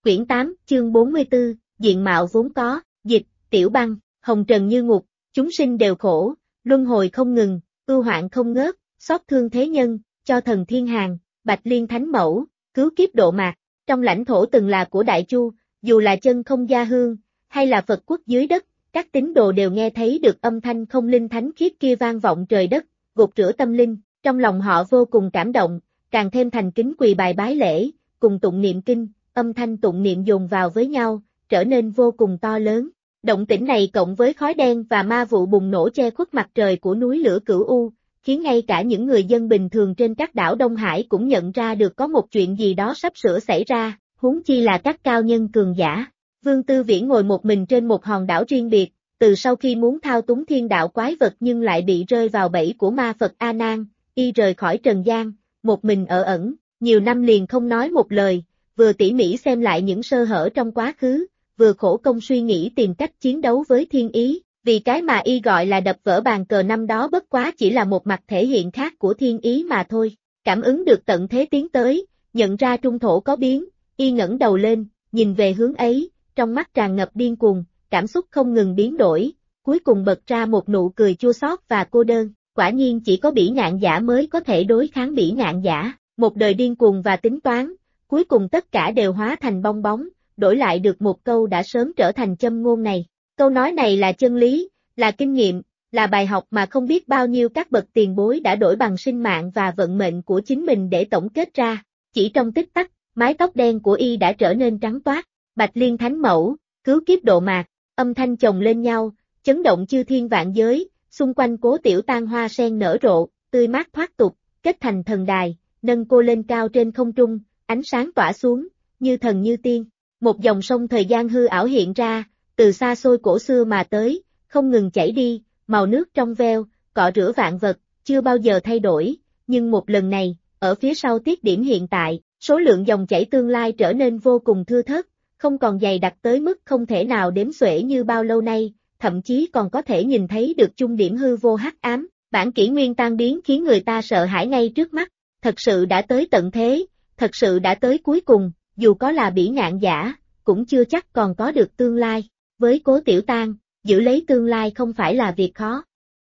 Quyển 8, chương 44, diện mạo vốn có, dịch, Tiểu Băng, hồng trần như ngục, chúng sinh đều khổ, luân hồi không ngừng, ưu hoạn không ngớt, xót thương thế nhân, cho thần thiên hàng, Bạch Liên Thánh Mẫu, cứu kiếp độ mạt. Trong lãnh thổ từng là của Đại Chu, dù là chân không gia hương, hay là Phật quốc dưới đất, các tín đồ đều nghe thấy được âm thanh không linh thánh khiết kia vang vọng trời đất, gột rửa tâm linh, trong lòng họ vô cùng cảm động, càng thêm thành kính quỳ bài bái lễ, cùng tụng niệm kinh, âm thanh tụng niệm dồn vào với nhau, trở nên vô cùng to lớn. Động tĩnh này cộng với khói đen và ma vụ bùng nổ che khuất mặt trời của núi lửa Cửu U, khiến ngay cả những người dân bình thường trên các đảo Đông Hải cũng nhận ra được có một chuyện gì đó sắp sửa xảy ra, huống chi là các cao nhân cường giả. Vương Tư Viễn ngồi một mình trên một hòn đảo riêng biệt, từ sau khi muốn thao túng thiên đạo quái vật nhưng lại bị rơi vào bẫy của ma Phật A Nan, y rời khỏi trần gian, một mình ở ẩn, nhiều năm liền không nói một lời, vừa tỉ mỉ xem lại những sơ hở trong quá khứ, vừa khổ công suy nghĩ tìm cách chiến đấu với thiên ý, vì cái mà y gọi là đập vỡ bàn cờ năm đó bất quá chỉ là một mặt thể hiện khác của thiên ý mà thôi. Cảm ứng được tận thế tiến tới, nhận ra trung thổ có biến, y ngẩng đầu lên, nhìn về hướng ấy, trong mắt tràn ngập điên cuồng, cảm xúc không ngừng biến đổi, cuối cùng bật ra một nụ cười chua xót và cô đơn. Quả nhiên chỉ có bỉ ngạn giả mới có thể đối kháng bỉ ngạn giả, một đời điên cuồng và tính toán, cuối cùng tất cả đều hóa thành bong bóng, đổi lại được một câu đã sớm trở thành châm ngôn này. Câu nói này là chân lý, là kinh nghiệm, là bài học mà không biết bao nhiêu các bậc tiền bối đã đổi bằng sinh mạng và vận mệnh của chính mình để tổng kết ra. Chỉ trong tích tắc, mái tóc đen của y đã trở nên trắng toát, Bạch Liên Thánh Mẫu, cứu kiếp độ mạt, âm thanh chồng lên nhau, chấn động chư thiên vạn giới, xung quanh Cố Tiểu Tang hoa sen nở rộ, tươi mát thoát tục, kết thành thần đài, nâng cô lên cao trên không trung, ánh sáng tỏa xuống, như thần như tiên. Một dòng sông thời gian hư ảo hiện ra, từ xa xôi cổ xưa mà tới, không ngừng chảy đi, màu nước trong veo, cọ rửa vạn vật, chưa bao giờ thay đổi, nhưng một lần này, ở phía sau tiết điểm hiện tại, số lượng dòng chảy tương lai trở nên vô cùng thưa thớt, không còn dày đặc tới mức không thể nào đếm xuể như bao lâu nay, thậm chí còn có thể nhìn thấy được chung điểm hư vô hắc ám, bản kỷ nguyên tan biến khiến người ta sợ hãi ngay trước mắt, thật sự đã tới tận thế, thật sự đã tới cuối cùng, dù có là bỉ ngạn giả, cũng chưa chắc còn có được tương lai, với Cố Tiểu Tang, giữ lấy tương lai không phải là việc khó.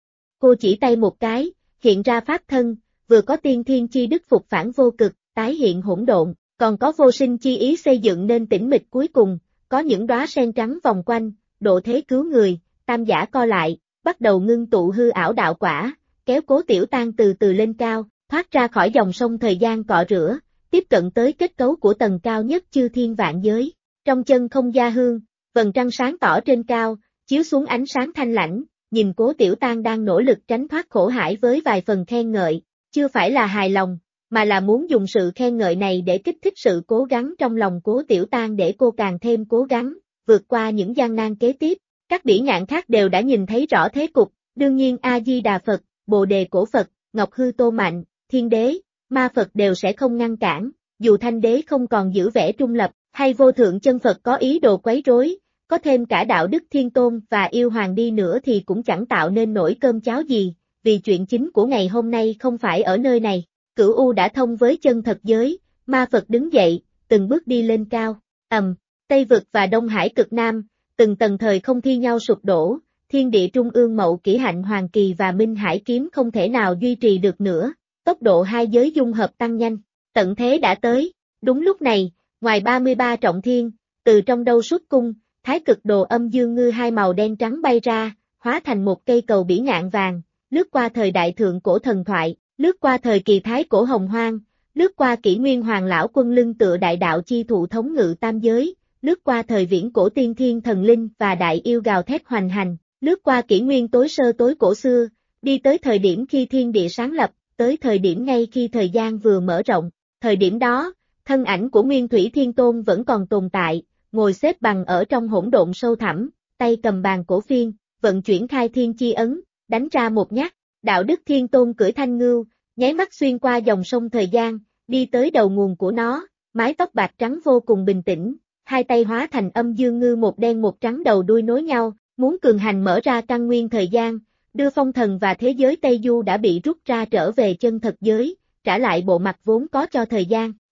Cô chỉ tay một cái, hiện ra pháp thân, vừa có tiên thiên chi đức phục phản vô cực, tái hiện hỗn độn, còn có vô sinh chi ý xây dựng nên tĩnh mịch cuối cùng, có những đóa sen trắng vòng quanh, độ thế cứu người, tam giả co lại, bắt đầu ngưng tụ hư ảo đạo quả, kéo Cố Tiểu Tang từ từ lên cao, thoát ra khỏi dòng sông thời gian cọ rửa, tiếp cận tới kết cấu của tầng cao nhất chư thiên vạn giới. Trong chân không gia hương, vầng trăng sáng tỏ trên cao, chiếu xuống ánh sáng thanh lãnh, nhìn Cố Tiểu Tang đang nỗ lực tránh thoát khổ hải với vài phần khen ngợi, chưa phải là hài lòng, mà là muốn dùng sự khen ngợi này để kích thích sự cố gắng trong lòng Cố Tiểu Tang để cô càng thêm cố gắng, vượt qua những gian nan kế tiếp. Các bỉ ngạn khác đều đã nhìn thấy rõ thế cục, đương nhiên A-di-đà Phật, Bồ Đề Cổ Phật, Ngọc Hư Tô Mạnh, Thiên Đế, Ma Phật đều sẽ không ngăn cản, dù Thanh Đế không còn giữ vẻ trung lập, hay Vô Thượng Chân Phật có ý đồ quấy rối, có thêm cả Đạo Đức Thiên Tôn và Yêu Hoàng đi nữa thì cũng chẳng tạo nên nổi cơm cháo gì, vì chuyện chính của ngày hôm nay không phải ở nơi này. Cửu U đã thông với chân thật giới, Ma Phật đứng dậy, từng bước đi lên cao, Tây Vực và Đông Hải cực Nam, từng tầng thời không thi nhau sụp đổ, thiên địa trung ương Mậu Kỷ Hạnh Hoàng Kỳ và Minh Hải Kiếm không thể nào duy trì được nữa, tốc độ hai giới dung hợp tăng nhanh, tận thế đã tới. Đúng lúc này, ngoài 33 trọng thiên, từ trong đâu xuất cung, Thái Cực Đồ Âm Dương Ngư hai màu đen trắng bay ra, hóa thành một cây cầu bỉ ngạn vàng, lướt qua thời đại thượng cổ thần thoại, lướt qua thời kỳ thái cổ hồng hoang, lướt qua kỷ nguyên hoàng lão quân lưng tựa đại đạo chi thụ thống ngự tam giới, lướt qua thời viễn cổ tiên thiên thần linh và đại yêu gào thét hoành hành, lướt qua kỷ nguyên tối sơ tối cổ xưa, đi tới thời điểm khi thiên địa sáng lập, tới thời điểm ngay khi thời gian vừa mở rộng. Thời điểm đó, thân ảnh của Nguyên Thủy Thiên Tôn vẫn còn tồn tại, ngồi xếp bằng ở trong hỗn độn sâu thẳm, tay cầm bàn cổ phiên, vận chuyển khai thiên chi ấn, đánh ra một nhát. Đạo Đức Thiên Tôn cưỡi thanh ngưu, nháy mắt xuyên qua dòng sông thời gian, đi tới đầu nguồn của nó, mái tóc bạc trắng vô cùng bình tĩnh, hai tay hóa thành âm dương ngư một đen một trắng đầu đuôi nối nhau, muốn cường hành mở ra căn nguyên thời gian, đưa phong thần và thế giới Tây Du đã bị rút ra trở về chân thật giới, trả lại bộ mặt vốn có cho thời gian.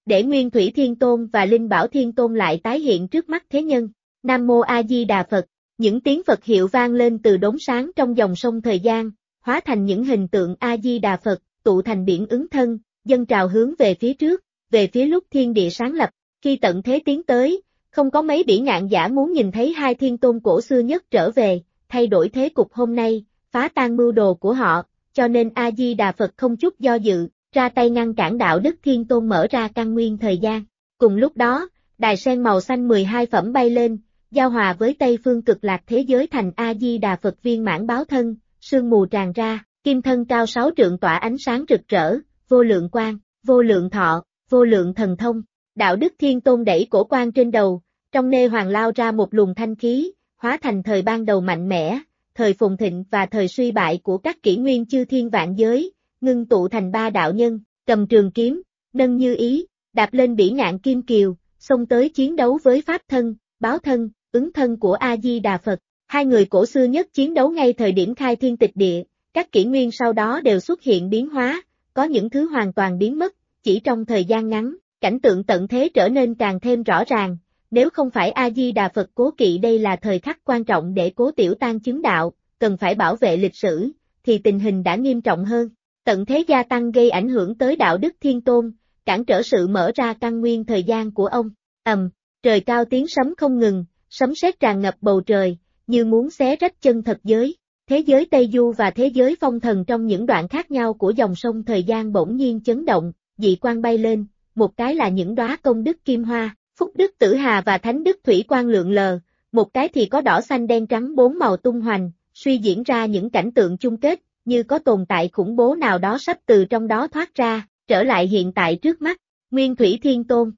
để Nguyên Thủy Thiên Tôn và Linh Bảo Thiên Tôn lại tái hiện trước mắt thế nhân. Nam Mô A Di Đà Phật, những tiếng Phật hiệu vang lên từ đốm sáng trong dòng sông thời gian, hóa thành những hình tượng A Di Đà Phật, tụ thành biển ứng thân, dâng trào hướng về phía trước, về phía lúc thiên địa sáng lập. Khi tận thế tiến tới, không có mấy bỉ ngạn giả muốn nhìn thấy hai thiên tôn cổ xưa nhất trở về, thay đổi thế cục hôm nay, phá tan mưu đồ của họ, cho nên A Di Đà Phật không chút do dự, ra tay ngăn cản đạo đức thiên tôn mở ra căn nguyên thời gian. Cùng lúc đó, đài sen màu xanh 12 phẩm bay lên, giao hòa với Tây phương cực lạc thế giới thành A Di Đà Phật viên mãn báo thân, sương mù tràn ra, kim thân cao 6 trượng tỏa ánh sáng rực rỡ, vô lượng quang, vô lượng thọ, vô lượng thần thông. Đạo đức thiên tôn đẩy cổ quan trên đầu, trong nê hoàng lao ra một luồng thanh khí, hóa thành thời ban đầu mạnh mẽ, thời phồn thịnh và thời suy bại của các kỷ nguyên chư thiên vạn giới, ngưng tụ thành ba đạo nhân, cầm trường kiếm, nâng như ý, đạp lên bỉ ngạn kim kiều, xông tới chiến đấu với pháp thân, báo thân, ứng thân của A Di Đà Phật. Hai người cổ xưa nhất chiến đấu ngay thời điểm khai thiên tịch địa, các kỷ nguyên sau đó đều xuất hiện biến hóa, có những thứ hoàn toàn biến mất, chỉ trong thời gian ngắn, cảnh tượng tận thế trở nên càng thêm rõ ràng. Nếu không phải A Di Đà Phật cố kỵ đây là thời khắc quan trọng để Cố Tiểu Tan chứng đạo, cần phải bảo vệ lịch sử, thì tình hình đã nghiêm trọng hơn. Tận thế gia tăng gây ảnh hưởng tới đạo đức thiên tôn, cản trở sự mở ra căn nguyên thời gian của ông. Trời cao tiếng sấm không ngừng, sấm sét tràn ngập bầu trời, như muốn xé rách chân thật giới. Thế giới Tây Du và thế giới phong thần trong những đoạn khác nhau của dòng sông thời gian bỗng nhiên chấn động, dị quang bay lên, một cái là những đóa công đức kim hoa, phúc đức tử hà và thánh đức thủy quang lượn lờ, một cái thì có đỏ xanh đen trắng 4 màu tung hoành, suy diễn ra những cảnh tượng chung kết, như có tồn tại khủng bố nào đó sắp từ trong đó thoát ra, trở lại hiện tại trước mắt. Nguyên Thủy Thiên Tôn,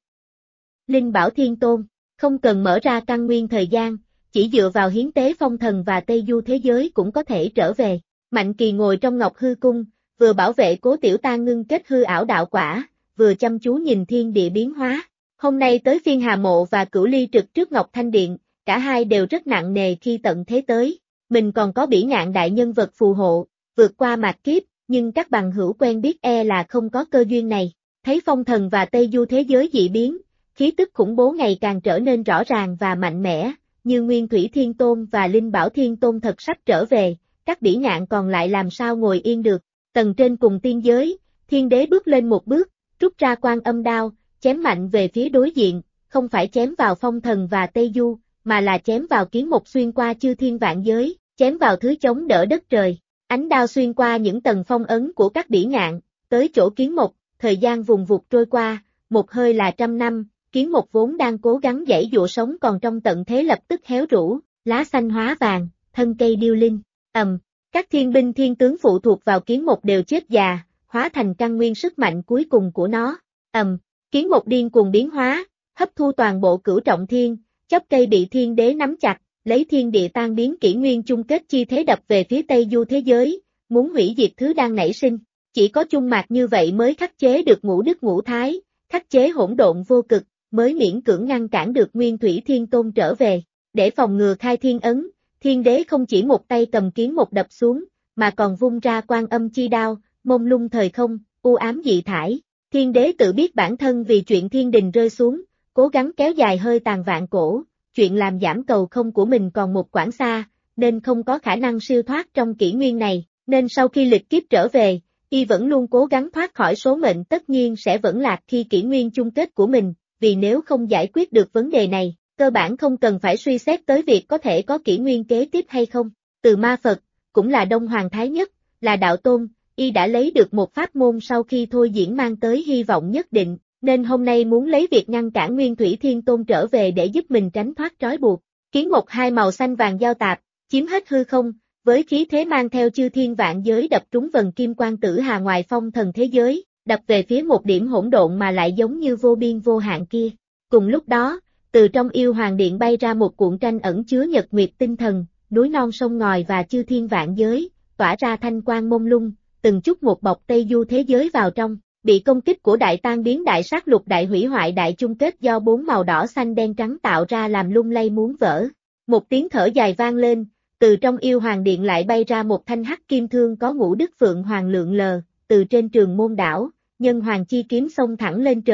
Linh Bảo Thiên Tôn, không cần mở ra căn nguyên thời gian, chỉ dựa vào hiến tế phong thần và Tây Du thế giới cũng có thể trở về. Mạnh Kỳ ngồi trong Ngọc Hư Cung, vừa bảo vệ Cố Tiểu Tan ngưng kết hư ảo đạo quả, vừa chăm chú nhìn thiên địa biến hóa. Hôm nay tới phiên Hà Mộ và Cửu Ly trực trước Ngọc Thanh Điện, cả hai đều rất nặng nề khi tận thế tới. Mình còn có bỉ ngạn đại nhân vật phù hộ, vượt qua mạt kiếp, nhưng các bằng hữu quen biết là không có cơ duyên này. Thấy phong thần và Tây Du thế giới dị biến, khí tức khủng bố ngày càng trở nên rõ ràng và mạnh mẽ, như Nguyên Thủy Thiên Tôn và Linh Bảo Thiên Tôn thật sắp trở về, các bỉ ngạn còn lại làm sao ngồi yên được. Tầng trên cùng tiên giới, Thiên Đế bước lên một bước, rút ra Quan Âm đao, chém mạnh về phía đối diện, không phải chém vào phong thần và Tây Du, mà là chém vào kiến mục xuyên qua chư thiên vạn giới, chém vào thứ chống đỡ đất trời. Ánh đao xuyên qua những tầng phong ấn của các bỉ ngạn, tới chỗ kiến mục, thời gian vùng vụt trôi qua, một hơi là 100 năm, kiến mục vốn đang cố gắng giãy giụa sống còn trong tận thế lập tức héo rũ, lá xanh hóa vàng, thân cây điêu linh. Các thiên binh thiên tướng phụ thuộc vào kiến mục đều chết già, hóa thành căn nguyên sức mạnh cuối cùng của nó. Kiến mục điên cuồng biến hóa, hấp thu toàn bộ cửu trọng thiên, chóp cây bị thiên đế nắm chặt, lấy thiên địa tan biến kỷ nguyên chung kết chi thế đập về phía Tây Du thế giới, muốn hủy diệt thứ đang nảy sinh. Chỉ có chung mạc như vậy mới khắc chế được ngũ đức ngũ thái, khắc chế hỗn độn vô cực, mới miễn cưỡng ngăn cản được Nguyên Thủy Thiên Tôn trở về. Để phòng ngừa khai thiên ấn, thiên đế không chỉ một tay cầm kiến một đập xuống, mà còn vung ra Quan Âm chi đao, mông lung thời không, u ám dị thải. Thiên đế tự biết bản thân vì chuyện thiên đình rơi xuống, cố gắng kéo dài hơi tàn vạn cổ, chuyện làm giảm cầu không của mình còn một quãng xa, nên không có khả năng siêu thoát trong kỷ nguyên này, nên sau khi lịch kiếp trở về, y vẫn luôn cố gắng thoát khỏi số mệnh tất nhiên sẽ vẫn lạc khi kỷ nguyên chung kết của mình, vì nếu không giải quyết được vấn đề này, cơ bản không cần phải suy xét tới việc có thể có kỷ nguyên kế tiếp hay không. Từ Ma Phật, cũng là Đông Hoàng Thái Nhất, là đạo tôn, y đã lấy được một pháp môn sau khi thôi diễn mang tới hy vọng nhất định, nên hôm nay muốn lấy việc ngăn cản Nguyên Thủy Thiên Tôn trở về để giúp mình tránh thoát trói buộc. Kiến mục hai màu xanh vàng giao tạp, chiếm hết hư không, với khí thế mang theo chư thiên vạn giới đập trúng vần kim quang tử hà ngoài phong thần thế giới, đập về phía một điểm hỗn độn mà lại giống như vô biên vô hạn kia. Cùng lúc đó, từ trong Yêu Hoàng Điện bay ra một cuộn tranh ẩn chứa nhật nguyệt tinh thần, núi non sông ngòi và chư thiên vạn giới, tỏa ra thanh quang mông lung, từng chút một bọc Tây Du thế giới vào trong. Bị công kích của đại tan biến đại sát lục đại hủy hoại đại chung kết do 4 màu đỏ xanh đen trắng tạo ra làm lung lay muốn vỡ. Một tiếng thở dài vang lên, từ trong Yêu Hoàng Điện lại bay ra một thanh hắc kim thương có ngũ đức phượng hoàng lượn lờ, từ trên Trường Môn đảo, nhân hoàng chi kiếm xông thẳng lên trời,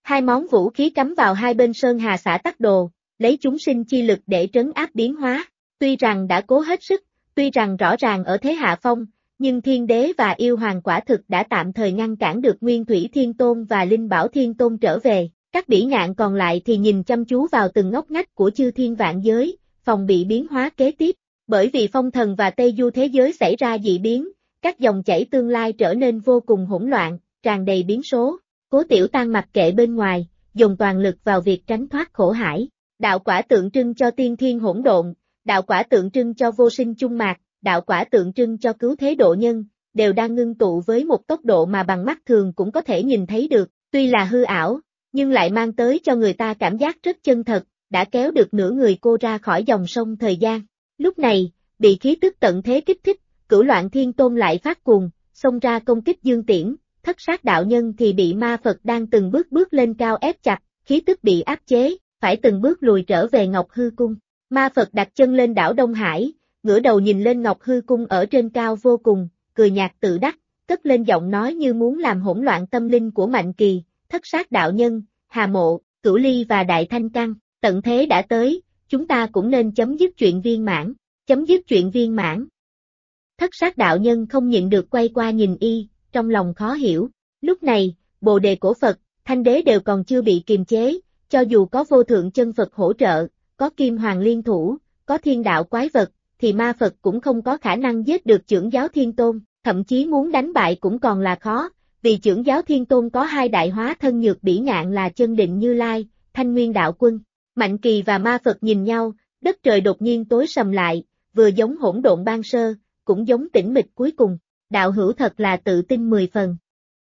Hai món vũ khí cắm vào hai bên sơn hà xã tắc đồ, lấy chúng sinh chi lực để trấn áp biến hóa. Tuy rằng đã cố hết sức, tuy rằng rõ ràng ở thế hạ phong, nhưng thiên đế và yêu hoàng quả thực đã tạm thời ngăn cản được Nguyên Thủy Thiên Tôn và Linh Bảo Thiên Tôn trở về. Các bỉ ngạn còn lại thì nhìn chăm chú vào từng ngóc ngách của chư thiên vạn giới, phòng bị biến hóa kế tiếp. Bởi vì phong thần và Tây Du thế giới xảy ra dị biến, các dòng chảy tương lai trở nên vô cùng hỗn loạn, tràn đầy biến số. Cố Tiểu Tăng mặc kệ bên ngoài, dùng toàn lực vào việc tránh thoát khổ hải. Đạo quả tượng trưng cho tiên thiên hỗn độn, đạo quả tượng trưng cho vô sinh chung mạc, đạo quả tượng trưng cho cứu thế độ nhân, đều đang ngưng tụ với một tốc độ mà bằng mắt thường cũng có thể nhìn thấy được, tuy là hư ảo, nhưng lại mang tới cho người ta cảm giác rất chân thật, đã kéo được nửa người cô ra khỏi dòng sông thời gian. Lúc này, bị khí tức tận thế kích thích, Cửu Loạn Thiên Tôn lại phát cuồng, xông ra công kích Dương Tiễn, Thất Sát đạo nhân thì bị ma Phật đang từng bước bước lên cao ép chặt, khí tức bị áp chế, phải từng bước lùi trở về Ngọc Hư Cung. Ma Phật đặt chân lên đảo Đông Hải, ngửa đầu nhìn lên Ngọc Hư Cung ở trên cao vô cùng, cười nhạt tự đắc, cất lên giọng nói như muốn làm hỗn loạn tâm linh của Mạnh Kỳ, Thất Sát đạo nhân, Hà Mộ, Cửu Ly và Đại Thanh Căn, tận thế đã tới, chúng ta cũng nên chấm dứt chuyện viên mãn, chấm dứt chuyện viên mãn. Thất Sát đạo nhân không nhịn được quay qua nhìn y, trong lòng khó hiểu. Lúc này, Bồ Đề cổ Phật, Thanh Đế đều còn chưa bị kiềm chế, cho dù có vô thượng chân Phật hỗ trợ, có Kim Hoàng liên thủ, có thiên đạo quái vật, thì ma Phật cũng không có khả năng giết được Chưởng Giáo Thiên Tôn, thậm chí muốn đánh bại cũng còn là khó, vì Chưởng Giáo Thiên Tôn có hai đại hóa thân nhược bỉ ngạn là Chân Định Như Lai, Thanh Nguyên Đạo Quân. Mạnh Kỳ và ma Phật nhìn nhau, đất trời đột nhiên tối sầm lại, vừa giống hỗn độn ban sơ, cũng giống tĩnh mịch cuối cùng. Đạo hữu thật là tự tin 10 phần.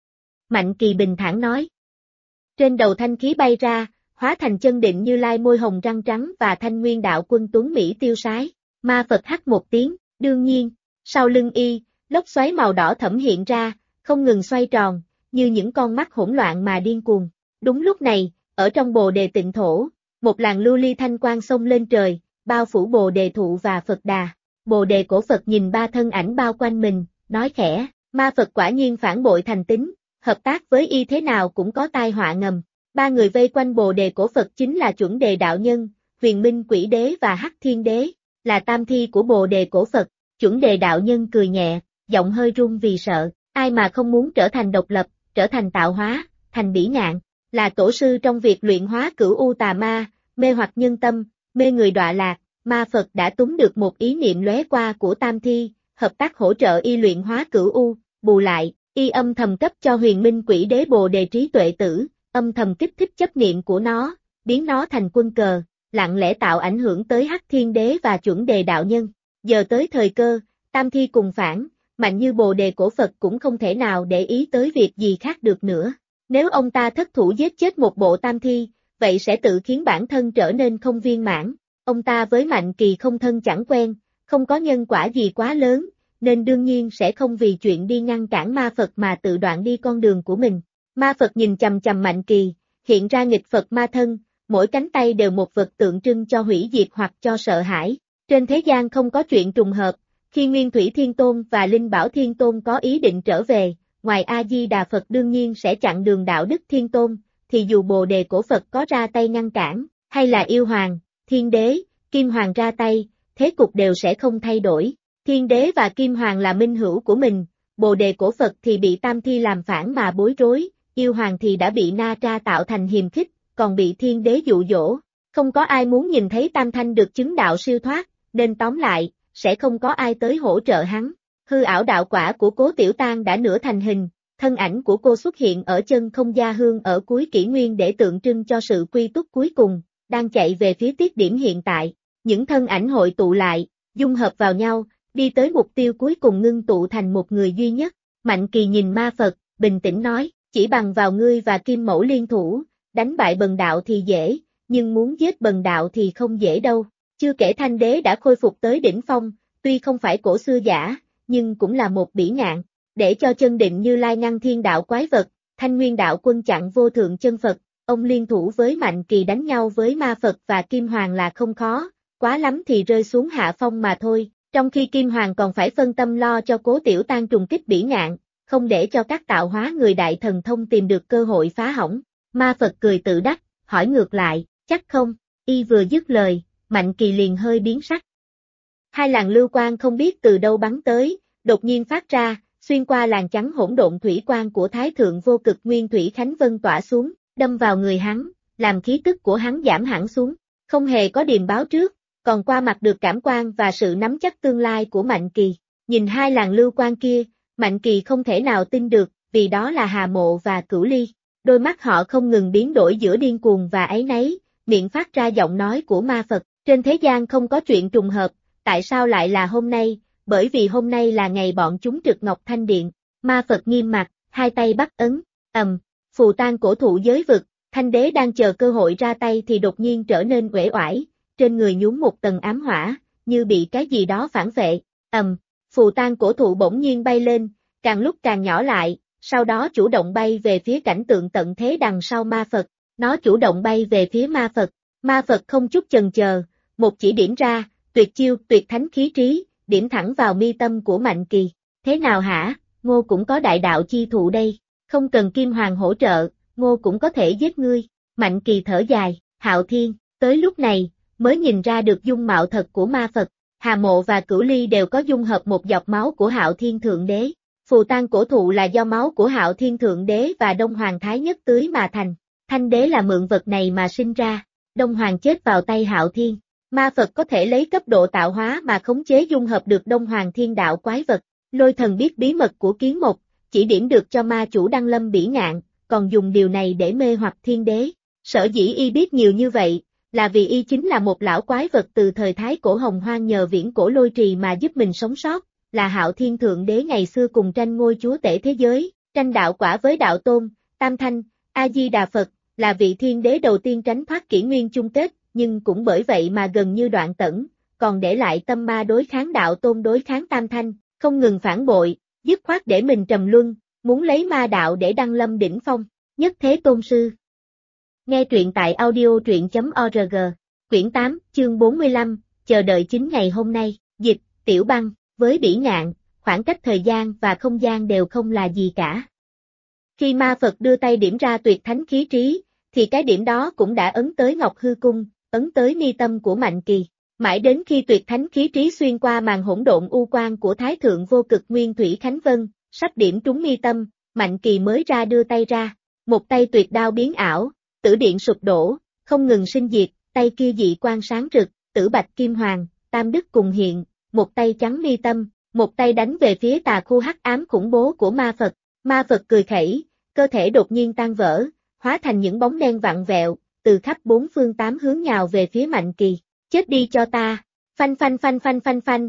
Mạnh Kỳ bình thản nói. Trên đầu thanh khí bay ra, hóa thành Chân Định Như Lai môi hồng răng trắng và Thanh Nguyên Đạo Quân tuấn Mỹ tiêu sái. Ma Phật hắt một tiếng, đương nhiên, sau lưng y, lốc xoáy màu đỏ thẫm hiện ra, không ngừng xoay tròn, như những con mắt hỗn loạn mà điên cuồng. Đúng lúc này, ở trong Bồ Đề Tịnh Thổ, một làn lưu ly thanh quang xông lên trời, bao phủ Bồ Đề thụ và Phật Đà. Bồ Đề cổ Phật nhìn ba thân ảnh bao quanh mình, nói khẽ, ma Phật quả nhiên phản bội thành tính, hợp tác với y thế nào cũng có tai họa ngầm. Ba người vây quanh Bồ Đề cổ Phật chính là Chuẩn Đề đạo nhân, Huyền Minh Quỷ Đế và Hắc Thiên Đế, là tam thi của Bồ Đề cổ Phật. Chuẩn Đề đạo nhân cười nhẹ, giọng hơi run vì sợ, ai mà không muốn trở thành độc lập, trở thành tạo hóa, thành bỉ ngạn, là tổ sư trong việc luyện hóa cửu u tà ma, mê hoặc nhân tâm, mê người đọa lạc. Ma Phật đã túng được một ý niệm lóe qua của tam thi, hợp tác hỗ trợ y luyện hóa cửu u, bù lại, y âm thầm cấp cho Huyền Minh Quỷ Đế Bồ Đề trí tuệ tử, âm thầm kích thích chấp niệm của nó, biến nó thành quân cờ, lặng lẽ tạo ảnh hưởng tới Hắc Thiên Đế và Chuẩn Đề đạo nhân. Giờ tới thời cơ, tam thi cùng phản, mạnh như Bồ Đề cổ Phật cũng không thể nào để ý tới việc gì khác được nữa. Nếu ông ta thất thủ giết chết một bộ tam thi, vậy sẽ tự khiến bản thân trở nên không viên mãn. Ông ta với Mạnh Kỳ không thân chẳng quen, không có nhân quả gì quá lớn, nên đương nhiên sẽ không vì chuyện đi ngăn cản ma Phật mà tự đoạn đi con đường của mình. Ma Phật nhìn chằm chằm Mạnh Kỳ, hiện ra nghịch Phật ma thân, mỗi cánh tay đều một vật tượng trưng cho hủy diệt hoặc cho sợ hãi. Trên thế gian không có chuyện trùng hợp, khi Nguyên Thủy Thiên Tôn và Linh Bảo Thiên Tôn có ý định trở về, ngoài A-di-đà Phật đương nhiên sẽ chặn đường đạo đức Thiên Tôn, thì dù Bồ Đề cổ Phật có ra tay ngăn cản, hay là yêu hoàng, Thiên Đế, Kim Hoàng ra tay, thế cục đều sẽ không thay đổi. Thiên Đế và Kim Hoàng là minh hữu của mình, Bồ Đề cổ Phật thì bị tam thi làm phản mà bối rối, yêu hoàng thì đã bị Na Tra tạo thành hiềm khích, còn bị Thiên Đế dụ dỗ. Không có ai muốn nhìn thấy tam thanh được chứng đạo siêu thoát, nên tóm lại, sẽ không có ai tới hỗ trợ hắn. Hư ảo đạo quả của Cố Tiểu Tang đã nửa thành hình, thân ảnh của cô xuất hiện ở chân không gia hương ở cuối kỷ nguyên để tượng trưng cho sự quy túc cuối cùng, đang chạy về phía tiết điểm hiện tại. Những thân ảnh hội tụ lại, dung hợp vào nhau, đi tới mục tiêu cuối cùng ngưng tụ thành một người duy nhất. Mạnh Kỳ nhìn ma Phật, bình tĩnh nói, chỉ bằng vào ngươi và Kim Mẫu liên thủ, đánh bại Bần Đạo thì dễ, nhưng muốn giết Bần Đạo thì không dễ đâu. Chưa kể Thanh Đế đã khôi phục tới đỉnh phong, tuy không phải cổ xưa giả, nhưng cũng là một bỉ ngạn. Để cho Chân Định Như Lai ngăn thiên đạo quái vật, Thanh Nguyên Đạo Quân chặn vô thượng chân Phật, ông liên thủ với Mạnh Kỳ đánh nhau với ma Phật và Kim Hoàng là không khó, quá lắm thì rơi xuống hạ phong mà thôi, trong khi Kim Hoàng còn phải phân tâm lo cho Cố Tiểu Tang trùng kích bỉ ngạn, không để cho các tạo hóa người đại thần thông tìm được cơ hội phá hỏng. Ma Phật cười tự đắc, hỏi ngược lại, chắc không, y vừa dứt lời, Mạnh Kỳ liền hơi biến sắc. Hai làn lưu quang không biết từ đâu bắn tới, đột nhiên phát ra, xuyên qua làn trắng hỗn độn thủy quang của Thái Thượng Vô Cực Nguyên Thủy Khánh Vân tỏa xuống, đâm vào người hắn, làm khí tức của hắn giảm hẳn xuống, không hề có điềm báo trước, còn qua mặt được cảm quan và sự nắm chắc tương lai của Mạnh Kỳ. Nhìn hai làn lưu quang kia, Mạnh Kỳ không thể nào tin được, vì đó là Hà Mộ và Cửu Ly. Đôi mắt họ không ngừng biến đổi giữa điên cuồng và áy náy, miệng phát ra giọng nói của ma Phật. Trên thế gian không có chuyện trùng hợp, tại sao lại là hôm nay? Bởi vì hôm nay là ngày bọn chúng trực Ngọc Thanh Điện. Ma Phật nghiêm mặt, hai tay bắt ấn, phù tan cổ thụ giới vực. Thanh đế đang chờ cơ hội ra tay thì đột nhiên trở nên uể oải, trên người nhuốm một tầng ám hỏa, như bị cái gì đó phản vệ. Phù tan cổ thụ bỗng nhiên bay lên, càng lúc càng nhỏ lại, sau đó chủ động bay về phía cảnh tượng tận thế đằng sau ma Phật. Nó chủ động bay về phía ma Phật. Ma Phật không chút chần chờ, một chỉ điểm ra, tuyệt chiêu, tuyệt thánh khí trí, điểm thẳng vào mi tâm của Mạnh Kỳ. Thế nào hả, Ngô cũng có đại đạo chi thụ đây, không cần Kim Hoàng hỗ trợ, Ngô cũng có thể giết ngươi. Mạnh Kỳ thở dài, Hạo Thiên, tới lúc này, mới nhìn ra được dung mạo thật của ma Phật. Hà Mộ và Cửu Ly đều có dung hợp một giọt máu của Hạo Thiên Thượng Đế. Phù tan cổ thụ là do máu của Hạo Thiên Thượng Đế và Đông Hoàng Thái Nhất tưới mà thành. Thanh đế là mượn vật này mà sinh ra. Đông Hoàng chết vào tay Hạo Thiên. Ma Phật có thể lấy cấp độ tạo hóa mà khống chế dung hợp được Đông Hoàng Thiên Đạo quái vật. Lôi Thần biết bí mật của Kiến Mộc, chỉ điểm được cho ma chủ Đăng Lâm Bỉ Ngạn, còn dùng điều này để mê hoặc thiên đế. Sở dĩ y biết nhiều như vậy, là vì y chính là một lão quái vật từ thời Thái Cổ Hồng Hoang nhờ viễn cổ lôi trì mà giúp mình sống sót, là Hạo Thiên Thượng Đế ngày xưa cùng tranh ngôi chúa tể thế giới, tranh đạo quả với đạo tôn, Tam Thanh, A-di-đà Phật, là vị thiên đế đầu tiên tránh thoát kỷ nguyên chung kết, nhưng cũng bởi vậy mà gần như đoạn tẫn, còn để lại tâm ma đối kháng đạo tôn đối kháng Tam Thanh, không ngừng phản bội, dứt khoát để mình trầm luân, muốn lấy ma đạo để đăng lâm đỉnh phong, nhất thế tôn sư. Nghe truyện tại audio truyện.org, quyển 8, chương 45, chờ đợi 9 ngày hôm nay, dịch, Tiểu Băng, với Bỉ Ngạn, khoảng cách thời gian và không gian đều không là gì cả. Khi ma Phật đưa tay điểm ra tuyệt thánh khí trí, thì cái điểm đó cũng đã ấn tới Ngọc Hư Cung, ấn tới mi tâm của Mạnh Kỳ. Mãi đến khi tuyệt thánh khí trí xuyên qua màn hỗn độn u quang của Thái Thượng Vô Cực Nguyên Thủy Khánh Vân, sắp điểm trúng mi tâm, Mạnh Kỳ mới ra đưa tay ra. Một tay tuyệt đao biến ảo, tử điện sụp đổ, không ngừng sinh diệt, tay kia dị quang sáng rực, tử bạch kim hoàng, tam đức cùng hiện, một tay trắng mi tâm, một tay đánh về phía tà khu hắc ám khủng bố của ma Phật. Ma Phật cười khẩy, cơ thể đột nhiên tan vỡ, hóa thành những bóng đen vặn vẹo, từ khắp bốn phương tám hướng nhào về phía Mạnh Kỳ. Chết đi cho ta, phanh phanh phanh phanh phanh phanh.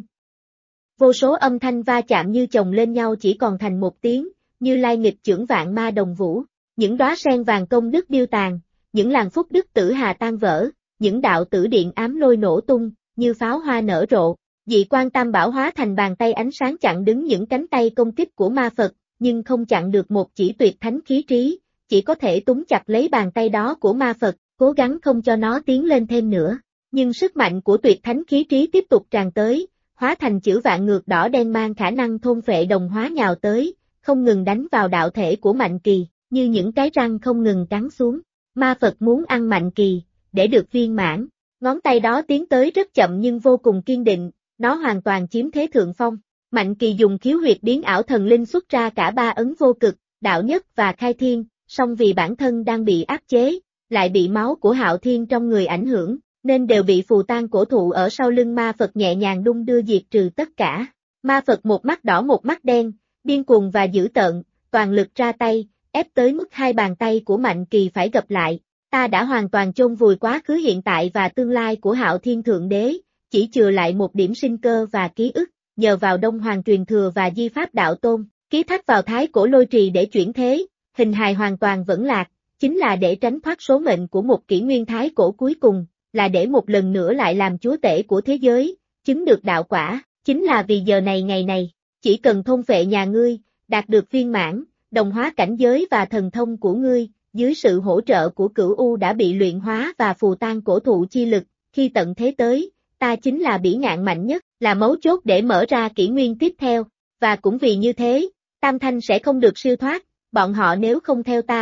Vô số âm thanh va chạm như chồng lên nhau chỉ còn thành một tiếng, như lai nghịch chưởng vạn ma đồng vũ. Những đóa sen vàng công đức điêu tàn, những làn phúc đức tử hà tan vỡ, những đạo tử điện ám lôi nổ tung, như pháo hoa nở rộ. Dị quan tam bảo hóa thành bàn tay ánh sáng chặn đứng những cánh tay công kích của ma Phật, nhưng không chặn được một chỉ tuyệt thánh khí trí, chỉ có thể túm chặt lấy bàn tay đó của ma Phật, cố gắng không cho nó tiến lên thêm nữa. Nhưng sức mạnh của tuyệt thánh khí trí tiếp tục tràn tới, hóa thành chữ vạn ngược đỏ đen mang khả năng thôn phệ đồng hóa nhào tới, không ngừng đánh vào đạo thể của Mạnh Kỳ, như những cái răng không ngừng cắn xuống. Ma Phật muốn ăn Mạnh Kỳ, để được viên mãn. Ngón tay đó tiến tới rất chậm nhưng vô cùng kiên định, nó hoàn toàn chiếm thế thượng phong. Mạnh Kỳ dùng khiếu huyệt biến ảo thần linh xuất ra cả ba ấn vô cực, đạo nhất và khai thiên, song vì bản thân đang bị áp chế, lại bị máu của Hạo Thiên trong người ảnh hưởng, nên đều bị phù tan cổ thụ ở sau lưng ma Phật nhẹ nhàng đung đưa diệt trừ tất cả. Ma Phật một mắt đỏ một mắt đen, điên cuồng và dữ tợn, toàn lực ra tay, ép tới mức hai bàn tay của Mạnh Kỳ phải gập lại. Ta đã hoàn toàn chôn vùi quá khứ hiện tại và tương lai của Hạo Thiên Thượng Đế, chỉ chừa lại một điểm sinh cơ và ký ức, nhờ vào Đông Hoàng truyền thừa và di pháp đạo tôn, ký thác vào thái cổ lôi trì để chuyển thế, hình hài hoàn toàn vẫn lạc, chính là để tránh thoát số mệnh của một kỷ nguyên thái cổ cuối cùng, là để một lần nữa lại làm chúa tể của thế giới, chứng được đạo quả, chính là vì giờ này ngày này, chỉ cần thôn phệ nhà ngươi, đạt được viên mãn, đồng hóa cảnh giới và thần thông của ngươi, dưới sự hỗ trợ của Cửu U đã bị luyện hóa và phù tan cổ thụ chi lực, khi tận thế tới, ta chính là Bỉ Ngạn mạnh nhất, là mấu chốt để mở ra kỷ nguyên tiếp theo, và cũng vì như thế, Tam Thanh sẽ không được siêu thoát, bọn họ nếu không theo ta,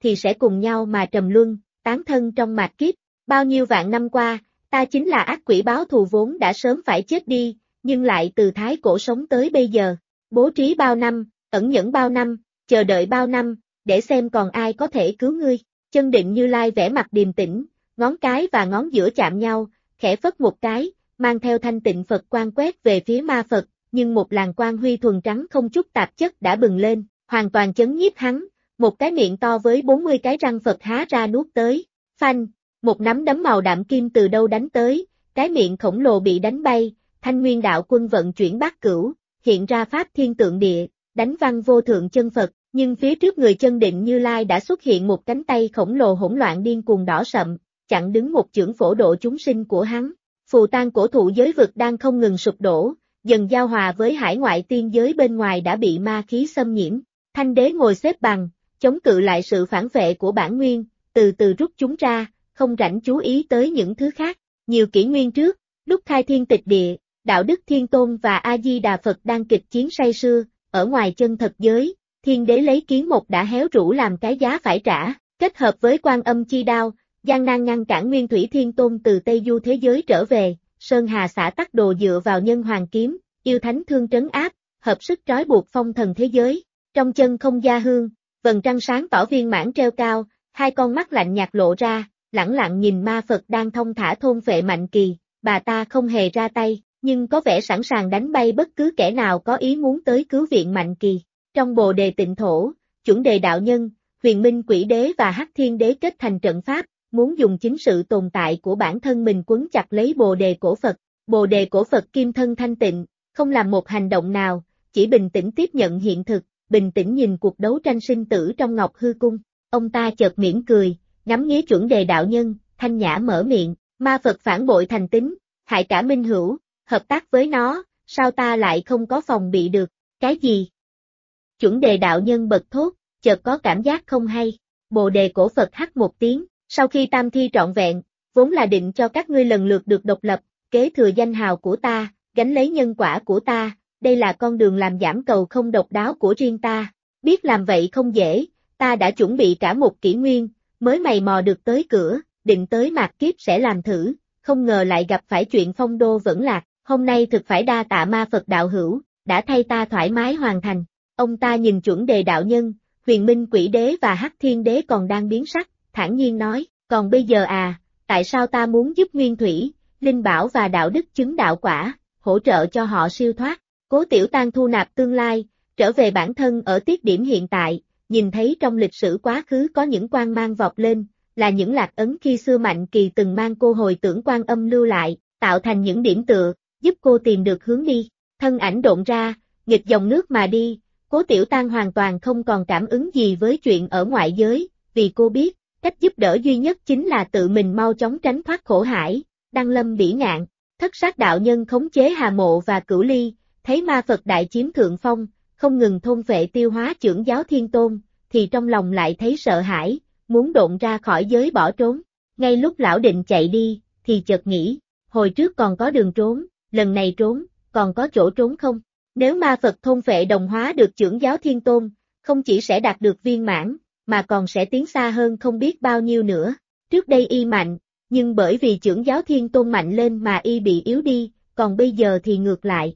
thì sẽ cùng nhau mà trầm luân, tán thân trong mạt kiếp. Bao nhiêu vạn năm qua, ta chính là ác quỷ báo thù vốn đã sớm phải chết đi, nhưng lại từ thái cổ sống tới bây giờ. Bố trí bao năm, ẩn nhẫn bao năm, chờ đợi bao năm, để xem còn ai có thể cứu ngươi. Chân Định Như Lai vẻ mặt điềm tĩnh, ngón cái và ngón giữa chạm nhau, khẽ phất một cái, mang theo thanh tịnh Phật quang quét về phía ma Phật, nhưng một làn quang huy thuần trắng không chút tạp chất đã bừng lên, hoàn toàn chấn nhiếp hắn, một cái miệng to với 40 cái răng Phật há ra nuốt tới. Phanh, một nắm đấm màu đạm kim từ đâu đánh tới, cái miệng khổng lồ bị đánh bay, Thanh Nguyên Đạo Quân vận chuyển bát cửu, hiện ra pháp thiên tượng địa, đánh văng vô thượng chân Phật, nhưng phía trước người Chân Định Như Lai đã xuất hiện một cánh tay khổng lồ hỗn loạn điên cuồng đỏ sậm, chặn đứng một chưởng phổ độ chúng sinh của hắn. Phù tang cổ thụ giới vực đang không ngừng sụp đổ, dần giao hòa với hải ngoại tiên giới bên ngoài đã bị ma khí xâm nhiễm. Thanh đế ngồi xếp bằng, chống cự lại sự phản vệ của bản nguyên, từ từ rút chúng ra, không rảnh chú ý tới những thứ khác. Nhiều kỷ nguyên trước, lúc khai thiên tịch địa, Đạo Đức Thiên Tôn và A-di-đà Phật đang kịch chiến say sưa, ở ngoài chân thật giới, thiên đế lấy kiến một đã héo rũ làm cái giá phải trả, kết hợp với Quan Âm chi đao, gian nan ngăn cản Nguyên Thủy Thiên Tôn từ Tây Du thế giới trở về, Sơn Hà xã tắc đồ dựa vào nhân hoàng kiếm, yêu thánh thương trấn áp, hợp sức trói buộc phong thần thế giới. Trong chân không gia hương, vầng trăng sáng tỏ viên mãn treo cao, hai con mắt lạnh nhạt lộ ra, lẳng lặng nhìn ma Phật đang thong thả thôn phệ Mạnh Kỳ, bà ta không hề ra tay, nhưng có vẻ sẵn sàng đánh bay bất cứ kẻ nào có ý muốn tới cứu viện Mạnh Kỳ. Trong Bồ Đề Tịnh Thổ, Chuẩn Đề Đạo Nhân, Huyền Minh Quỷ Đế và Hắc Thiên Đế kết thành trận pháp, muốn dùng chính sự tồn tại của bản thân mình quấn chặt lấy Bồ Đề cổ Phật. Bồ Đề cổ Phật kim thân thanh tịnh, không làm một hành động nào, chỉ bình tĩnh tiếp nhận hiện thực, bình tĩnh nhìn cuộc đấu tranh sinh tử trong Ngọc Hư Cung. Ông ta chợt mỉm cười, ngắm nghía Chuẩn Đề Đạo Nhân, thanh nhã mở miệng, ma Phật phản bội thành tín, hại cả minh hữu, hợp tác với nó, sao ta lại không có phòng bị được, cái gì? Chuẩn Đề Đạo Nhân bật thốt, chợt có cảm giác không hay. Bồ Đề cổ Phật hắt một tiếng, sau khi tam thi trọn vẹn, vốn là định cho các ngươi lần lượt được độc lập, kế thừa danh hào của ta, gánh lấy nhân quả của ta, đây là con đường làm giảm cầu không độc đáo của riêng ta. Biết làm vậy không dễ, ta đã chuẩn bị cả một kỷ nguyên, mới mày mò được tới cửa, định tới mạt kiếp sẽ làm thử, không ngờ lại gặp phải chuyện phong đô vẫn lạc, hôm nay thực phải đa tạ ma Phật đạo hữu, đã thay ta thoải mái hoàn thành. Ông ta nhìn Chuẩn Đề Đạo Nhân, Huyền Minh Quỷ Đế và Hắc Thiên Đế còn đang biến sắc, thản nhiên nói, còn bây giờ à, tại sao ta muốn giúp Nguyên Thủy, Linh Bảo và Đạo Đức chứng đạo quả, hỗ trợ cho họ siêu thoát, Cố Tiểu Tang thu nạp tương lai, trở về bản thân ở tiết điểm hiện tại, nhìn thấy trong lịch sử quá khứ có những quang mang vọt lên, là những lạc ấn khi xưa Mạnh Kỳ từng mang cô hồi tưởng Quan Âm lưu lại, tạo thành những điểm tựa, giúp cô tìm được hướng đi. Thân ảnh độn ra, nghịch dòng nước mà đi, Cố Tiểu Tang hoàn toàn không còn cảm ứng gì với chuyện ở ngoại giới, vì cô biết, cách giúp đỡ duy nhất chính là tự mình mau chóng tránh thoát khổ hải, đăng lâm bỉ ngạn. Thất sát đạo nhân khống chế Hà Mộ và Cửu Ly, thấy ma Phật đại chiếm thượng phong, không ngừng thôn vệ tiêu hóa chưởng giáo Thiên Tôn, thì trong lòng lại thấy sợ hãi, muốn độn ra khỏi giới bỏ trốn. Ngay lúc lão định chạy đi, thì chợt nghĩ, hồi trước còn có đường trốn, lần này trốn, còn có chỗ trốn không? Nếu ma Phật thôn phệ đồng hóa được chưởng giáo Thiên Tôn, không chỉ sẽ đạt được viên mãn, mà còn sẽ tiến xa hơn không biết bao nhiêu nữa. Trước đây y mạnh, nhưng bởi vì chưởng giáo Thiên Tôn mạnh lên mà y bị yếu đi, còn bây giờ thì ngược lại.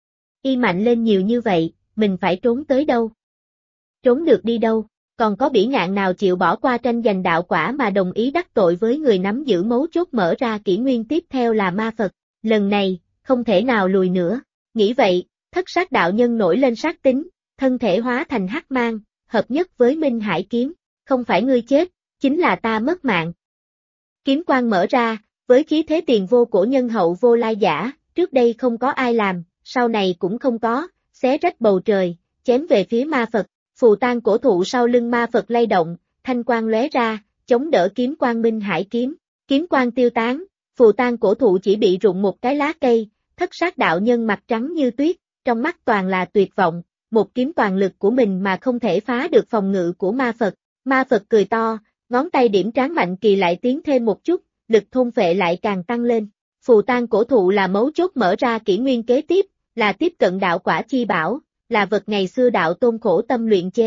Y mạnh lên nhiều như vậy, mình phải trốn tới đâu? Trốn được đi đâu? Còn có bỉ ngạn nào chịu bỏ qua tranh giành đạo quả mà đồng ý đắc tội với người nắm giữ mấu chốt mở ra kỷ nguyên tiếp theo là ma Phật? Lần này, không thể nào lùi nữa. Nghĩ vậy, thất sát đạo nhân nổi lên sát tính, thân thể hóa thành hắc mang, hợp nhất với Minh Hải kiếm. Không phải ngươi chết, chính là ta mất mạng. Kiếm quang mở ra, với khí thế tiền vô cổ nhân hậu vô lai giả, trước đây không có ai làm, sau này cũng không có, xé rách bầu trời, chém về phía ma Phật. Phù tang cổ thụ sau lưng ma Phật lay động, thanh quang lóe ra, chống đỡ kiếm quang Minh Hải kiếm. Kiếm quang tiêu tán, phù tang cổ thụ chỉ bị rụng một cái lá cây, thất sát đạo nhân mặt trắng như tuyết, trong mắt toàn là tuyệt vọng, một kiếm toàn lực của mình mà không thể phá được phòng ngự của ma Phật. Ma Phật cười to, ngón tay điểm trán Mạnh Kỳ lại tiến thêm một chút, lực thôn phệ lại càng tăng lên. Phù tang cổ thụ là mấu chốt mở ra kỷ nguyên kế tiếp, là tiếp cận đạo quả chi bảo, là vật ngày xưa đạo tôn khổ tâm luyện chế,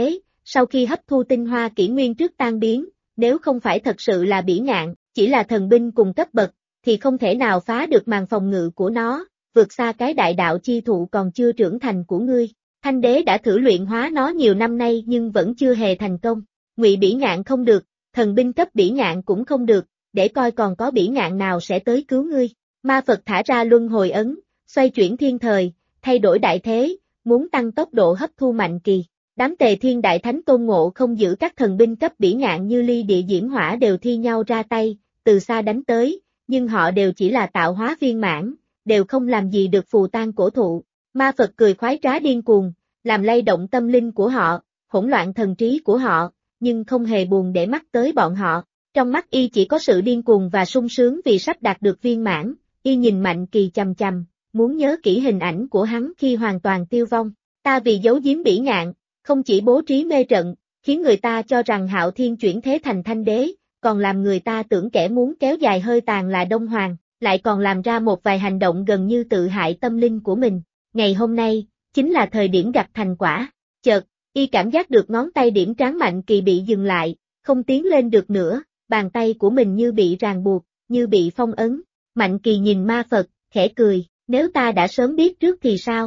sau khi hấp thu tinh hoa kỷ nguyên trước tan biến, nếu không phải thật sự là bỉ ngạn, chỉ là thần binh cùng cấp bậc, thì không thể nào phá được màn phòng ngự của nó, vượt xa cái đại đạo chi thụ còn chưa trưởng thành của ngươi. Thanh đế đã thử luyện hóa nó nhiều năm nay nhưng vẫn chưa hề thành công. Ngụy bỉ ngạn không được, thần binh cấp bỉ ngạn cũng không được, để coi còn có bỉ ngạn nào sẽ tới cứu ngươi. Ma Phật thả ra luân hồi ấn, xoay chuyển thiên thời, thay đổi đại thế, muốn tăng tốc độ hấp thu mạnh kỳ. Đám Tề Thiên Đại Thánh Tôn Ngộ không giữ các thần binh cấp bỉ ngạn như ly địa diễm hỏa đều thi nhau ra tay, từ xa đánh tới, nhưng họ đều chỉ là tạo hóa viên mãn, đều không làm gì được phù tan cổ thụ. Ma Phật cười khoái trá điên cuồng, làm lay động tâm linh của họ, hỗn loạn thần trí của họ, nhưng không hề buồn để mắt tới bọn họ. Trong mắt y chỉ có sự điên cuồng và sung sướng vì sắp đạt được viên mãn, y nhìn Mạnh Kỳ chằm chằm, muốn nhớ kỹ hình ảnh của hắn khi hoàn toàn tiêu vong. Ta vì giấu giếm bỉ ngạn, không chỉ bố trí mê trận, khiến người ta cho rằng Hạo Thiên chuyển thế thành Thanh Đế, còn làm người ta tưởng kẻ muốn kéo dài hơi tàn là Đông Hoàng, lại còn làm ra một vài hành động gần như tự hại tâm linh của mình. Ngày hôm nay, chính là thời điểm gặt thành quả. Chợt, y cảm giác được ngón tay điểm trán Mạnh Kỳ bị dừng lại, không tiến lên được nữa, bàn tay của mình như bị ràng buộc, như bị phong ấn. Mạnh Kỳ nhìn Ma Phật, khẽ cười, nếu ta đã sớm biết trước thì sao?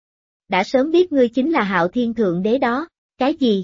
Đã sớm biết ngươi chính là Hạo Thiên Thượng Đế đó, cái gì?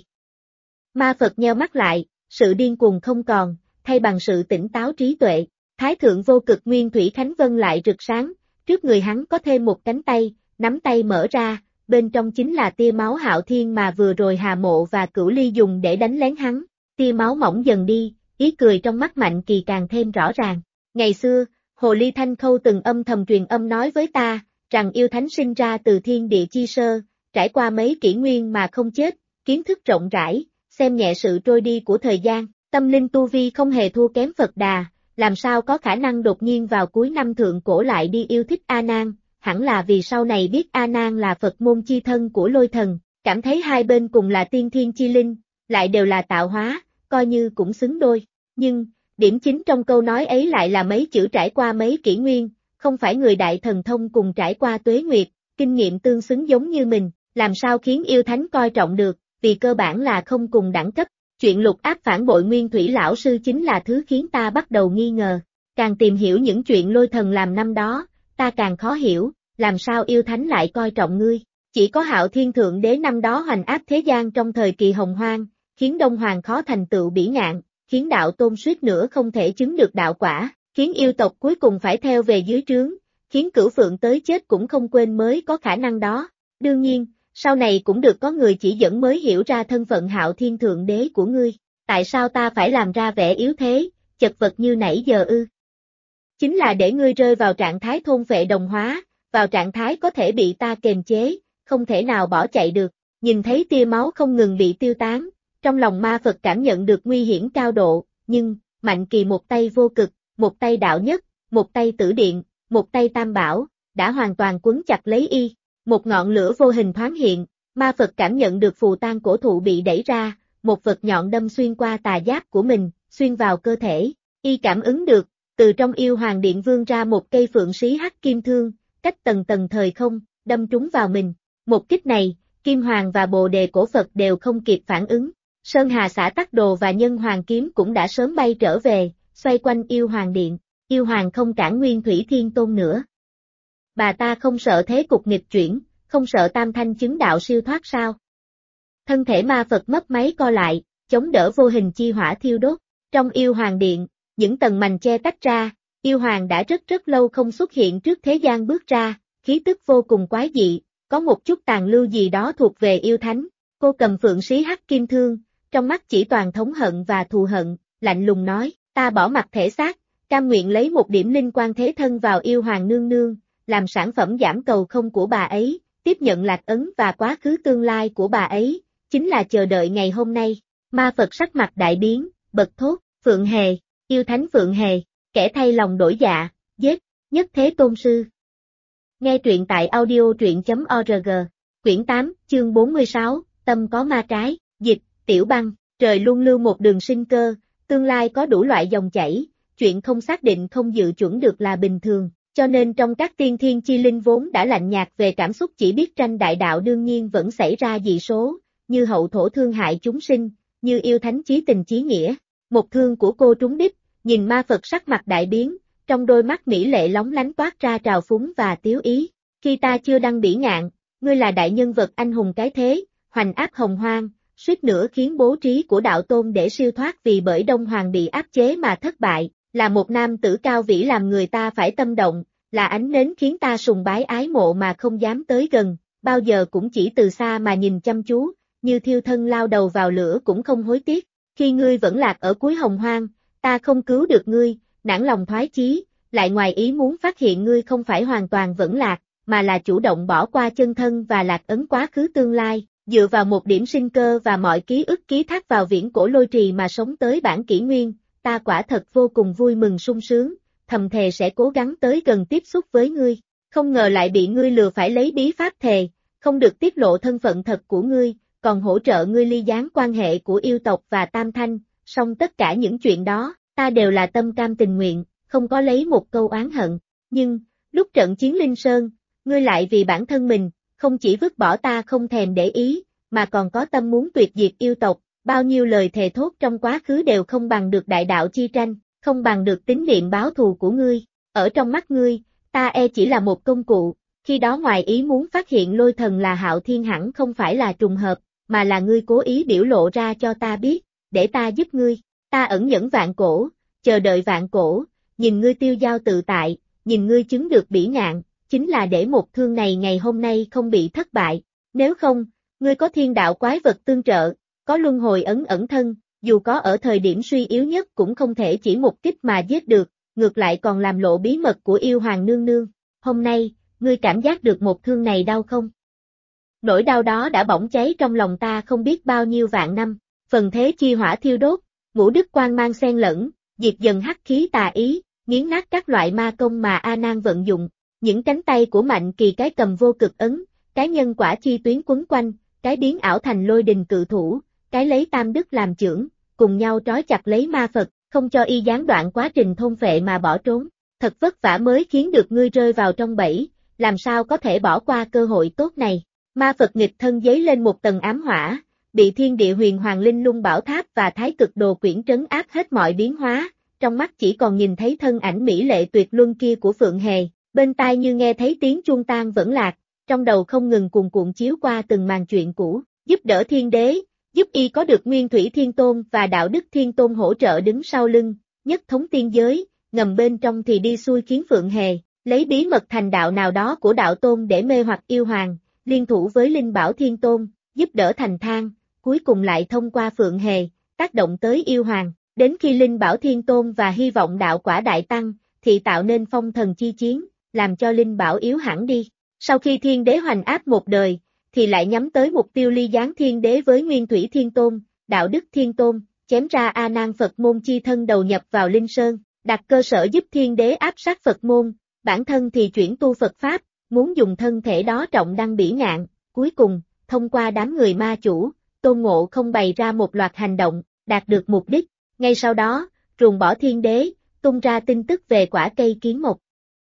Ma Phật nheo mắt lại, sự điên cuồng không còn, thay bằng sự tỉnh táo trí tuệ. Thái thượng vô cực nguyên thủy Khánh Vân lại rực sáng, trước người hắn có thêm một cánh tay, nắm tay mở ra, bên trong chính là tia máu Hạo Thiên mà vừa rồi Hà Mộ và Cửu Ly dùng để đánh lén hắn. Tia máu mỏng dần đi, ý cười trong mắt Mạnh Kỳ càng thêm rõ ràng. Ngày xưa, Hồ Ly Thanh Khâu từng âm thầm truyền âm nói với ta, rằng yêu thánh sinh ra từ thiên địa chi sơ, trải qua mấy kỷ nguyên mà không chết, kiến thức rộng rãi, xem nhẹ sự trôi đi của thời gian, tâm linh tu vi không hề thua kém Phật Đà, làm sao có khả năng đột nhiên vào cuối năm thượng cổ lại đi yêu thích A Nan, hẳn là vì sau này biết A Nan là Phật môn chi thân của Lôi Thần, cảm thấy hai bên cùng là tiên thiên chi linh, lại đều là tạo hóa, coi như cũng xứng đôi. Nhưng, điểm chính trong câu nói ấy lại là mấy chữ trải qua mấy kỷ nguyên, không phải người đại thần thông cùng trải qua tuế nguyệt, kinh nghiệm tương xứng giống như mình, làm sao khiến yêu thánh coi trọng được, vì cơ bản là không cùng đẳng cấp. Chuyện lục áp phản bội Nguyên Thủy Lão Sư chính là thứ khiến ta bắt đầu nghi ngờ. Càng tìm hiểu những chuyện Lôi Thần làm năm đó, ta càng khó hiểu, làm sao yêu thánh lại coi trọng ngươi. Chỉ có Hạo Thiên Thượng Đế năm đó hoành áp thế gian trong thời kỳ hồng hoang, khiến Đông Hoàng khó thành tựu bỉ ngạn, khiến đạo tôn suýt nữa không thể chứng được đạo quả, khiến yêu tộc cuối cùng phải theo về dưới trướng, khiến Cửu Phượng tới chết cũng không quên mới có khả năng đó. Đương nhiên, sau này cũng được có người chỉ dẫn mới hiểu ra thân phận Hạo Thiên Thượng Đế của ngươi. Tại sao ta phải làm ra vẻ yếu thế, chật vật như nãy giờ ư? Chính là để ngươi rơi vào trạng thái thôn phệ đồng hóa, vào trạng thái có thể bị ta kềm chế, không thể nào bỏ chạy được. Nhìn thấy tia máu không ngừng bị tiêu tán, trong lòng Ma Phật cảm nhận được nguy hiểm cao độ, nhưng, Mạnh Kỳ một tay vô cực, một tay đạo nhất, một tay tử điện, một tay tam bảo, đã hoàn toàn quấn chặt lấy y. Một ngọn lửa vô hình thoáng hiện, Ma Phật cảm nhận được phù tan cổ thụ bị đẩy ra, một vật nhọn đâm xuyên qua tà giáp của mình, xuyên vào cơ thể. Y cảm ứng được, từ trong yêu hoàng điện vươn ra một cây phượng xí hắc kim thương, cách tầng tầng thời không, đâm trúng vào mình. Một kích này, Kim Hoàng và Bồ Đề cổ Phật đều không kịp phản ứng. Sơn Hà Xã Tắc Đồ và Nhân Hoàng kiếm cũng đã sớm bay trở về, xoay quanh yêu hoàng điện. Yêu hoàng không cản Nguyên Thủy Thiên Tôn nữa. Bà ta không sợ thế cục nghịch chuyển, không sợ tam thanh chứng đạo siêu thoát sao? Thân thể Ma Phật mấp máy co lại, chống đỡ vô hình chi hỏa thiêu đốt. Trong yêu hoàng điện, những tầng mành che tách ra, yêu hoàng đã rất lâu không xuất hiện trước thế gian bước ra, khí tức vô cùng quái dị, có một chút tàn lưu gì đó thuộc về yêu thánh. Cô cầm phượng xí hắc kim thương, trong mắt chỉ toàn thống hận và thù hận, lạnh lùng nói, ta bỏ mặc thể xác, cam nguyện lấy một điểm linh quan thế thân vào yêu hoàng nương nương, làm sản phẩm giảm cầu không của bà ấy, tiếp nhận lạc ấn và quá khứ tương lai của bà ấy, chính là chờ đợi ngày hôm nay. Ma Phật sắc mặt đại biến, bật thốt, Phượng Hề, yêu thánh Phượng Hề, kẻ thay lòng đổi dạ, giết, nhất thế tôn sư. Nghe truyện tại audio truyện.org, quyển 8, chương 46, tâm có ma trái, dịch, Tiểu Băng, trời luôn lưu một đường sinh cơ, tương lai có đủ loại dòng chảy, chuyện không xác định không dự chuẩn được là bình thường, cho nên trong các tiên thiên chi linh vốn đã lạnh nhạt về cảm xúc chỉ biết tranh đại đạo đương nhiên vẫn xảy ra dị số, như hậu thổ thương hại chúng sinh, như yêu thánh chí tình chí nghĩa. Một thương của cô trúng đích, nhìn ma Phật sắc mặt đại biến, trong đôi mắt mỹ lệ lóng lánh toát ra trào phúng và tiếu ý. Khi ta chưa đăng bỉ ngạn, ngươi là đại nhân vật anh hùng cái thế, hoành áp hồng hoang, suýt nữa khiến bố trí của đạo tôn để siêu thoát vì bởi Đông Hoàng bị áp chế mà thất bại, là một nam tử cao vĩ làm người ta phải tâm động, là ánh nến khiến ta sùng bái ái mộ mà không dám tới gần, bao giờ cũng chỉ từ xa mà nhìn chăm chú, như thiêu thân lao đầu vào lửa cũng không hối tiếc. Khi ngươi vẫn lạc ở cuối hồng hoang, ta không cứu được ngươi, nản lòng thoái chí, lại ngoài ý muốn phát hiện ngươi không phải hoàn toàn vẫn lạc, mà là chủ động bỏ qua chân thân và lạc ấn quá khứ tương lai, dựa vào một điểm sinh cơ và mọi ký ức ký thác vào viễn cổ lôi trì mà sống tới bản kỷ nguyên, ta quả thật vô cùng vui mừng sung sướng, thầm thề sẽ cố gắng tới gần tiếp xúc với ngươi, không ngờ lại bị ngươi lừa phải lấy bí pháp thề, không được tiết lộ thân phận thật của ngươi, còn hỗ trợ ngươi ly gián quan hệ của yêu tộc và Tam Thanh, song tất cả những chuyện đó, ta đều là tâm cam tình nguyện, không có lấy một câu oán hận, nhưng, lúc trận chiến Linh Sơn, ngươi lại vì bản thân mình, không chỉ vứt bỏ ta không thèm để ý, mà còn có tâm muốn tuyệt diệt yêu tộc, bao nhiêu lời thề thốt trong quá khứ đều không bằng được đại đạo chi tranh, không bằng được tín niệm báo thù của ngươi, ở trong mắt ngươi, ta chỉ là một công cụ, khi đó ngoài ý muốn phát hiện lôi thần là Hạo Thiên hẳn không phải là trùng hợp, mà là ngươi cố ý biểu lộ ra cho ta biết, để ta giúp ngươi, ta ẩn nhẫn vạn cổ, chờ đợi vạn cổ, nhìn ngươi tiêu dao tự tại, nhìn ngươi chứng được bỉ ngạn, chính là để một thương này ngày hôm nay không bị thất bại, nếu không, ngươi có thiên đạo quái vật tương trợ, có luân hồi ẩn thân, dù có ở thời điểm suy yếu nhất cũng không thể chỉ một kích mà giết được, ngược lại còn làm lộ bí mật của yêu hoàng nương nương, hôm nay, ngươi cảm giác được một thương này đau không? Nỗi đau đó đã bỏng cháy trong lòng ta không biết bao nhiêu vạn năm, phần thế chi hỏa thiêu đốt, ngũ đức quang mang xen lẫn, diệt dần hắc khí tà ý, nghiến nát các loại ma công mà A Nan vận dụng, những cánh tay của Mạnh Kỳ cái cầm vô cực ấn, cái nhân quả chi tuyến quấn quanh, cái biến ảo thành lôi đình cự thủ, cái lấy tam đức làm chưởng, cùng nhau trói chặt lấy ma Phật, không cho y gián đoạn quá trình thôn phệ mà bỏ trốn, thật vất vả mới khiến được ngươi rơi vào trong bẫy, làm sao có thể bỏ qua cơ hội tốt này. Ma Phật nghịch thân giấy lên một tầng ám hỏa, bị thiên địa huyền hoàng linh lung bảo tháp và thái cực đồ quyển trấn áp hết mọi biến hóa, trong mắt chỉ còn nhìn thấy thân ảnh mỹ lệ tuyệt luân kia của Phượng Hề, bên tai như nghe thấy tiếng chuông tan vẫn lạc, trong đầu không ngừng cuồn cuộn chiếu qua từng màn chuyện cũ, giúp đỡ thiên đế, giúp y có được Nguyên Thủy Thiên Tôn và Đạo Đức Thiên Tôn hỗ trợ đứng sau lưng, nhất thống tiên giới, ngầm bên trong thì đi xuôi khiến Phượng Hề, lấy bí mật thành đạo nào đó của đạo tôn để mê hoặc yêu hoàng, liên thủ với Linh Bảo Thiên Tôn, giúp đỡ thành thang, cuối cùng lại thông qua Phượng Hề, tác động tới yêu hoàng, đến khi Linh Bảo Thiên Tôn và hy vọng đạo quả đại tăng, thì tạo nên phong thần chi chiến, làm cho Linh Bảo yếu hẳn đi. Sau khi thiên đế hoành áp một đời, thì lại nhắm tới mục tiêu ly gián thiên đế với Nguyên Thủy Thiên Tôn, Đạo Đức Thiên Tôn, chém ra A Nan Phật môn chi thân đầu nhập vào Linh Sơn, đặt cơ sở giúp thiên đế áp sát Phật môn, bản thân thì chuyển tu Phật Pháp, muốn dùng thân thể đó trọng đăng bỉ ngạn, cuối cùng, thông qua đám người ma chủ, Tôn Ngộ không bày ra một loạt hành động, đạt được mục đích, ngay sau đó, ruồng bỏ thiên đế, tung ra tin tức về quả cây kiến mộc.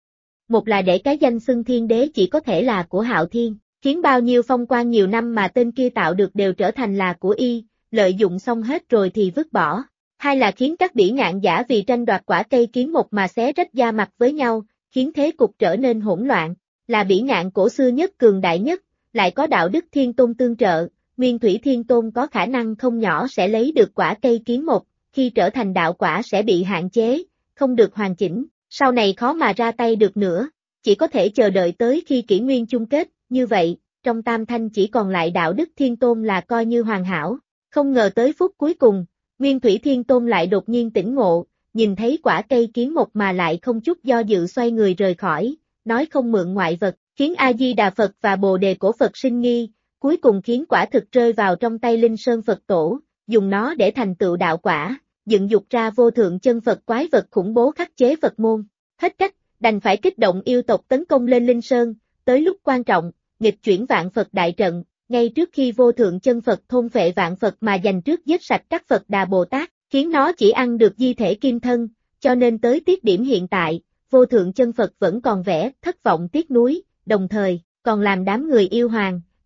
Một là để cái danh xưng thiên đế chỉ có thể là của Hạo Thiên, khiến bao nhiêu phong quan nhiều năm mà tên kia tạo được đều trở thành là của y, lợi dụng xong hết rồi thì vứt bỏ. Hai là khiến các bỉ ngạn giả vì tranh đoạt quả cây kiến mộc mà xé rách da mặt với nhau, khiến thế cục trở nên hỗn loạn, là bỉ ngạn cổ xưa nhất cường đại nhất, lại có Đạo Đức Thiên Tôn tương trợ, Nguyên Thủy Thiên Tôn có khả năng không nhỏ sẽ lấy được quả cây kiến mộc, khi trở thành đạo quả sẽ bị hạn chế, không được hoàn chỉnh, sau này khó mà ra tay được nữa, chỉ có thể chờ đợi tới khi kỷ nguyên chung kết, như vậy, trong Tam Thanh chỉ còn lại Đạo Đức Thiên Tôn là coi như hoàn hảo, không ngờ tới phút cuối cùng, Nguyên Thủy Thiên Tôn lại đột nhiên tỉnh ngộ, nhìn thấy quả cây kiến mộc mà lại không chút do dự xoay người rời khỏi, nói không mượn ngoại vật, khiến A-di-đà Phật và Bồ Đề cổ Phật sinh nghi, cuối cùng khiến quả thực rơi vào trong tay Linh Sơn Phật Tổ, dùng nó để thành tựu đạo quả, dựng dục ra vô thượng chân Phật quái vật khủng bố khắc chế Phật môn. Hết cách, đành phải kích động yêu tộc tấn công lên Linh Sơn, tới lúc quan trọng, nghịch chuyển vạn Phật đại trận, ngay trước khi vô thượng chân Phật thôn phệ vạn Phật mà giành trước giết sạch các Phật Đà Bồ Tát, khiến nó chỉ ăn được di thể kim thân, cho nên tới tiết điểm hiện tại, vô thượng chân Phật vẫn còn vẻ thất vọng tiếc nuối, đồng thời, còn làm đám người yêu hoàng,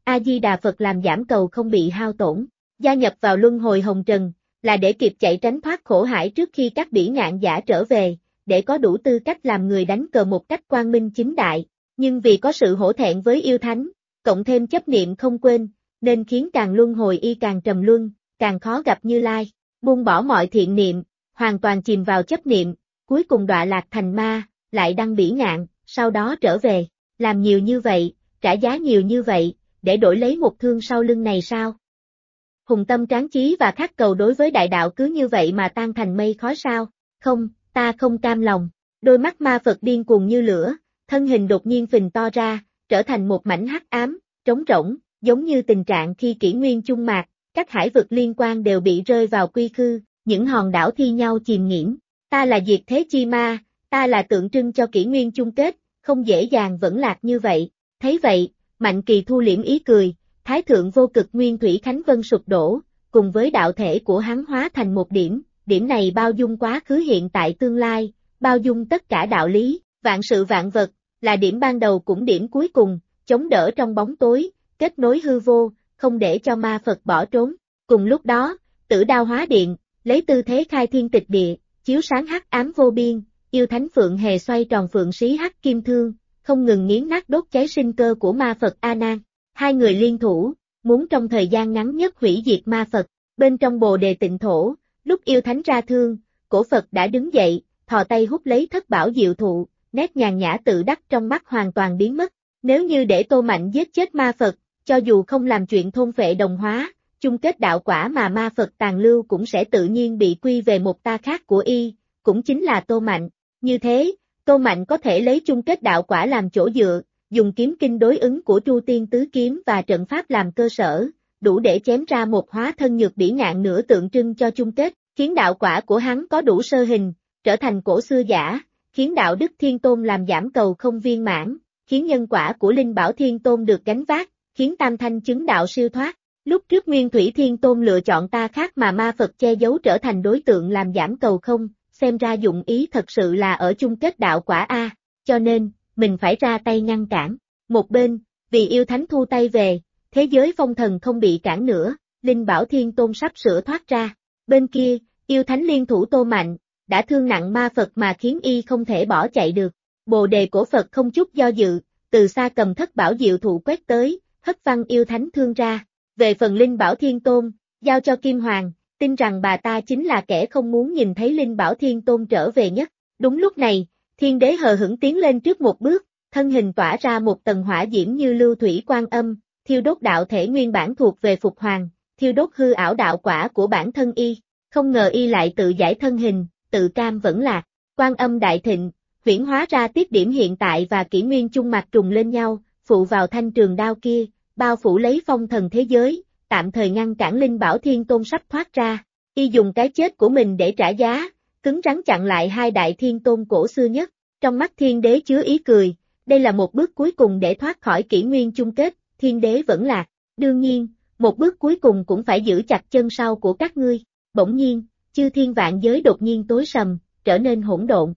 A-di-đà Phật làm giảm cầu không bị hao tổn. Gia nhập vào luân hồi hồng trần, là để kịp chạy tránh thoát khổ hải trước khi các bỉ ngạn giả trở về, để có đủ tư cách làm người đánh cờ một cách quang minh chính đại. Nhưng vì có sự hổ thẹn với yêu thánh, cộng thêm chấp niệm không quên, nên khiến càng luân hồi y càng trầm luân, càng khó gặp Như Lai. Buông bỏ mọi thiện niệm, hoàn toàn chìm vào chấp niệm, cuối cùng đọa lạc thành ma, lại đăng bỉ ngạn, sau đó trở về. Làm nhiều như vậy, trả giá nhiều như vậy, để đổi lấy một thương sau lưng này sao? Hùng tâm tráng chí và khát cầu đối với đại đạo cứ như vậy mà tan thành mây khói sao? Không, ta không cam lòng. Đôi mắt ma Phật điên cuồng như lửa, thân hình đột nhiên phình to ra, trở thành một mảnh hắc ám, trống rỗng, giống như tình trạng khi kỷ nguyên chung mạc, các hải vực liên quan đều bị rơi vào quy khư, những hòn đảo thi nhau chìm nghỉm. Ta là diệt thế chi ma, ta là tượng trưng cho kỷ nguyên chung kết, không dễ dàng vẫn lạc như vậy. Thấy vậy, Mạnh Kỳ thu liễm ý cười, Thái thượng vô cực nguyên thủy Khánh Vân sụp đổ, cùng với đạo thể của hắn hóa thành một điểm này bao dung quá khứ hiện tại tương lai, bao dung tất cả đạo lý, vạn sự vạn vật, là điểm ban đầu cũng điểm cuối cùng, chống đỡ trong bóng tối, kết nối hư vô, không để cho ma Phật bỏ trốn. Cùng lúc đó, Tử Đao hóa điện, lấy tư thế khai thiên tịch địa, chiếu sáng hắc ám vô biên, yêu thánh phượng hề xoay tròn phượng xí hắc kim thương, không ngừng nghiến nát đốt cháy sinh cơ của ma Phật A Nan. Hai người liên thủ, muốn trong thời gian ngắn nhất hủy diệt ma Phật. Bên trong Bồ Đề Tịnh Thổ, lúc yêu thánh ra thương, cổ Phật đã đứng dậy, thò tay hút lấy thất bảo diệu thụ, nét nhàn nhã tự đắc trong mắt hoàn toàn biến mất. Nếu như để Tô Mạnh giết chết ma Phật, cho dù không làm chuyện thôn phệ đồng hóa, chung kết đạo quả mà ma Phật tàn lưu cũng sẽ tự nhiên bị quy về một ta khác của y, cũng chính là Tô Mạnh. Như thế, Tô Mạnh có thể lấy chung kết đạo quả làm chỗ dựa, dùng kiếm kinh đối ứng của Tru Tiên Tứ Kiếm và trận pháp làm cơ sở, đủ để chém ra một hóa thân nhược bỉ ngạn nửa tượng trưng cho chung kết, khiến đạo quả của hắn có đủ sơ hình, trở thành cổ xưa giả, khiến đạo đức Thiên Tôn làm giảm cầu không viên mãn, khiến nhân quả của Linh Bảo Thiên Tôn được gánh vác, khiến Tam Thanh chứng đạo siêu thoát. Lúc trước Nguyên Thủy Thiên Tôn lựa chọn ta khác mà ma Phật che giấu trở thành đối tượng làm giảm cầu không, xem ra dụng ý thật sự là ở chung kết đạo quả A, cho nên, mình phải ra tay ngăn cản. Một bên, vì yêu thánh thu tay về, thế giới phong thần không bị cản nữa, Linh Bảo Thiên Tôn sắp sửa thoát ra. Bên kia, yêu thánh liên thủ Tô Mạnh, đã thương nặng ma Phật mà khiến y không thể bỏ chạy được. Bồ đề cổ Phật không chút do dự, từ xa cầm thất bảo diệu thụ quét tới, hất văng yêu thánh thương ra. Về phần Linh Bảo Thiên Tôn, giao cho Kim Hoàng, tin rằng bà ta chính là kẻ không muốn nhìn thấy Linh Bảo Thiên Tôn trở về nhất. Đúng lúc này, Thiên Đế hờ hững tiến lên trước một bước, thân hình tỏa ra một tầng hỏa diễm như lưu thủy quan âm, thiêu đốt đạo thể nguyên bản thuộc về Phục Hoàng, thiêu đốt hư ảo đạo quả của bản thân y. Không ngờ y lại tự giải thân hình, tự cam vẫn lạc. Quan âm đại thịnh, huyễn hóa ra tiết điểm hiện tại và kỷ nguyên chung mặt trùng lên nhau, phụ vào thanh trường đao kia, bao phủ lấy phong thần thế giới, tạm thời ngăn cản Linh Bảo Thiên Tôn sắp thoát ra. Y dùng cái chết của mình để trả giá, cứng rắn chặn lại hai đại thiên tôn cổ xưa nhất. Trong mắt Thiên Đế chứa ý cười, đây là một bước cuối cùng để thoát khỏi kỷ nguyên chung kết, Thiên Đế vẫn lạc. Đương nhiên, một bước cuối cùng cũng phải giữ chặt chân sau của các ngươi. Bỗng nhiên, chư thiên vạn giới đột nhiên tối sầm, trở nên hỗn độn.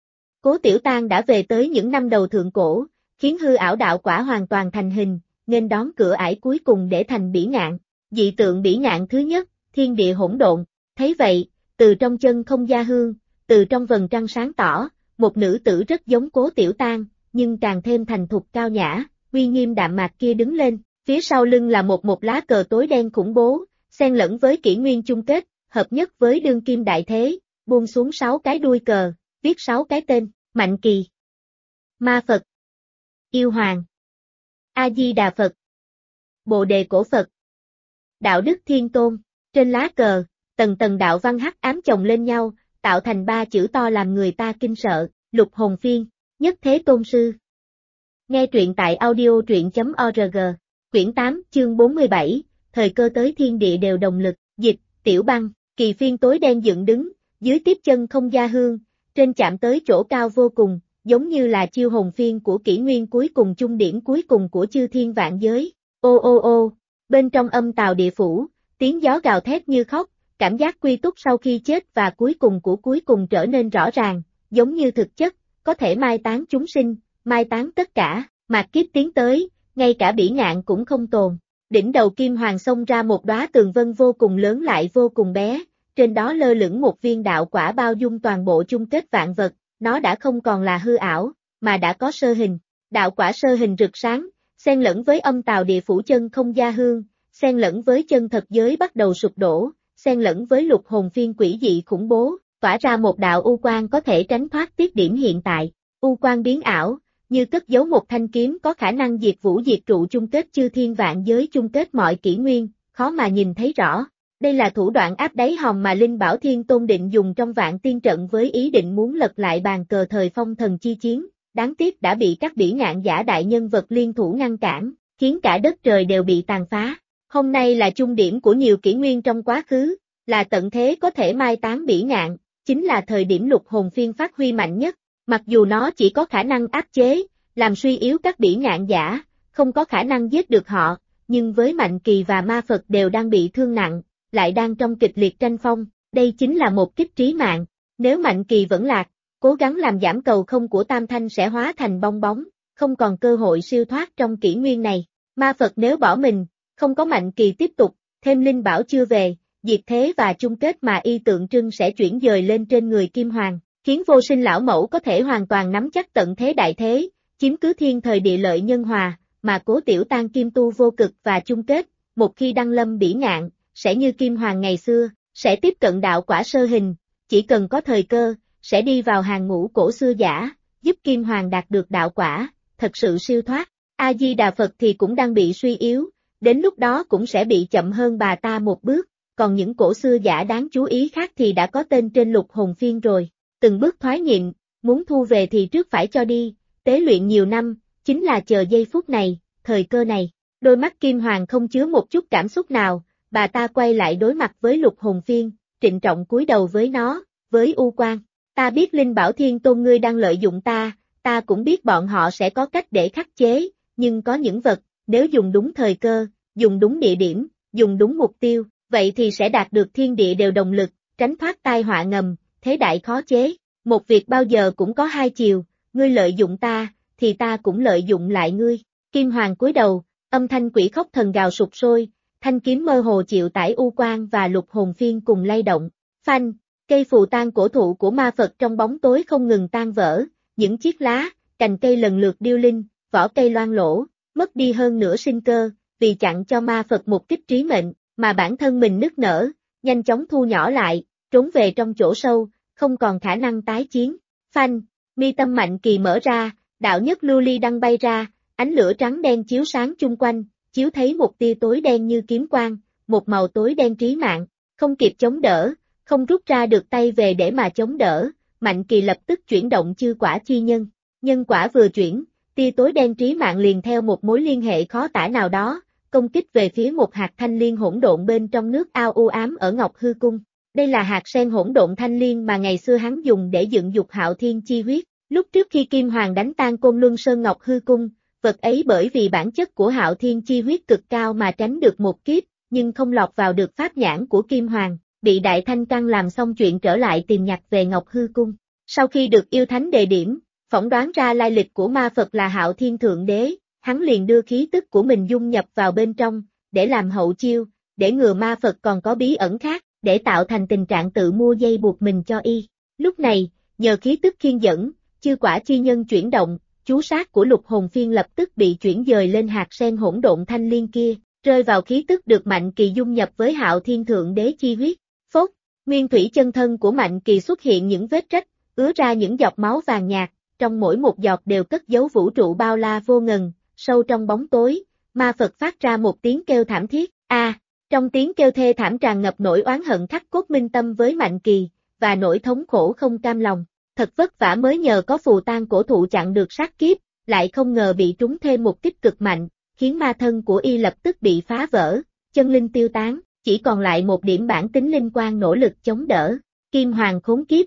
Cố Tiểu Tang đã về tới những năm đầu thượng cổ, khiến hư ảo đạo quả hoàn toàn thành hình, nên đón cửa ải cuối cùng để thành bỉ ngạn. Dị tượng bỉ ngạn thứ nhất, thiên địa hỗn độn. Thấy vậy, từ trong chân không gia hương, từ trong vầng trăng sáng tỏ, một nữ tử rất giống Cố Tiểu Tang, nhưng càng thêm thành thục cao nhã, uy nghiêm đạm mạc kia đứng lên, phía sau lưng là một lá cờ tối đen khủng bố, xen lẫn với kỷ nguyên chung kết, hợp nhất với đương kim đại thế, buông xuống 6 cái đuôi cờ, viết 6 cái tên, Mạnh Kỳ, Ma Phật, Yêu Hoàng, A-di-đà Phật, Bồ Đề Cổ Phật, Đạo Đức Thiên Tôn. Trên lá cờ, tầng tầng đạo văn hắc ám chồng lên nhau, tạo thành 3 chữ to làm người ta kinh sợ, Lục Hồn Phiên, Nhất Thế Tôn Sư. Nghe truyện tại audio.org, quyển 8, chương 47, thời cơ tới thiên địa đều đồng lực, dịch, Tiểu Băng, kỳ phiên tối đen dựng đứng, dưới tiếp chân không gia hương, trên chạm tới chỗ cao vô cùng, giống như là chiêu hồn phiên của kỷ nguyên cuối cùng chung điểm cuối cùng của chư thiên vạn giới. Ô ô ô, bên trong âm tào địa phủ, tiếng gió gào thét như khóc, cảm giác quy túc sau khi chết và cuối cùng của cuối cùng trở nên rõ ràng, giống như thực chất, có thể mai táng chúng sinh, mai táng tất cả. Mạt Kiếp tiến tới, ngay cả bỉ ngạn cũng không tồn. Đỉnh đầu Kim Hoàng xông ra một đóa tường vân vô cùng lớn lại vô cùng bé, trên đó lơ lửng một viên đạo quả bao dung toàn bộ chung kết vạn vật, nó đã không còn là hư ảo, mà đã có sơ hình. Đạo quả sơ hình rực sáng, xen lẫn với âm tào địa phủ chân không gia hương, xen lẫn với chân thật giới bắt đầu sụp đổ, xen lẫn với lục hồn phiên quỷ dị khủng bố, tỏa ra một đạo u quang có thể tránh thoát tiết điểm hiện tại. U quang biến ảo, như cất giấu một thanh kiếm có khả năng diệt vũ diệt trụ chung kết chư thiên vạn giới chung kết mọi kỷ nguyên, khó mà nhìn thấy rõ. Đây là thủ đoạn áp đáy hòm mà Linh Bảo Thiên Tôn định dùng trong Vạn Tiên trận với ý định muốn lật lại bàn cờ thời phong thần chi chiến, đáng tiếc đã bị các bỉ ngạn giả đại nhân vật liên thủ ngăn cản, khiến cả đất trời đều bị tàn phá. Hôm nay là chung điểm của nhiều kỷ nguyên trong quá khứ, là tận thế có thể mai táng bỉ ngạn, chính là thời điểm lục hồn phiên phát huy mạnh nhất, mặc dù nó chỉ có khả năng áp chế, làm suy yếu các bỉ ngạn giả, không có khả năng giết được họ, nhưng với Mạnh Kỳ và Ma Phật đều đang bị thương nặng, lại đang trong kịch liệt tranh phong, đây chính là một kích trí mạng. Nếu Mạnh Kỳ vẫn lạc, cố gắng làm giảm cầu không của Tam Thanh sẽ hóa thành bong bóng, không còn cơ hội siêu thoát trong kỷ nguyên này. Ma Phật nếu bỏ mình, không có Mạnh Kỳ tiếp tục, thêm Linh Bảo chưa về, diệt thế và chung kết mà y tượng trưng sẽ chuyển dời lên trên người Kim Hoàng, khiến Vô Sinh lão mẫu có thể hoàn toàn nắm chắc tận thế đại thế, chiếm cứ thiên thời địa lợi nhân hòa, mà Cố Tiểu Tan kim tu vô cực và chung kết, một khi đăng lâm bỉ ngạn, sẽ như Kim Hoàng ngày xưa, sẽ tiếp cận đạo quả sơ hình, chỉ cần có thời cơ, sẽ đi vào hàng ngũ cổ xưa giả, giúp Kim Hoàng đạt được đạo quả, thật sự siêu thoát. A-di-đà Phật thì cũng đang bị suy yếu, đến lúc đó cũng sẽ bị chậm hơn bà ta một bước, còn những cổ xưa giả đáng chú ý khác thì đã có tên trên lục hồn phiên rồi. Từng bước thoái nhịn, muốn thu về thì trước phải cho đi, tế luyện nhiều năm, chính là chờ giây phút này, thời cơ này. Đôi mắt Kim Hoàng không chứa một chút cảm xúc nào, bà ta quay lại đối mặt với lục hồn phiên, trịnh trọng cúi đầu với nó, với U Quang. Ta biết Linh Bảo Thiên Tôn ngươi đang lợi dụng ta cũng biết bọn họ sẽ có cách để khắc chế, nhưng có những vật, nếu dùng đúng thời cơ, dùng đúng địa điểm, dùng đúng mục tiêu, vậy thì sẽ đạt được thiên địa đều đồng lực, tránh thoát tai họa ngầm, thế đại khó chế. Một việc bao giờ cũng có hai chiều, ngươi lợi dụng ta, thì ta cũng lợi dụng lại ngươi. Kim Hoàng cúi đầu, âm thanh quỷ khóc thần gào sụp sôi, thanh kiếm mơ hồ chịu tải U Quang và lục hồn phiên cùng lay động. Phanh, cây phù tang cổ thụ của Ma Phật trong bóng tối không ngừng tan vỡ, những chiếc lá, cành cây lần lượt điêu linh, vỏ cây loang lỗ, mất đi hơn nửa sinh cơ, vì chặn cho Ma Phật một kích trí mệnh, mà bản thân mình nức nở, nhanh chóng thu nhỏ lại, trốn về trong chỗ sâu, không còn khả năng tái chiến. Phanh, mi tâm Mạnh Kỳ mở ra, đạo nhất lưu ly đăng bay ra, ánh lửa trắng đen chiếu sáng chung quanh, chiếu thấy một tia tối đen như kiếm quang, một màu tối đen trí mạng, không kịp chống đỡ, không rút ra được tay về để mà chống đỡ, Mạnh Kỳ lập tức chuyển động chư quả chi nhân. Nhân quả vừa chuyển, tia tối đen trí mạng liền theo một mối liên hệ khó tả nào đó, công kích về phía một hạt thanh liên hỗn độn bên trong nước ao u ám ở Ngọc Hư Cung. Đây là hạt sen hỗn độn thanh liên mà ngày xưa hắn dùng để dựng dục Hạo Thiên chi huyết. Lúc trước khi Kim Hoàng đánh tan Côn Luân Sơn Ngọc Hư Cung, vật ấy bởi vì bản chất của Hạo Thiên chi huyết cực cao mà tránh được một kiếp, nhưng không lọt vào được pháp nhãn của Kim Hoàng, bị Đại Thanh Căn làm xong chuyện trở lại tìm nhặt về Ngọc Hư Cung. Sau khi được yêu thánh đề điểm, phỏng đoán ra lai lịch của Ma Phật là Hạo Thiên Thượng Đế, hắn liền đưa khí tức của mình dung nhập vào bên trong, để làm hậu chiêu, để ngừa Ma Phật còn có bí ẩn khác, để tạo thành tình trạng tự mua dây buộc mình cho y. Lúc này, nhờ khí tức khiên dẫn, chư quả chi nhân chuyển động, chú sát của lục hồn phiên lập tức bị chuyển dời lên hạt sen hỗn độn thanh liên kia, rơi vào khí tức được Mạnh Kỳ dung nhập với Hạo Thiên Thượng Đế chi huyết. Phốt, nguyên thủy chân thân của Mạnh Kỳ xuất hiện những vết rách, ứa ra những giọt máu vàng nhạt, trong mỗi một giọt đều cất giấu vũ trụ bao la vô ngần, sâu trong bóng tối, Ma Phật phát ra một tiếng kêu thảm thiết, trong tiếng kêu thê thảm tràn ngập nỗi oán hận khắc cốt minh tâm với Mạnh Kỳ, và nỗi thống khổ không cam lòng. Thật vất vả mới nhờ có phù tang cổ thụ chặn được sát kiếp, lại không ngờ bị trúng thêm một kích cực mạnh, khiến ma thân của y lập tức bị phá vỡ, chân linh tiêu tán, chỉ còn lại một điểm bản tính linh quan nỗ lực chống đỡ. Kim Hoàng khốn kiếp,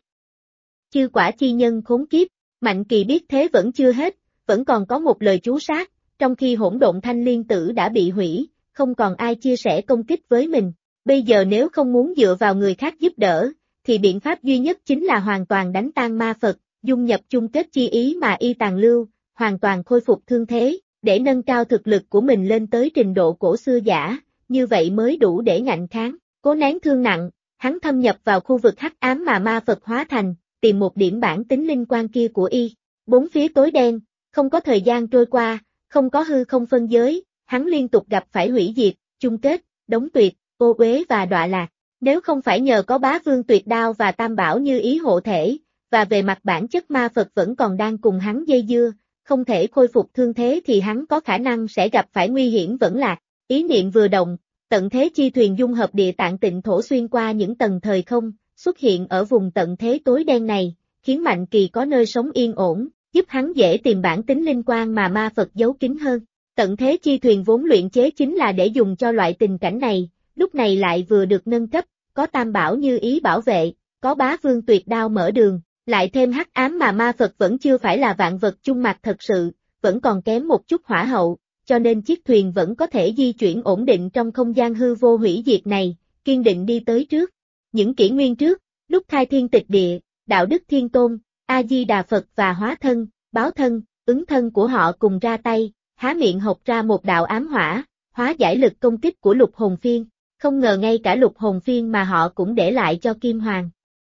chư quả chi nhân khốn kiếp. Mạnh Kỳ biết thế vẫn chưa hết, vẫn còn có một lời chú sát, trong khi hỗn độn thanh liên tử đã bị hủy, không còn ai chia sẻ công kích với mình. Bây giờ nếu không muốn dựa vào người khác giúp đỡ, thì biện pháp duy nhất chính là hoàn toàn đánh tan Ma Phật, dung nhập chung kết chi ý mà y tàn lưu, hoàn toàn khôi phục thương thế. để nâng cao thực lực của mình lên tới trình độ cổ xưa giả, như vậy mới đủ để ngạnh kháng. Cố nén thương nặng, hắn thâm nhập vào khu vực hắc ám mà ma Phật hóa thành, tìm một điểm bản tính linh quan kia của y. Bốn phía tối đen, không có thời gian trôi qua, không có hư không phân giới, hắn liên tục gặp phải hủy diệt, chung kết, đống tuyệt, ô uế và đọa lạc. Nếu không phải nhờ có Bá Vương Tuyệt Đao và Tam Bảo như ý hộ thể, và về mặt bản chất ma Phật vẫn còn đang cùng hắn dây dưa, không thể khôi phục thương thế thì hắn có khả năng sẽ gặp phải nguy hiểm vẫn lạc. Ý niệm vừa động, tận thế chi thuyền dung hợp địa tạng tịnh thổ xuyên qua những tầng thời không, xuất hiện ở vùng tận thế tối đen này, khiến Mạnh Kỳ có nơi sống yên ổn, giúp hắn dễ tìm bản tính linh quan mà ma Phật giấu kín hơn. Tận thế chi thuyền vốn luyện chế chính là để dùng cho loại tình cảnh này, lúc này lại vừa được nâng cấp, có Tam Bảo như ý bảo vệ, có Bá Vương Tuyệt Đao mở đường, lại thêm hắc ám mà ma Phật vẫn chưa phải là vạn vật chung mặt thật sự, vẫn còn kém một chút hỏa hậu, cho nên chiếc thuyền vẫn có thể di chuyển ổn định trong không gian hư vô hủy diệt này, kiên định đi tới trước. Những kỷ nguyên trước, lúc khai thiên tịch địa, đạo đức thiên tôn, A-di-đà Phật và hóa thân, báo thân, ứng thân của họ cùng ra tay, há miệng học ra một đạo ám hỏa, hóa giải lực công kích của lục hồn phiên, không ngờ ngay cả lục hồn phiên mà họ cũng để lại cho Kim Hoàng.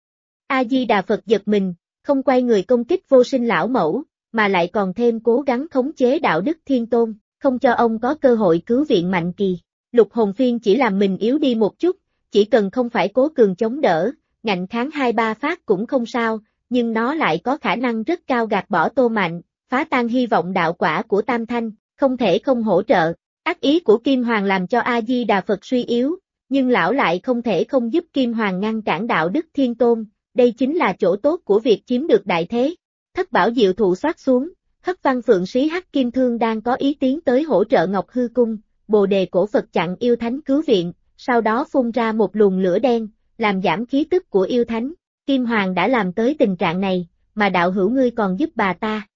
A-di-đà Phật giật mình, không quay người công kích vô sinh lão mẫu, mà lại còn thêm cố gắng khống chế đạo đức thiên tôn, không cho ông có cơ hội cứu viện Mạnh Kỳ. Lục hồn phiên chỉ làm mình yếu đi một chút, chỉ cần không phải cố cường chống đỡ, ngạnh kháng 2-3 phát cũng không sao, nhưng nó lại có khả năng rất cao gạt bỏ Tô Mạnh, phá tan hy vọng đạo quả của Tam Thanh, không thể không hỗ trợ. Ác ý của Kim Hoàng làm cho A-di-đà Phật suy yếu, nhưng lão lại không thể không giúp Kim Hoàng ngăn cản đạo đức thiên tôn, đây chính là chỗ tốt của việc chiếm được đại thế. Thất bảo diệu thụ xoát xuống, Hất Văn Phượng Sĩ Hắc Kim Thương đang có ý tiến tới hỗ trợ Ngọc Hư Cung, Bồ Đề cổ Phật chặn yêu thánh cứu viện, sau đó phun ra một luồng lửa đen, làm giảm khí tức của yêu thánh. Kim Hoàng đã làm tới tình trạng này, mà đạo hữu ngươi còn giúp bà ta.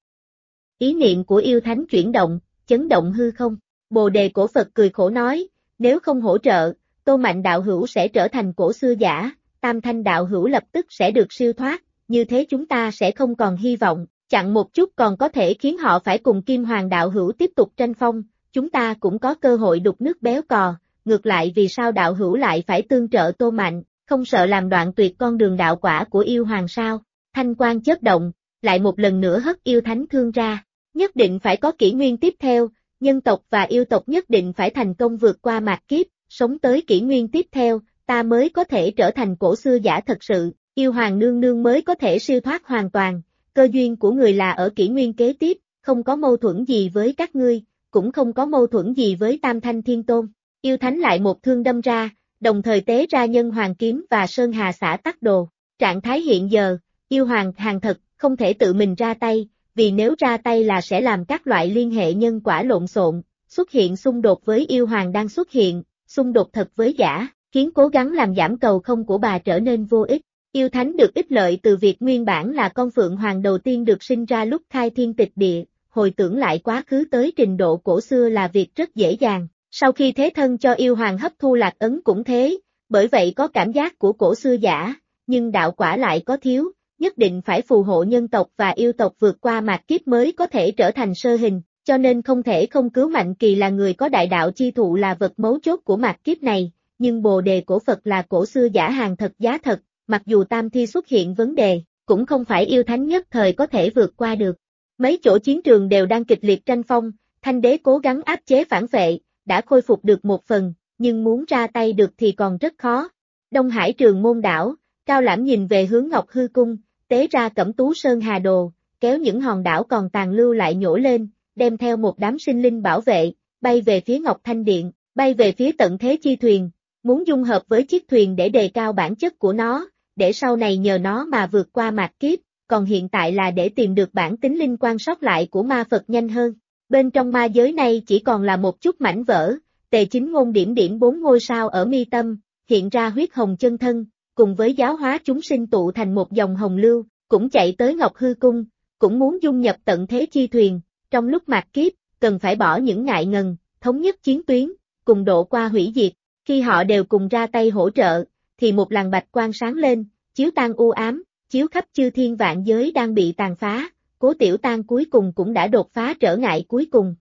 Ý niệm của yêu thánh chuyển động, chấn động hư không. Bồ Đề cổ Phật cười khổ nói, nếu không hỗ trợ, Tô Mạnh đạo hữu sẽ trở thành cổ xưa giả, Tam Thanh đạo hữu lập tức sẽ được siêu thoát, như thế chúng ta sẽ không còn hy vọng, chặn một chút còn có thể khiến họ phải cùng Kim Hoàng đạo hữu tiếp tục tranh phong, chúng ta cũng có cơ hội đục nước béo cò, ngược lại vì sao đạo hữu lại phải tương trợ Tô Mạnh, không sợ làm đoạn tuyệt con đường đạo quả của yêu hoàng sao? Thanh quang chớp động, lại một lần nữa hất yêu thánh thương ra, nhất định phải có kỷ nguyên tiếp theo, nhân tộc và yêu tộc nhất định phải thành công vượt qua mạt kiếp, sống tới kỷ nguyên tiếp theo, ta mới có thể trở thành cổ xưa giả thật sự, yêu hoàng nương nương mới có thể siêu thoát hoàn toàn, cơ duyên của người là ở kỷ nguyên kế tiếp, không có mâu thuẫn gì với các ngươi, cũng không có mâu thuẫn gì với Tam Thanh Thiên Tôn. Yêu thánh lại một thương đâm ra, đồng thời tế ra nhân hoàng kiếm và sơn hà xả tắc đồ. Trạng thái hiện giờ, yêu hoàng hàng thật, không thể tự mình ra tay, vì nếu ra tay là sẽ làm các loại liên hệ nhân quả lộn xộn, xuất hiện xung đột với yêu hoàng đang xuất hiện, xung đột thật với giả, khiến cố gắng làm giảm cầu không của bà trở nên vô ích. Yêu thánh được ích lợi từ việc nguyên bản là con phượng hoàng đầu tiên được sinh ra lúc khai thiên tịch địa, hồi tưởng lại quá khứ tới trình độ cổ xưa là việc rất dễ dàng. Sau khi thế thân cho yêu hoàng hấp thu lạc ấn cũng thế, bởi vậy có cảm giác của cổ xưa giả, nhưng đạo quả lại có thiếu, nhất định phải phù hộ nhân tộc và yêu tộc vượt qua mạt kiếp mới có thể trở thành sơ hình, cho nên không thể không cứu Mạnh Kỳ là người có đại đạo chi thụ là vật mấu chốt của mạt kiếp này, nhưng Bồ Đề cổ Phật là cổ xưa giả hàng thật giá thật, mặc dù tam thi xuất hiện vấn đề, cũng không phải yêu thánh nhất thời có thể vượt qua được. Mấy chỗ chiến trường đều đang kịch liệt tranh phong, Thanh Đế cố gắng áp chế phản vệ, đã khôi phục được một phần, nhưng muốn ra tay được thì còn rất khó. Đông Hải Trường Môn đảo, Cao Lãm nhìn về hướng Ngọc Hư Cung, tế ra Cẩm Tú Sơn Hà Đồ, kéo những hòn đảo còn tàn lưu lại nhổ lên, đem theo một đám sinh linh bảo vệ, bay về phía Ngọc Thanh Điện, bay về phía tận thế chi thuyền, muốn dung hợp với chiếc thuyền để đề cao bản chất của nó, để sau này nhờ nó mà vượt qua mạt kiếp, còn hiện tại là để tìm được bản tính linh quan sót lại của ma Phật nhanh hơn. Bên trong ma giới này chỉ còn là một chút mảnh vỡ, Tề Chính Ngôn điểm điểm 4 ngôi sao ở mi tâm, hiện ra huyết hồng chân thân, cùng với giáo hóa chúng sinh tụ thành một dòng hồng lưu, cũng chạy tới Ngọc Hư Cung, cũng muốn dung nhập tận thế chi thuyền, trong lúc mạt kiếp, cần phải bỏ những ngại ngần, thống nhất chiến tuyến, cùng độ qua hủy diệt, khi họ đều cùng ra tay hỗ trợ, thì một làn bạch quang sáng lên, chiếu tan u ám, chiếu khắp chư thiên vạn giới đang bị tàn phá. Cố Tiểu Tan cuối cùng cũng đã đột phá trở ngại cuối cùng,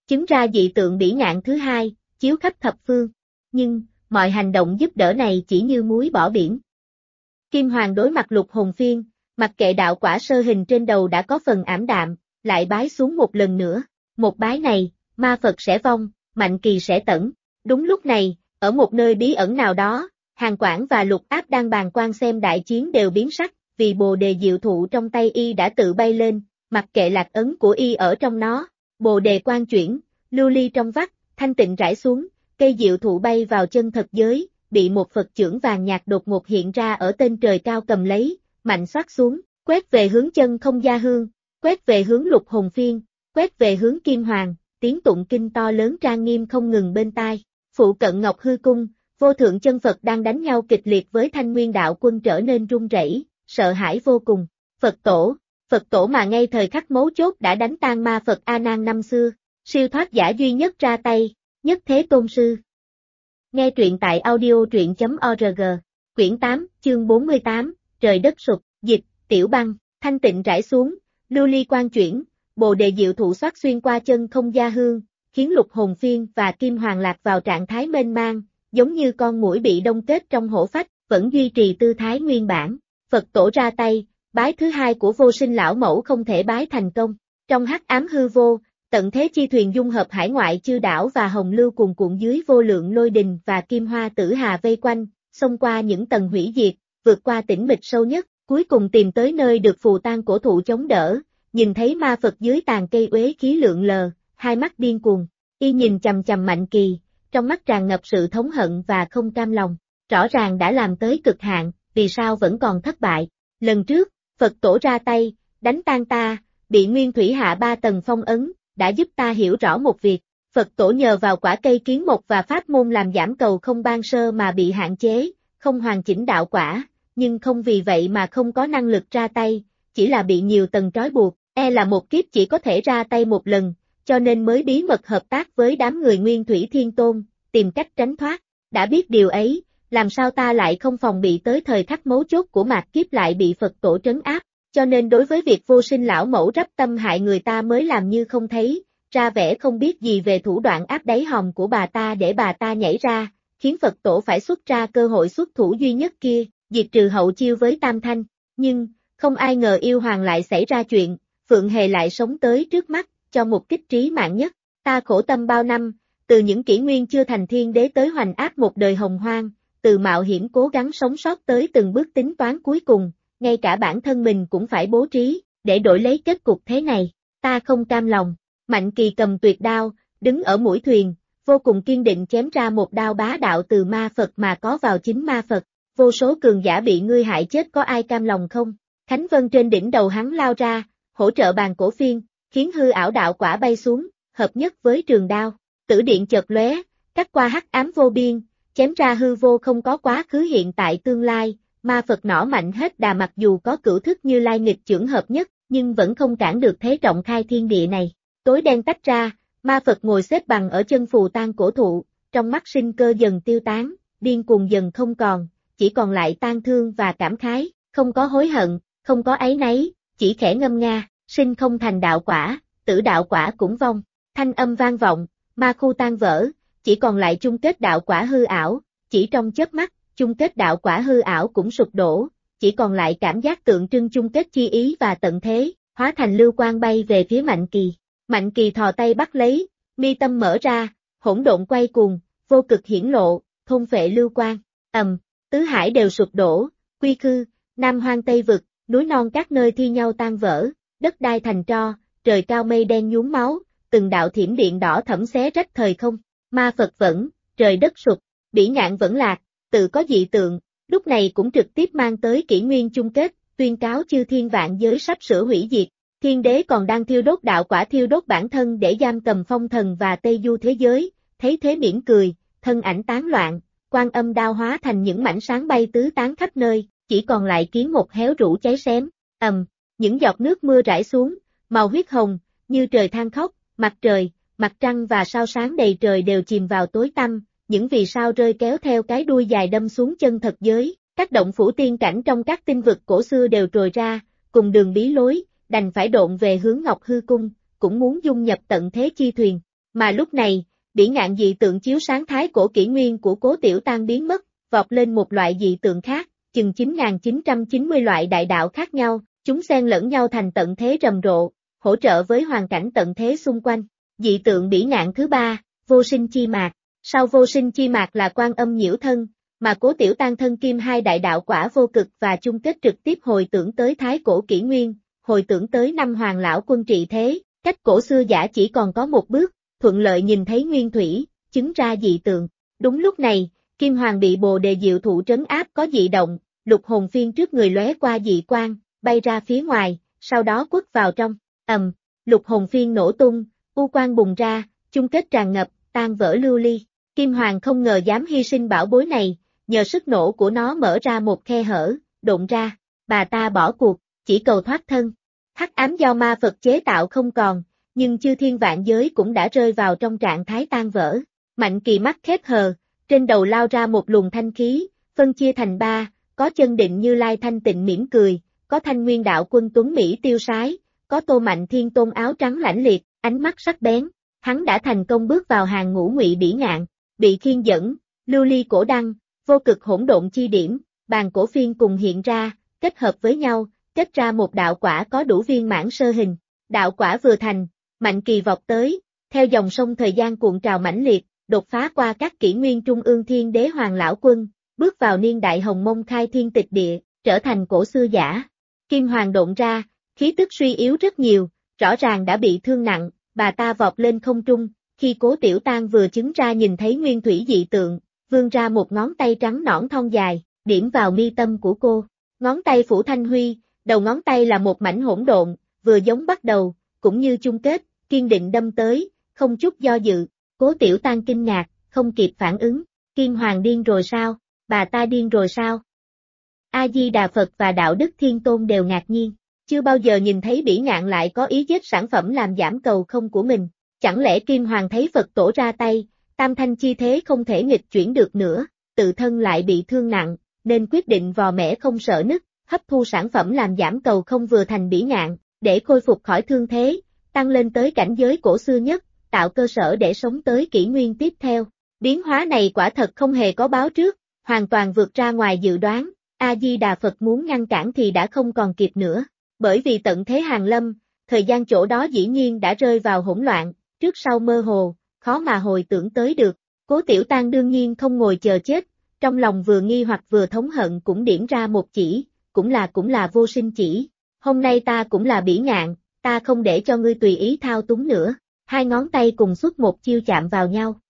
chứng ra dị tượng bỉ ngạn thứ hai, chiếu khắp thập phương. Nhưng, mọi hành động giúp đỡ này chỉ như muối bỏ biển. Kim Hoàng đối mặt Lục Hồn Phiên, mặc kệ đạo quả sơ hình trên đầu đã có phần ảm đạm, lại bái xuống một lần nữa. Một bái này, ma Phật sẽ vong, Mạnh Kỳ sẽ tẩn. Đúng lúc này, ở một nơi bí ẩn nào đó, Hàn Quảng và Lục Áp đang bàn quan xem đại chiến đều biến sắc, vì bồ đề diệu thụ trong tay y đã tự bay lên, mặc kệ lạc ấn của y ở trong nó. Bồ đề quan chuyển, lưu ly trong vắt, thanh tịnh rải xuống, cây diệu thụ bay vào chân thật giới, bị một Phật chưởng vàng nhạt đột ngột hiện ra ở tên trời cao cầm lấy, mạnh xoát xuống, quét về hướng chân không gia hương, quét về hướng Lục Hồn Phiên, quét về hướng Kim Hoàng, tiếng tụng kinh to lớn trang nghiêm không ngừng bên tai. Phụ cận Ngọc Hư Cung, vô thượng chân Phật đang đánh nhau kịch liệt với Thanh Nguyên đạo quân trở nên run rẩy, sợ hãi vô cùng. Phật tổ mà ngay thời khắc mấu chốt đã đánh tan ma Phật A Nan năm xưa, siêu thoát giả duy nhất ra tay, Nhất Thế Tôn Sư. Nghe truyện tại audio.org, quyển 8, chương 48, trời đất sụp, dịch, Tiểu Băng, thanh tịnh rải xuống, lưu ly quan chuyển, bồ đề diệu thụ xoát xuyên qua chân không gia hương, khiến Lục Hồn Phiên và Kim Hoàng lạc vào trạng thái mênh mang, giống như con muỗi bị đông kết trong hổ phách, vẫn duy trì tư thái nguyên bản. Phật tổ ra tay, bái thứ hai của Vô Sinh lão mẫu không thể bái thành công. Trong hắc ám hư vô, tận thế chi thuyền dung hợp hải ngoại chư đảo và hồng lưu cuồn cuộn dưới vô lượng lôi đình và kim hoa tử hà vây quanh, xông qua những tầng hủy diệt, vượt qua tĩnh mịch sâu nhất, cuối cùng tìm tới nơi được phù tang cổ thụ chống đỡ, nhìn thấy ma Phật dưới tàn cây uế khí lượn lờ, hai mắt điên cuồng, y nhìn chằm chằm Mạnh Kỳ, trong mắt tràn ngập sự thống hận và không cam lòng, rõ ràng đã làm tới cực hạn, vì sao vẫn còn thất bại. Lần trước, Phật tổ ra tay, đánh tan ta, bị nguyên thủy hạ 3 tầng phong ấn, đã giúp ta hiểu rõ một việc, Phật tổ nhờ vào quả cây kiến mộc và pháp môn làm giảm cầu không ban sơ mà bị hạn chế, không hoàn chỉnh đạo quả, nhưng không vì vậy mà không có năng lực ra tay, chỉ là bị nhiều tầng trói buộc, là một kiếp chỉ có thể ra tay một lần, cho nên mới bí mật hợp tác với đám người Nguyên Thủy Thiên Tôn, tìm cách tránh thoát. Đã biết điều ấy, làm sao ta lại không phòng bị tới thời khắc mấu chốt của mạt kiếp lại bị Phật tổ trấn áp, cho nên đối với việc Vô Sinh lão mẫu rắp tâm hại người ta mới làm như không thấy, ra vẻ không biết gì về thủ đoạn áp đáy hòm của bà ta để bà ta nhảy ra, khiến Phật tổ phải xuất ra cơ hội xuất thủ duy nhất kia, diệt trừ hậu chiêu với Tam Thanh. Nhưng, không ai ngờ yêu hoàng lại xảy ra chuyện, Phượng Hề lại sống tới trước mắt, cho một kích trí mạng nhất. Ta khổ tâm bao năm, từ những kỷ nguyên chưa thành thiên đế tới hoành áp một đời hồng hoang, từ mạo hiểm cố gắng sống sót tới từng bước tính toán cuối cùng, ngay cả bản thân mình cũng phải bố trí, để đổi lấy kết cục thế này. Ta không cam lòng. Mạnh Kỳ cầm tuyệt đao, đứng ở mũi thuyền, vô cùng kiên định chém ra một đao bá đạo từ ma Phật mà có vào chính ma Phật. Vô số cường giả bị ngươi hại chết có ai cam lòng không? Khánh Vân trên đỉnh đầu hắn lao ra, hỗ trợ bàn cổ phiên, khiến hư ảo đạo quả bay xuống, hợp nhất với trường đao. Tử điện chợt lóe, cắt qua hắc ám vô biên, chém ra hư vô không có quá khứ hiện tại tương lai. Ma Phật nỏ mạnh hết đà, mặc dù có cửu thức Như Lai nghịch chưởng hợp nhất, nhưng vẫn không cản được thế trọng khai thiên địa này. Tối đen tách ra, ma Phật ngồi xếp bằng ở chân phù tang cổ thụ, trong mắt sinh cơ dần tiêu tán, điên cuồng dần không còn, chỉ còn lại tang thương và cảm khái, không có hối hận, không có áy náy, chỉ khẽ ngâm nga, sinh không thành đạo quả, tử đạo quả cũng vong. Thanh âm vang vọng, ma khu tan vỡ, chỉ còn lại chung kết đạo quả hư ảo, chỉ trong chớp mắt, chung kết đạo quả hư ảo cũng sụp đổ, chỉ còn lại cảm giác tượng trưng chung kết chi ý và tận thế, hóa thành lưu quang bay về phía Mạnh Kỳ. Mạnh Kỳ thò tay bắt lấy, mi tâm mở ra, hỗn độn quay cuồng, vô cực hiển lộ, thôn phệ lưu quang, tứ hải đều sụp đổ, quy khư, Nam Hoang Tây Vực, núi non các nơi thi nhau tan vỡ, đất đai thành tro, trời cao mây đen nhuốm máu, từng đạo thiểm điện đỏ thẫm xé rách thời không, ma Phật vẫn, trời đất sụp, bỉ ngạn vẫn lạc, tự có dị tượng, lúc này cũng trực tiếp mang tới kỷ nguyên chung kết, tuyên cáo chư thiên vạn giới sắp sửa hủy diệt. Thiên đế còn đang thiêu đốt đạo quả, thiêu đốt bản thân để giam cầm phong thần và Tây Du thế giới, thấy thế mỉm cười, thân ảnh tán loạn, Quan Âm đao hóa thành những mảnh sáng bay tứ tán khắp nơi, chỉ còn lại kiến một héo rũ cháy xém. Những giọt nước mưa rải xuống, màu huyết hồng, như trời than khóc, mặt trời, mặt trăng và sao sáng đầy trời đều chìm vào tối tăm, những vì sao rơi kéo theo cái đuôi dài đâm xuống chân thật giới, các động phủ tiên cảnh trong các tinh vực cổ xưa đều trồi ra, cùng đường bí lối, đành phải độn về hướng Ngọc Hư Cung, cũng muốn dung nhập tận thế chi thuyền. Mà lúc này, bỉ ngạn dị tượng chiếu sáng thái cổ kỷ nguyên của Cố Tiểu Tang biến mất, vọt lên một loại dị tượng khác, chừng 9.990 loại đại đạo khác nhau, chúng xen lẫn nhau thành tận thế rầm rộ, hỗ trợ với hoàn cảnh tận thế xung quanh. Dị tượng bỉ ngạn thứ ba, vô sinh chi mạc. Sau vô sinh chi mạc là Quan Âm nhiễu thân, mà Cố Tiểu Tang thân kim hai đại đạo quả vô cực và chung kết trực tiếp hồi tưởng tới thái cổ kỷ nguyên, hồi tưởng tới năm Hoàng Lão Quân trị thế, cách cổ xưa giả chỉ còn có một bước, thuận lợi nhìn thấy nguyên thủy, chứng ra dị tượng. Đúng lúc này, Kim Hoàng bị Bồ Đề Diệu Thụ trấn áp có dị động, lục hồn phiên trước người lóe qua dị quang, bay ra phía ngoài, sau đó quất vào trong, lục hồn phiên nổ tung, u quang bùng ra, chung kết tràn ngập, tan vỡ lưu ly. Kim Hoàng không ngờ dám hy sinh bảo bối này, nhờ sức nổ của nó mở ra một khe hở, độn ra, bà ta bỏ cuộc, chỉ cầu thoát thân. Hắc ám do ma Phật chế tạo không còn, nhưng chư thiên vạn giới cũng đã rơi vào trong trạng thái tan vỡ. Mạnh Kỳ mắt khép hờ, trên đầu lao ra một luồng thanh khí, phân chia thành ba, có Chân Định Như Lai thanh tịnh mỉm cười, có Thanh Nguyên Đạo Quân tuấn mỹ tiêu sái, có Tô Mạnh Thiên Tôn áo trắng lãnh liệt, ánh mắt sắc bén. Hắn đã thành công bước vào hàng ngũ ngụy bỉ ngạn, bị khiên dẫn, lưu ly cổ đăng, vô cực hỗn độn chi điểm, bàn cổ phiên cùng hiện ra, kết hợp với nhau, kết ra một đạo quả có đủ viên mãn sơ hình. Đạo quả vừa thành, Mạnh Kỳ vọt tới, theo dòng sông thời gian cuộn trào mãnh liệt, đột phá qua các kỷ nguyên trung ương thiên đế Hoàng Lão Quân, bước vào niên đại hồng mông khai thiên tịch địa, trở thành cổ xưa giả. Kim Hoàng độn ra, khí tức suy yếu rất nhiều, rõ ràng đã bị thương nặng, bà ta vọt lên không trung, khi Cố Tiểu Tang vừa chứng ra nhìn thấy nguyên thủy dị tượng, vươn ra một ngón tay trắng nõn thon dài, điểm vào mi tâm của cô. Ngón tay phủ thanh huy, đầu ngón tay là một mảnh hỗn độn, vừa giống bắt đầu, cũng như chung kết, kiên định đâm tới, không chút do dự. Cố Tiểu Tang kinh ngạc, không kịp phản ứng. Kim Hoàng điên rồi sao? Bà ta điên rồi sao? A-di-đà Phật và Đạo Đức Thiên Tôn đều ngạc nhiên, chưa bao giờ nhìn thấy bỉ ngạn lại có ý giết sản phẩm làm giảm cầu không của mình. Chẳng lẽ Kim Hoàng thấy Phật tổ ra tay, tam thanh chi thế không thể nghịch chuyển được nữa, tự thân lại bị thương nặng, nên quyết định vò mẻ không sợ nứt, hấp thu sản phẩm làm giảm cầu không vừa thành bỉ ngạn, để khôi phục khỏi thương thế, tăng lên tới cảnh giới cổ xưa nhất, tạo cơ sở để sống tới kỷ nguyên tiếp theo. Biến hóa này quả thật không hề có báo trước, hoàn toàn vượt ra ngoài dự đoán, A-di-đà Phật muốn ngăn cản thì đã không còn kịp nữa, bởi vì tận thế hàng lâm, thời gian chỗ đó dĩ nhiên đã rơi vào hỗn loạn, trước sau mơ hồ, khó mà hồi tưởng tới được. Cố Tiểu Tang đương nhiên không ngồi chờ chết, trong lòng vừa nghi hoặc vừa thống hận cũng điểm ra một chỉ, cũng là vô sinh chỉ. Hôm nay ta cũng là bỉ ngạn, ta không để cho ngươi tùy ý thao túng nữa. Hai ngón tay cùng xuất một chiêu chạm vào nhau.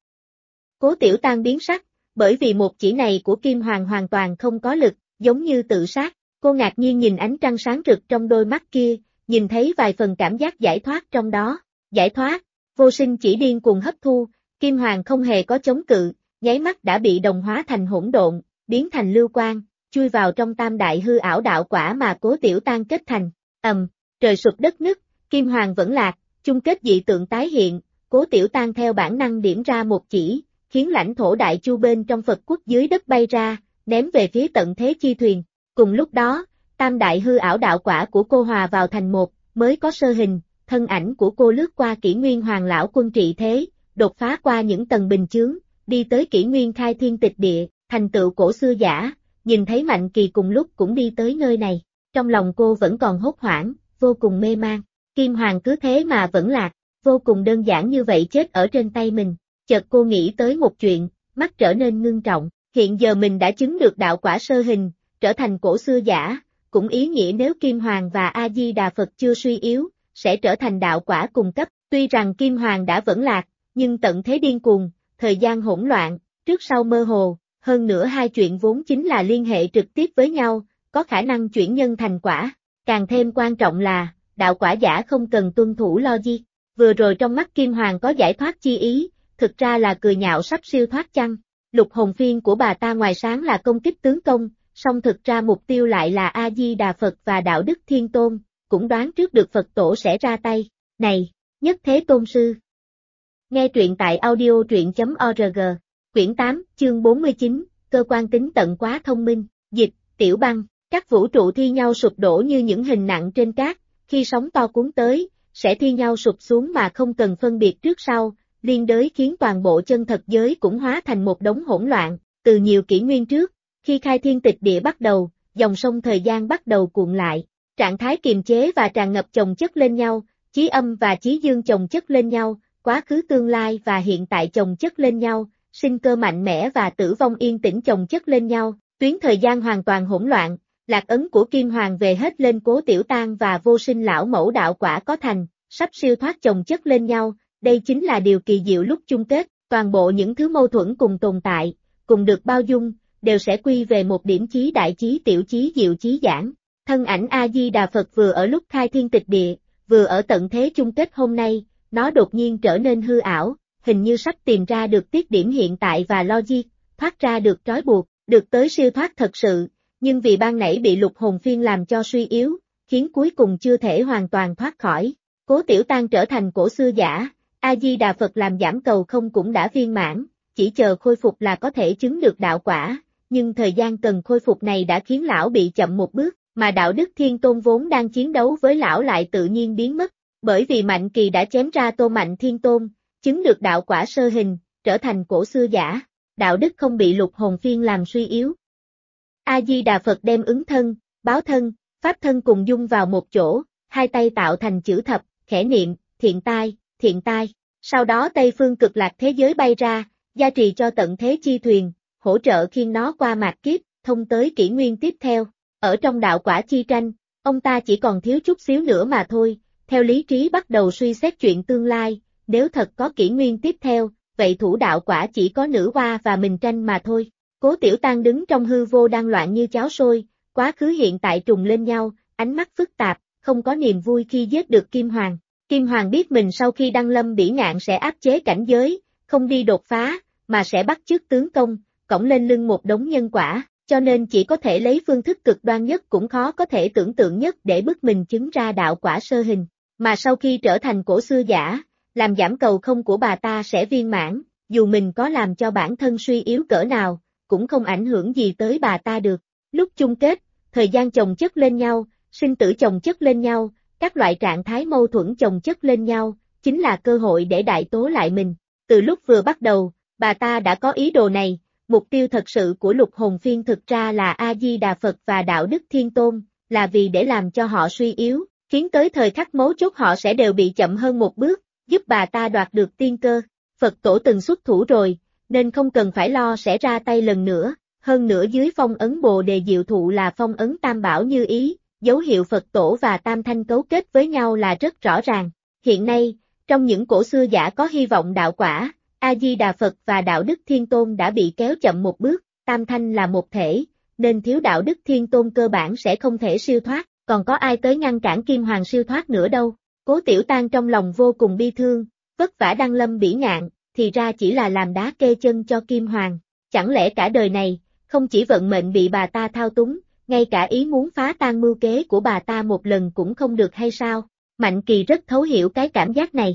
Cố Tiểu Tang biến sắc, bởi vì một chỉ này của Kim Hoàng hoàn toàn không có lực, giống như tự sát. Cô ngạc nhiên nhìn ánh trăng sáng rực trong đôi mắt kia, nhìn thấy vài phần cảm giác giải thoát trong đó. Giải thoát, vô sinh chỉ điên cuồng hấp thu, Kim Hoàng không hề có chống cự, nháy mắt đã bị đồng hóa thành hỗn độn, biến thành lưu quang, chui vào trong tam đại hư ảo đạo quả mà Cố Tiểu Tang kết thành. Trời sụp đất nứt, Kim Hoàng vẫn lạc, chung kết dị tượng tái hiện, Cố Tiểu Tang theo bản năng điểm ra một chỉ, khiến lãnh thổ đại chu bên trong Phật quốc dưới đất bay ra, ném về phía tận thế chi thuyền. Cùng lúc đó, tam đại hư ảo đạo quả của cô hòa vào thành một, mới có sơ hình, thân ảnh của cô lướt qua kỷ nguyên Hoàng Lão Quân trị thế, đột phá qua những tầng bình chướng, đi tới kỷ nguyên khai thiên tịch địa, thành tựu cổ xưa giả, nhìn thấy Mạnh Kỳ cùng lúc cũng đi tới nơi này. Trong lòng cô vẫn còn hốt hoảng, vô cùng mê man. Kim Hoàng cứ thế mà vẫn lạc, vô cùng đơn giản như vậy chết ở trên tay mình. Chợt cô nghĩ tới một chuyện, mắt trở nên ngưng trọng. Hiện giờ mình đã chứng được đạo quả sơ hình, trở thành cổ xưa giả, cũng ý nghĩa nếu Kim Hoàng và A-di-đà Phật chưa suy yếu, sẽ trở thành đạo quả cùng cấp. Tuy rằng Kim Hoàng đã vẫn lạc, nhưng tận thế điên cuồng, thời gian hỗn loạn, trước sau mơ hồ, hơn nữa hai chuyện vốn chính là liên hệ trực tiếp với nhau, có khả năng chuyển nhân thành quả. Càng thêm quan trọng là, đạo quả giả không cần tuân thủ logic. Vừa rồi trong mắt Kim Hoàng có giải thoát chi ý, thực ra là cười nhạo sắp siêu thoát chăng. Lục hồn phiên của bà ta ngoài sáng là công kích tướng công, song thực ra mục tiêu lại là A-di-đà Phật và Đạo Đức Thiên Tôn, cũng đoán trước được Phật tổ sẽ ra tay. Này, Nhất Thế Tôn Sư! Nghe truyện tại audio truyện.org, quyển 8, chương 49, cơ quan tính tận quá thông minh, dịch, Tiểu Băng. Các vũ trụ thi nhau sụp đổ như những hình nặng trên cát, khi sóng to cuốn tới, sẽ thi nhau sụp xuống mà không cần phân biệt trước sau, liên đới khiến toàn bộ chân thật giới cũng hóa thành một đống hỗn loạn. Từ nhiều kỷ nguyên trước, khi khai thiên tịch địa bắt đầu, dòng sông thời gian bắt đầu cuộn lại, trạng thái kiềm chế và tràn ngập chồng chất lên nhau, chí âm và chí dương chồng chất lên nhau, quá khứ tương lai và hiện tại chồng chất lên nhau, sinh cơ mạnh mẽ và tử vong yên tĩnh chồng chất lên nhau, tuyến thời gian hoàn toàn hỗn loạn, lạc ấn của Kim Hoàng về hết lên Cố Tiểu Tang và vô sinh lão mẫu đạo quả có thành, sắp siêu thoát chồng chất lên nhau, đây chính là điều kỳ diệu lúc chung kết, toàn bộ những thứ mâu thuẫn cùng tồn tại, cùng được bao dung, đều sẽ quy về một điểm chí đại chí tiểu chí diệu chí giảng. Thân ảnh A-di-đà Phật vừa ở lúc khai thiên tịch địa, vừa ở tận thế chung kết hôm nay, nó đột nhiên trở nên hư ảo, hình như sắp tìm ra được tiết điểm hiện tại và logic, thoát ra được trói buộc, được tới siêu thoát thật sự, nhưng vì ban nãy bị lục hồn phiên làm cho suy yếu, khiến cuối cùng chưa thể hoàn toàn thoát khỏi. Cố Tiểu Tang trở thành cổ sư giả, A-di-đà Phật làm giảm cầu không cũng đã viên mãn, chỉ chờ khôi phục là có thể chứng được đạo quả, nhưng thời gian cần khôi phục này đã khiến lão bị chậm một bước, mà đạo đức Thiên Tôn vốn đang chiến đấu với lão lại tự nhiên biến mất, bởi vì Mạnh Kỳ đã chém ra Tô Mạnh Thiên Tôn, chứng được đạo quả sơ hình, trở thành cổ sư giả, đạo đức không bị lục hồn phiên làm suy yếu. A-di-đà Phật đem ứng thân, báo thân, pháp thân cùng dung vào một chỗ, hai tay tạo thành chữ thập, khẽ niệm, thiện tai, sau đó Tây phương cực lạc thế giới bay ra, gia trì cho tận thế chi thuyền, hỗ trợ khiêng nó qua mạt kiếp, thông tới kỷ nguyên tiếp theo. Ở trong đạo quả chi tranh, ông ta chỉ còn thiếu chút xíu nữa mà thôi, theo lý trí bắt đầu suy xét chuyện tương lai, nếu thật có kỷ nguyên tiếp theo, vậy thủ đạo quả chỉ có nữ hoa và mình tranh mà thôi. Cố Tiểu Tang đứng trong hư vô đang loạn như cháo sôi, quá khứ hiện tại trùng lên nhau, ánh mắt phức tạp, không có niềm vui khi giết được Kim Hoàng. Kim Hoàng biết mình sau khi đăng lâm bỉ ngạn sẽ áp chế cảnh giới, không đi đột phá, mà sẽ bắt chước tướng công, cõng lên lưng một đống nhân quả, cho nên chỉ có thể lấy phương thức cực đoan nhất cũng khó có thể tưởng tượng nhất để bức mình chứng ra đạo quả sơ hình. Mà sau khi trở thành cổ sư giả, làm giảm cầu không của bà ta sẽ viên mãn, dù mình có làm cho bản thân suy yếu cỡ nào, cũng không ảnh hưởng gì tới bà ta được. Lúc chung kết, thời gian chồng chất lên nhau, sinh tử chồng chất lên nhau, các loại trạng thái mâu thuẫn chồng chất lên nhau, chính là cơ hội để đại tố lại mình. Từ lúc vừa bắt đầu, bà ta đã có ý đồ này, mục tiêu thật sự của lục hồn phiên thực ra là A-di-đà Phật và đạo đức Thiên Tôn, là vì để làm cho họ suy yếu, khiến tới thời khắc mấu chốt họ sẽ đều bị chậm hơn một bước, giúp bà ta đoạt được tiên cơ. Phật tổ từng xuất thủ rồi, nên không cần phải lo sẽ ra tay lần nữa, hơn nữa dưới phong ấn Bồ Đề Diệu Thụ là phong ấn Tam Bảo như ý, dấu hiệu Phật tổ và Tam Thanh cấu kết với nhau là rất rõ ràng. Hiện nay, trong những cổ xưa giả có hy vọng đạo quả, A-di-đà Phật và đạo đức Thiên Tôn đã bị kéo chậm một bước, Tam Thanh là một thể, nên thiếu đạo đức Thiên Tôn cơ bản sẽ không thể siêu thoát, còn có ai tới ngăn cản Kim Hoàng siêu thoát nữa đâu. Cố Tiểu Tang trong lòng vô cùng bi thương, vất vả đăng lâm bỉ ngạn, thì ra chỉ là làm đá kê chân cho Kim Hoàng. Chẳng lẽ cả đời này, không chỉ vận mệnh bị bà ta thao túng, ngay cả ý muốn phá tan mưu kế của bà ta một lần cũng không được hay sao? Mạnh Kỳ rất thấu hiểu cái cảm giác này.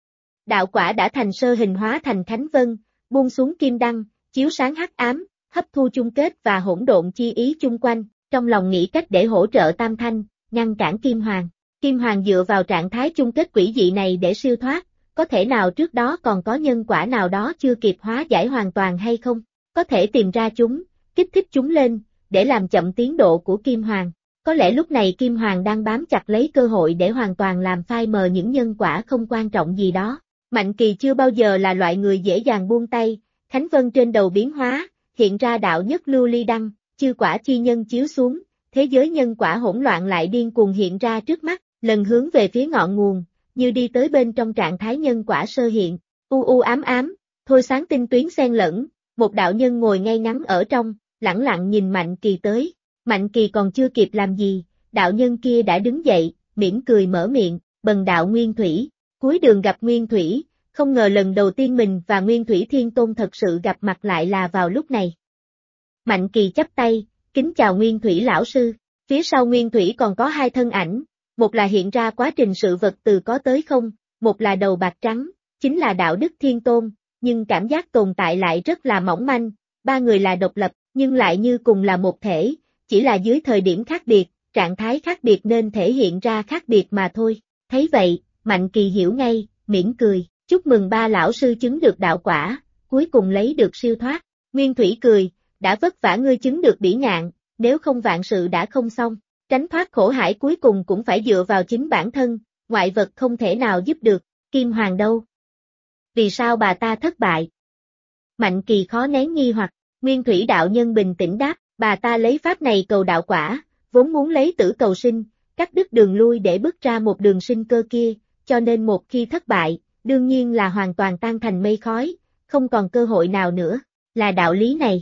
Đạo quả đã thành sơ hình hóa thành Khánh Vân, buông xuống kim đăng, chiếu sáng hắc ám, hấp thu chung kết và hỗn độn chi ý chung quanh, trong lòng nghĩ cách để hỗ trợ Tam Thanh, ngăn cản Kim Hoàng. Kim Hoàng dựa vào trạng thái chung kết quỷ dị này để siêu thoát, có thể nào trước đó còn có nhân quả nào đó chưa kịp hóa giải hoàn toàn hay không? Có thể tìm ra chúng, kích thích chúng lên, để làm chậm tiến độ của Kim Hoàng. Có lẽ lúc này Kim Hoàng đang bám chặt lấy cơ hội để hoàn toàn làm phai mờ những nhân quả không quan trọng gì đó. Mạnh Kỳ chưa bao giờ là loại người dễ dàng buông tay, Khánh Vân trên đầu biến hóa, hiện ra đạo nhất lưu ly đăng, chư quả chi nhân chiếu xuống, thế giới nhân quả hỗn loạn lại điên cuồng hiện ra trước mắt, lần hướng về phía ngọn nguồn, như đi tới bên trong trạng thái nhân quả sơ hiện, u u ám ám, thôi sáng tinh tuyến xen lẫn, một đạo nhân ngồi ngay ngắn ở trong, lẳng lặng nhìn Mạnh Kỳ tới. Mạnh Kỳ còn chưa kịp làm gì, đạo nhân kia đã đứng dậy, mỉm cười mở miệng, bần đạo Nguyên Thủy, cuối đường gặp Nguyên Thủy, không ngờ lần đầu tiên mình và Nguyên Thủy Thiên Tôn thật sự gặp mặt lại là vào lúc này. Mạnh Kỳ chắp tay, kính chào Nguyên Thủy lão sư, phía sau Nguyên Thủy còn có hai thân ảnh, một là hiện ra quá trình sự vật từ có tới không, một là đầu bạc trắng, chính là đạo đức Thiên Tôn, nhưng cảm giác tồn tại lại rất là mỏng manh, ba người là độc lập, nhưng lại như cùng là một thể, chỉ là dưới thời điểm khác biệt, trạng thái khác biệt nên thể hiện ra khác biệt mà thôi. Thấy vậy, Mạnh Kỳ hiểu ngay, mỉm cười, chúc mừng ba lão sư chứng được đạo quả, cuối cùng lấy được siêu thoát. Nguyên Thủy cười, đã vất vả ngươi chứng được bỉ ngạn, nếu không vạn sự đã không xong, tránh thoát khổ hải cuối cùng cũng phải dựa vào chính bản thân, ngoại vật không thể nào giúp được. Kim Hoàng đâu? Vì sao bà ta thất bại? Mạnh Kỳ khó nén nghi hoặc. Nguyên Thủy đạo nhân bình tĩnh đáp, bà ta lấy pháp này cầu đạo quả, vốn muốn lấy tử cầu sinh, cắt đứt đường lui để bước ra một đường sinh cơ kia, cho nên một khi thất bại, đương nhiên là hoàn toàn tan thành mây khói, không còn cơ hội nào nữa, là đạo lý này.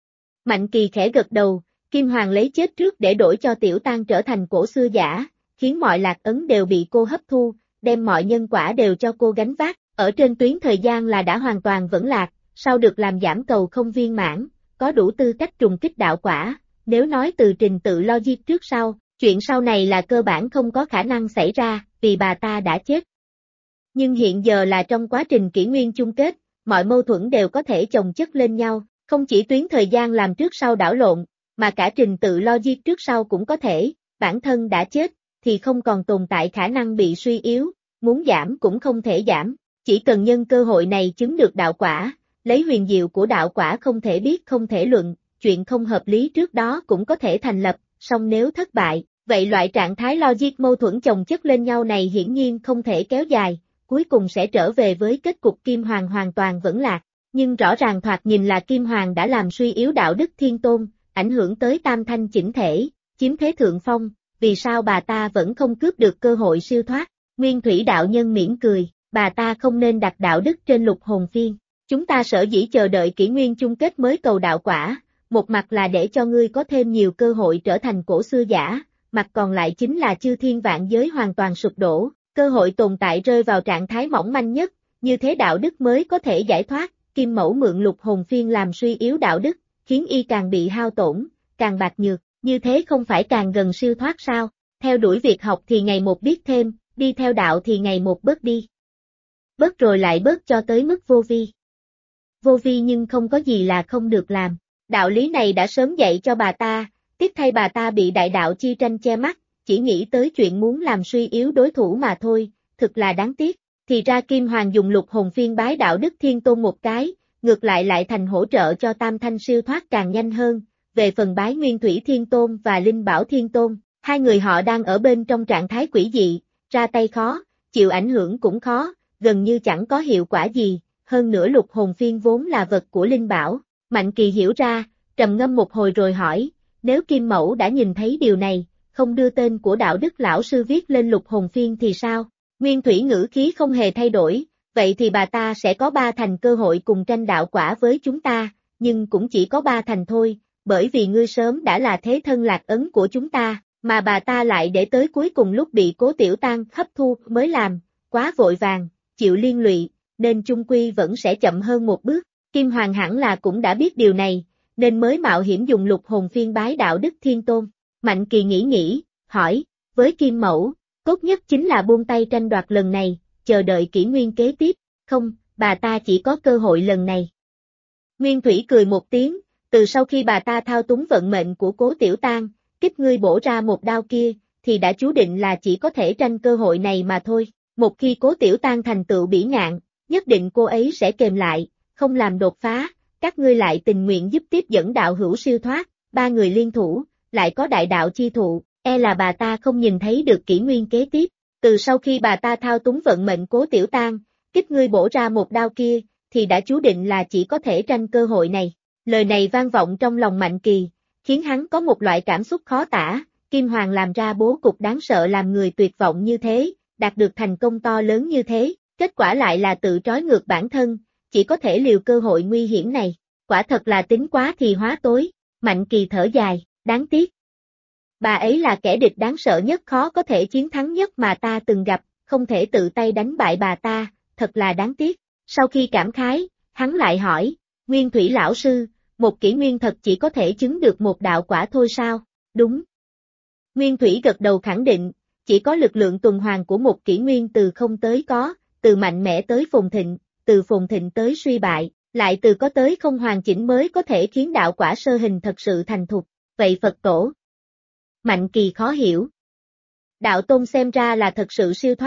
Mạnh Kỳ khẽ gật đầu, Kim Hoàng lấy chết trước để đổi cho Tiểu Tang trở thành cổ xưa giả, khiến mọi lạc ấn đều bị cô hấp thu, đem mọi nhân quả đều cho cô gánh vác, ở trên tuyến thời gian là đã hoàn toàn vẫn lạc, sau được làm giảm cầu không viên mãn, có đủ tư cách trùng kích đạo quả, nếu nói từ trình tự logic trước sau, chuyện sau này là cơ bản không có khả năng xảy ra, vì bà ta đã chết. Nhưng hiện giờ là trong quá trình kỷ nguyên chung kết, mọi mâu thuẫn đều có thể chồng chất lên nhau, không chỉ tuyến thời gian làm trước sau đảo lộn, mà cả trình tự logic trước sau cũng có thể, bản thân đã chết, thì không còn tồn tại khả năng bị suy yếu, muốn giảm cũng không thể giảm, chỉ cần nhân cơ hội này chứng được đạo quả, lấy huyền diệu của đạo quả không thể biết không thể luận, chuyện không hợp lý trước đó cũng có thể thành lập, song nếu thất bại, vậy loại trạng thái logic mâu thuẫn chồng chất lên nhau này hiển nhiên không thể kéo dài, cuối cùng sẽ trở về với kết cục Kim Hoàng hoàn toàn vẫn lạc, nhưng rõ ràng thoạt nhìn là Kim Hoàng đã làm suy yếu đạo đức thiên tôn, ảnh hưởng tới tam thanh chỉnh thể, chiếm thế thượng phong, vì sao bà ta vẫn không cướp được cơ hội siêu thoát? Nguyên Thủy đạo nhân mỉm cười, bà ta không nên đặt đạo đức trên lục hồn phiên. Chúng ta sở dĩ chờ đợi kỷ nguyên chung kết mới cầu đạo quả, một mặt là để cho ngươi có thêm nhiều cơ hội trở thành cổ xưa giả, mặt còn lại chính là chư thiên vạn giới hoàn toàn sụp đổ, cơ hội tồn tại rơi vào trạng thái mỏng manh nhất, như thế đạo đức mới có thể giải thoát. Kim Mẫu mượn lục hồn phiên làm suy yếu đạo đức, khiến y càng bị hao tổn, càng bạc nhược, như thế không phải càng gần siêu thoát sao? Theo đuổi việc học thì ngày một biết thêm, đi theo đạo thì ngày một bớt đi. Bớt rồi lại bớt cho tới mức vô vi. Vô vi nhưng không có gì là không được làm. Đạo lý này đã sớm dạy cho bà ta, tiếc thay bà ta bị đại đạo chi tranh che mắt, chỉ nghĩ tới chuyện muốn làm suy yếu đối thủ mà thôi, thực là đáng tiếc. Thì ra Kim Hoàng dùng lục hồn phiên bái đạo đức thiên tôn một cái, ngược lại thành hỗ trợ cho tam thanh siêu thoát càng nhanh hơn. Về phần bái Nguyên Thủy Thiên Tôn và Linh Bảo Thiên Tôn, hai người họ đang ở bên trong trạng thái quỷ dị, ra tay khó, chịu ảnh hưởng cũng khó, gần như chẳng có hiệu quả gì, hơn nữa lục hồn phiên vốn là vật của Linh Bảo. Mạnh Kỳ hiểu ra, trầm ngâm một hồi rồi hỏi, nếu Kim Mẫu đã nhìn thấy điều này, không đưa tên của đạo đức lão sư viết lên lục hồn phiên thì sao? Nguyên Thủy ngữ khí không hề thay đổi, vậy thì bà ta sẽ có 3 thành cơ hội cùng tranh đạo quả với chúng ta, nhưng cũng chỉ có 3 thành thôi, bởi vì ngươi sớm đã là thế thân lạc ấn của chúng ta, mà bà ta lại để tới cuối cùng lúc bị Cố Tiểu Tang hấp thu mới làm, quá vội vàng, chịu liên lụy, nên chung quy vẫn sẽ chậm hơn một bước. Kim Hoàng hẳn là cũng đã biết điều này, nên mới mạo hiểm dùng lục hồn phiên bái đạo đức thiên tôn. Mạnh Kỳ nghĩ, hỏi, với Kim Mẫu, tốt nhất chính là buông tay tranh đoạt lần này, chờ đợi kỷ nguyên kế tiếp, không, bà ta chỉ có cơ hội lần này. Nguyên Thủy cười một tiếng, từ sau khi bà ta thao túng vận mệnh của Cố Tiểu Tang, kích ngươi bổ ra một đao kia, thì đã chú định là chỉ có thể tranh cơ hội này mà thôi. Một khi Cố Tiểu Tang thành tựu bỉ ngạn, nhất định cô ấy sẽ kềm lại, không làm đột phá, các ngươi lại tình nguyện giúp tiếp dẫn đạo hữu siêu thoát, 3 người liên thủ, lại có đại đạo chi thụ, e là bà ta không nhìn thấy được kỷ nguyên kế tiếp. Từ sau khi bà ta thao túng vận mệnh Cố Tiểu Tang, kích ngươi bổ ra một đao kia, thì đã chú định là chỉ có thể tranh cơ hội này. Lời này vang vọng trong lòng Mạnh Kỳ, khiến hắn có một loại cảm xúc khó tả, Kim Hoàng làm ra bố cục đáng sợ làm người tuyệt vọng như thế, đạt được thành công to lớn như thế, kết quả lại là tự trói ngược bản thân, chỉ có thể liều cơ hội nguy hiểm này, quả thật là tính quá thì hóa tối. Mạnh Kỳ thở dài, đáng tiếc. Bà ấy là kẻ địch đáng sợ nhất khó có thể chiến thắng nhất mà ta từng gặp, không thể tự tay đánh bại bà ta, thật là đáng tiếc. Sau khi cảm khái, hắn lại hỏi, Nguyên Thủy lão sư, một kỷ nguyên thật chỉ có thể chứng được một đạo quả thôi sao? Đúng. Nguyên Thủy gật đầu khẳng định, chỉ có lực lượng tuần hoàn của một kỷ nguyên từ không tới có, từ mạnh mẽ tới phồn thịnh, từ phồn thịnh tới suy bại, lại từ có tới không hoàn chỉnh mới có thể khiến đạo quả sơ hình thật sự thành thục. Vậy Phật tổ? Mạnh Kỳ khó hiểu. Đạo tôn xem ra là thật sự siêu thoát,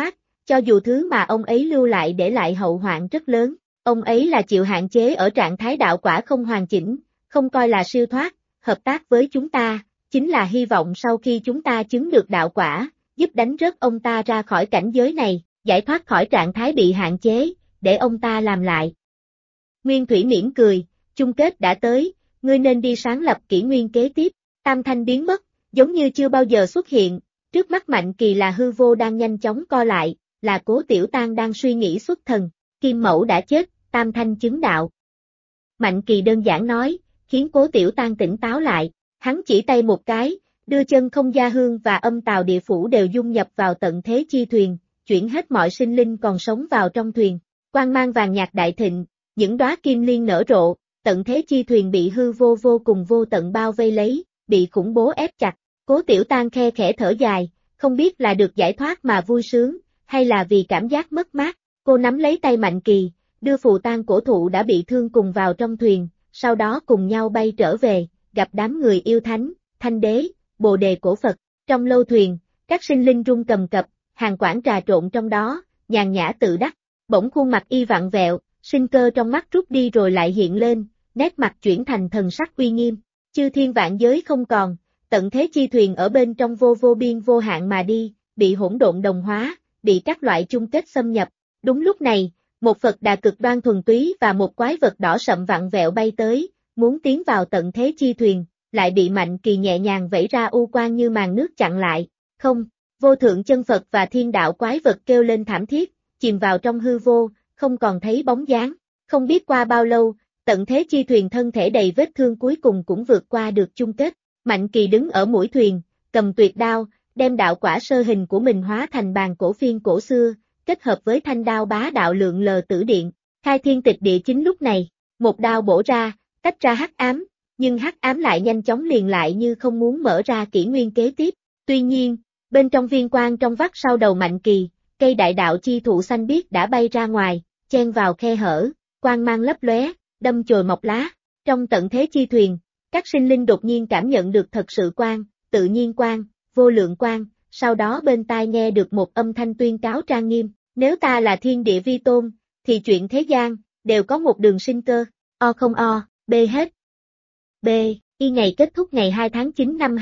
cho dù thứ mà ông ấy lưu lại để lại hậu hoạn rất lớn. Ông ấy là chịu hạn chế ở trạng thái đạo quả không hoàn chỉnh, không coi là siêu thoát, hợp tác với chúng ta, chính là hy vọng sau khi chúng ta chứng được đạo quả, giúp đánh rớt ông ta ra khỏi cảnh giới này, giải thoát khỏi trạng thái bị hạn chế, để ông ta làm lại. Nguyên Thủy mỉm cười, chung kết đã tới, ngươi nên đi sáng lập kỷ nguyên kế tiếp. Tam thanh biến mất, giống như chưa bao giờ xuất hiện, trước mắt Mạnh Kỳ là hư vô đang nhanh chóng co lại, là Cố Tiểu Tang đang suy nghĩ xuất thần, Kim Mẫu đã chết, tam thanh chứng đạo. Mạnh Kỳ đơn giản nói, khiến Cố Tiểu Tang tỉnh táo lại, hắn chỉ tay một cái, đưa chân không gia hương và âm tào địa phủ đều dung nhập vào tận thế chi thuyền, chuyển hết mọi sinh linh còn sống vào trong thuyền. Quang mang vàng nhạt đại thịnh, những đóa kim liên nở rộ, tận thế chi thuyền bị hư vô vô cùng vô tận bao vây lấy, bị khủng bố ép chặt. Cố Tiểu Tang khe khẽ thở dài, không biết là được giải thoát mà vui sướng, hay là vì cảm giác mất mát. Cô nắm lấy tay Mạnh Kỳ, đưa phù tang cổ thụ đã bị thương cùng vào trong thuyền, sau đó cùng nhau bay trở về, gặp đám người yêu thánh, Thanh Đế, Bồ Đề cổ Phật. Trong lâu thuyền, các sinh linh rung cầm cập, hàng quản trà trộn trong đó, nhàn nhã tự đắc. Bỗng khuôn mặt y vặn vẹo, sinh cơ trong mắt rút đi rồi lại hiện lên, nét mặt chuyển thành thần sắc uy nghiêm. Chư thiên vạn giới không còn, tận thế chi thuyền ở bên trong vô vô biên vô hạn mà đi, bị hỗn độn đồng hóa, bị các loại chung kết xâm nhập. Đúng lúc này, một Phật Đà cực đoan thuần túy và một quái vật đỏ sậm vặn vẹo bay tới, muốn tiến vào tận thế chi thuyền, lại bị Mạnh Kỳ nhẹ nhàng vẫy ra u quang như màn nước chặn lại. Không, vô thượng chân Phật và thiên đạo quái vật kêu lên thảm thiết, chìm vào trong hư vô, không còn thấy bóng dáng. Không biết qua bao lâu, tận thế chi thuyền thân thể đầy vết thương cuối cùng cũng vượt qua được chung kết. Mạnh Kỳ đứng ở mũi thuyền, cầm tuyệt đao, đem đạo quả sơ hình của mình hóa thành bàn cổ phiên cổ xưa, kết hợp với thanh đao bá đạo lượng lờ tử điện, khai thiên tịch địa. Chính lúc này, một đao bổ ra, tách ra hắc ám, nhưng hắc ám lại nhanh chóng liền lại như không muốn mở ra kỷ nguyên kế tiếp. Tuy nhiên, bên trong viên quang trong vắt sau đầu Mạnh Kỳ, cây đại đạo chi thụ xanh biếc đã bay ra ngoài, chen vào khe hở, quang mang lấp lóe, đâm chồi mọc lá. Trong tận thế chi thuyền, các sinh linh đột nhiên cảm nhận được thật sự quang, tự nhiên quang, vô lượng quang, sau đó bên tai nghe được một âm thanh tuyên cáo trang nghiêm, nếu ta là thiên địa vi tôn, thì chuyện thế gian, đều có một đường sinh cơ, o không o, b hết. B, y ngày kết thúc ngày 2 tháng 9 năm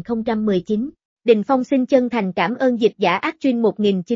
2019. Đình Phong xin chân thành cảm ơn dịch giả Adrian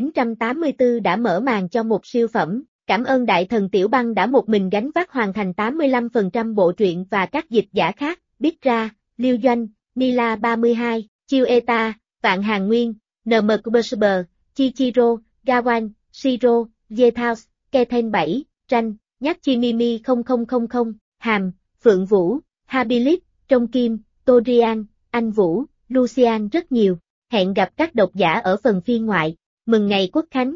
1984 đã mở màn cho một siêu phẩm. Cảm ơn đại thần Tiểu Băng đã một mình gánh vác hoàn thành 85% bộ truyện và các dịch giả khác, Biết Ra, Liêu Doanh, Nila 32, Chiêu Eta, Vạn Hàng Nguyên, NM Kubersuber, Chichiro, Gawain, Shiro, Yethouse, Kethen 7, Tranh, Nhắc Chimimi 0000, Hàm, Phượng Vũ, Habilit, Trong Kim, Torian, Anh Vũ, Lucian rất nhiều. Hẹn gặp các độc giả ở phần phiên ngoại. Mừng ngày Quốc Khánh.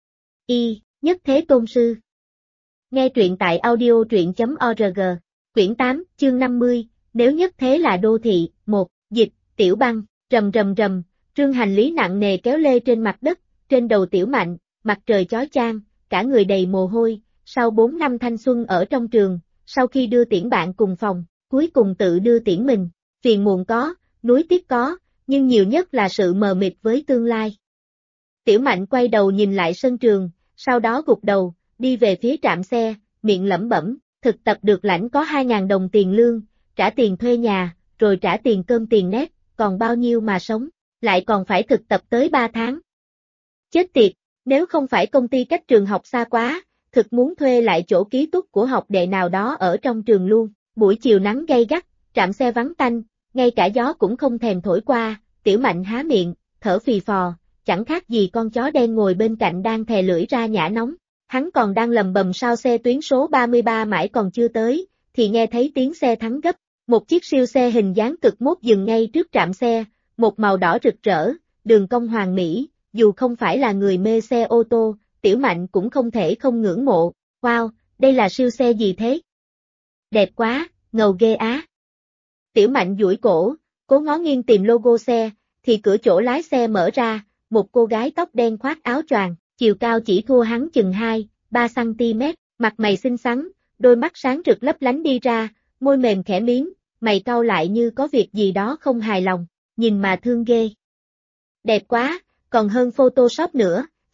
Y. Nhất Thế Tôn Sư. Nghe truyện tại audio.org. Quyển 8, chương 50, nếu nhất thế là đô thị, 1, dịch, Tiểu Băng, rầm rầm rầm, trương hành lý nặng nề kéo lê trên mặt đất, trên đầu Tiểu Mạnh, mặt trời chói chang, cả người đầy mồ hôi, sau 4 năm thanh xuân ở trong trường, sau khi đưa tiễn bạn cùng phòng, cuối cùng tự đưa tiễn mình, phiền muộn có, nuối tiếc có, nhưng nhiều nhất là sự mờ mịt với tương lai. Tiểu Mạnh quay đầu nhìn lại sân trường, sau đó gục đầu, đi về phía trạm xe, miệng lẩm bẩm, thực tập được lãnh có 2.000 đồng tiền lương, trả tiền thuê nhà, rồi trả tiền cơm tiền nét, còn bao nhiêu mà sống, lại còn phải thực tập tới 3 tháng. Chết tiệt, nếu không phải công ty cách trường học xa quá, thực muốn thuê lại chỗ ký túc của học đệ nào đó ở trong trường luôn. Buổi chiều nắng gay gắt, trạm xe vắng tanh, ngay cả gió cũng không thèm thổi qua, Tiểu Mạnh há miệng, thở phì phò, chẳng khác gì con chó đen ngồi bên cạnh đang thè lưỡi ra nhả nóng. Hắn còn đang lầm bầm sao xe tuyến số 33 mãi còn chưa tới, thì nghe thấy tiếng xe thắng gấp. Một chiếc siêu xe hình dáng cực mốt dừng ngay trước trạm xe, một màu đỏ rực rỡ, đường cong hoàn mỹ, dù không phải là người mê xe ô tô, Tiểu Mạnh cũng không thể không ngưỡng mộ. Wow, đây là siêu xe gì thế? Đẹp quá, ngầu ghê á. Tiểu Mạnh duỗi cổ, cố ngó nghiêng tìm logo xe, thì cửa chỗ lái xe mở ra, một cô gái tóc đen khoác áo choàng, chiều cao chỉ thua hắn chừng 2-3 cm, mặt mày xinh xắn, đôi mắt sáng rực lấp lánh đi ra, môi mềm khẽ miếng, mày cau lại như có việc gì đó không hài lòng, nhìn mà thương ghê. Đẹp quá, còn hơn Photoshop nữa,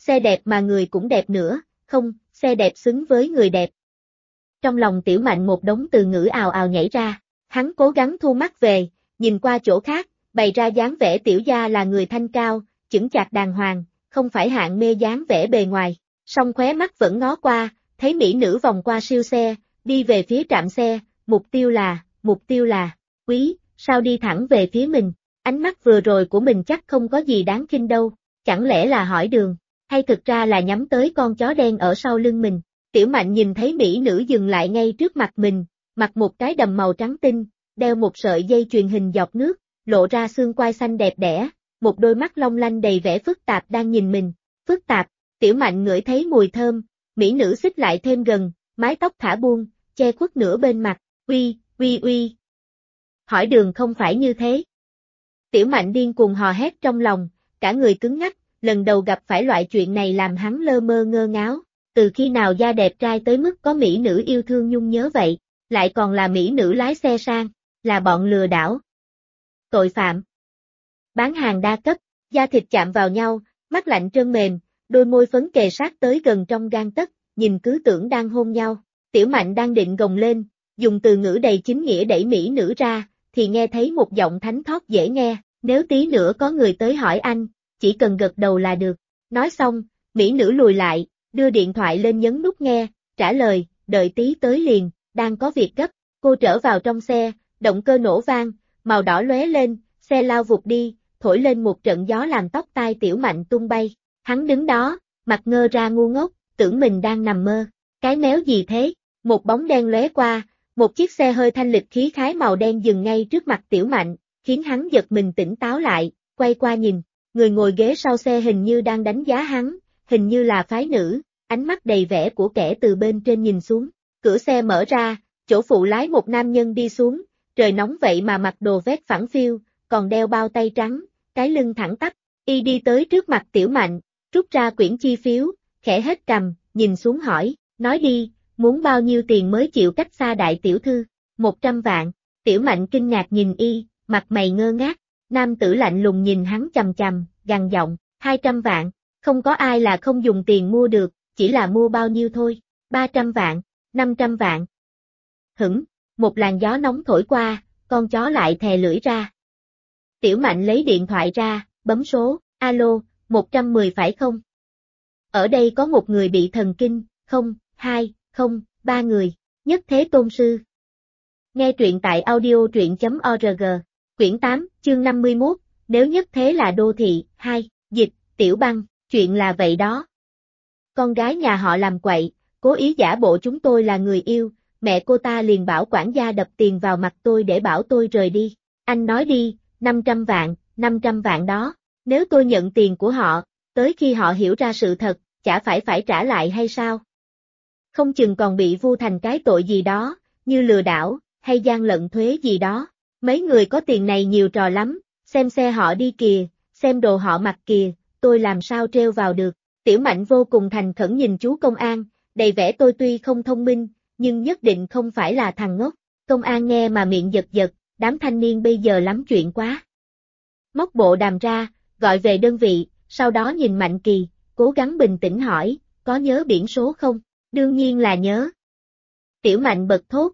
xe đẹp mà người cũng đẹp nữa, không, xe đẹp xứng với người đẹp. Trong lòng Tiểu Mạnh một đống từ ngữ ào ào nhảy ra, hắn cố gắng thu mắt về, nhìn qua chỗ khác, bày ra dáng vẻ tiểu gia là người thanh cao, chững chạc đàng hoàng, không phải hạng mê dáng vẻ bề ngoài, song khóe mắt vẫn ngó qua, thấy mỹ nữ vòng qua siêu xe, đi về phía trạm xe, mục tiêu là, quý, sao đi thẳng về phía mình, ánh mắt vừa rồi của mình chắc không có gì đáng khinh đâu, chẳng lẽ là hỏi đường, hay thực ra là nhắm tới con chó đen ở sau lưng mình. Tiểu Mạnh nhìn thấy mỹ nữ dừng lại ngay trước mặt mình, mặc một cái đầm màu trắng tinh, đeo một sợi dây chuyền hình giọt nước, lộ ra xương quai xanh đẹp đẽ, một đôi mắt long lanh đầy vẻ phức tạp đang nhìn mình. Phức tạp, Tiểu Mạnh ngửi thấy mùi thơm, mỹ nữ xích lại thêm gần, mái tóc thả buông, che khuất nửa bên mặt, uy. Hỏi đường không phải như thế. Tiểu Mạnh điên cuồng hò hét trong lòng, cả người cứng ngắc, lần đầu gặp phải loại chuyện này làm hắn lơ mơ ngơ ngáo. Từ khi nào da đẹp trai tới mức có mỹ nữ yêu thương nhung nhớ vậy, lại còn là mỹ nữ lái xe sang, là bọn lừa đảo, tội phạm, bán hàng đa cấp, da thịt chạm vào nhau, mắt lạnh trơn mềm, đôi môi phấn kề sát tới gần trong gang tấc, nhìn cứ tưởng đang hôn nhau. Tiểu Mạnh đang định gồng lên, dùng từ ngữ đầy chính nghĩa đẩy mỹ nữ ra, thì nghe thấy một giọng thánh thót dễ nghe, nếu tí nữa có người tới hỏi anh, chỉ cần gật đầu là được. Nói xong, mỹ nữ lùi lại, đưa điện thoại lên nhấn nút nghe, trả lời, đợi tí tới liền, đang có việc gấp. Cô trở vào trong xe, động cơ nổ vang, màu đỏ lóe lên, xe lao vụt đi, thổi lên một trận gió làm tóc tai Tiểu Mạnh tung bay. Hắn đứng đó, mặt ngơ ra ngu ngốc, tưởng mình đang nằm mơ. Cái méo gì thế? Một bóng đen lóe qua, một chiếc xe hơi thanh lịch khí khái màu đen dừng ngay trước mặt Tiểu Mạnh, khiến hắn giật mình tỉnh táo lại, quay qua nhìn, người ngồi ghế sau xe hình như đang đánh giá hắn, hình như là phái nữ, ánh mắt đầy vẻ của kẻ từ bên trên nhìn xuống. Cửa xe mở ra, chỗ phụ lái một nam nhân đi xuống, trời nóng vậy mà mặc đồ vest phẳng phiu, còn đeo bao tay trắng, cái lưng thẳng tắp, y đi tới trước mặt Tiểu Mạnh, rút ra quyển chi phiếu, khẽ hết cằm, nhìn xuống hỏi, nói đi, muốn bao nhiêu tiền mới chịu cách xa đại tiểu thư, 100 vạn, Tiểu Mạnh kinh ngạc nhìn y, mặt mày ngơ ngác, nam tử lạnh lùng nhìn hắn chằm chằm, gằn giọng, 200 vạn, không có ai là không dùng tiền mua được, chỉ là mua bao nhiêu thôi, 300 vạn, 500 vạn. Hửng, một làn gió nóng thổi qua, con chó lại thè lưỡi ra. Tiểu Mạnh lấy điện thoại ra, bấm số, alo, 110 phải không? Ở đây có một người bị thần kinh, không, 2, không, 3 người, Nhất Thế Tôn Sư. Nghe truyện tại audio truyện.org, quyển 8, chương 51, nếu Nhất Thế là đô thị, 2, dịch, Tiểu Băng, chuyện là vậy đó. Con gái nhà họ làm quậy, cố ý giả bộ chúng tôi là người yêu, mẹ cô ta liền bảo quản gia đập tiền vào mặt tôi để bảo tôi rời đi. Anh nói đi, 500 vạn đó, nếu tôi nhận tiền của họ, tới khi họ hiểu ra sự thật, chả phải trả lại hay sao? Không chừng còn bị vu thành cái tội gì đó, như lừa đảo, hay gian lận thuế gì đó. Mấy người có tiền này nhiều trò lắm, xem xe họ đi kìa, xem đồ họ mặc kìa, tôi làm sao treo vào được. Tiểu Mạnh vô cùng thành khẩn nhìn chú công an, đầy vẻ tôi tuy không thông minh, nhưng nhất định không phải là thằng ngốc. Công an nghe mà miệng giật giật, đám thanh niên bây giờ lắm chuyện quá. Móc bộ đàm ra, gọi về đơn vị, sau đó nhìn Mạnh Kỳ, cố gắng bình tĩnh hỏi, có nhớ biển số không? Đương nhiên là nhớ. Tiểu Mạnh bật thốt,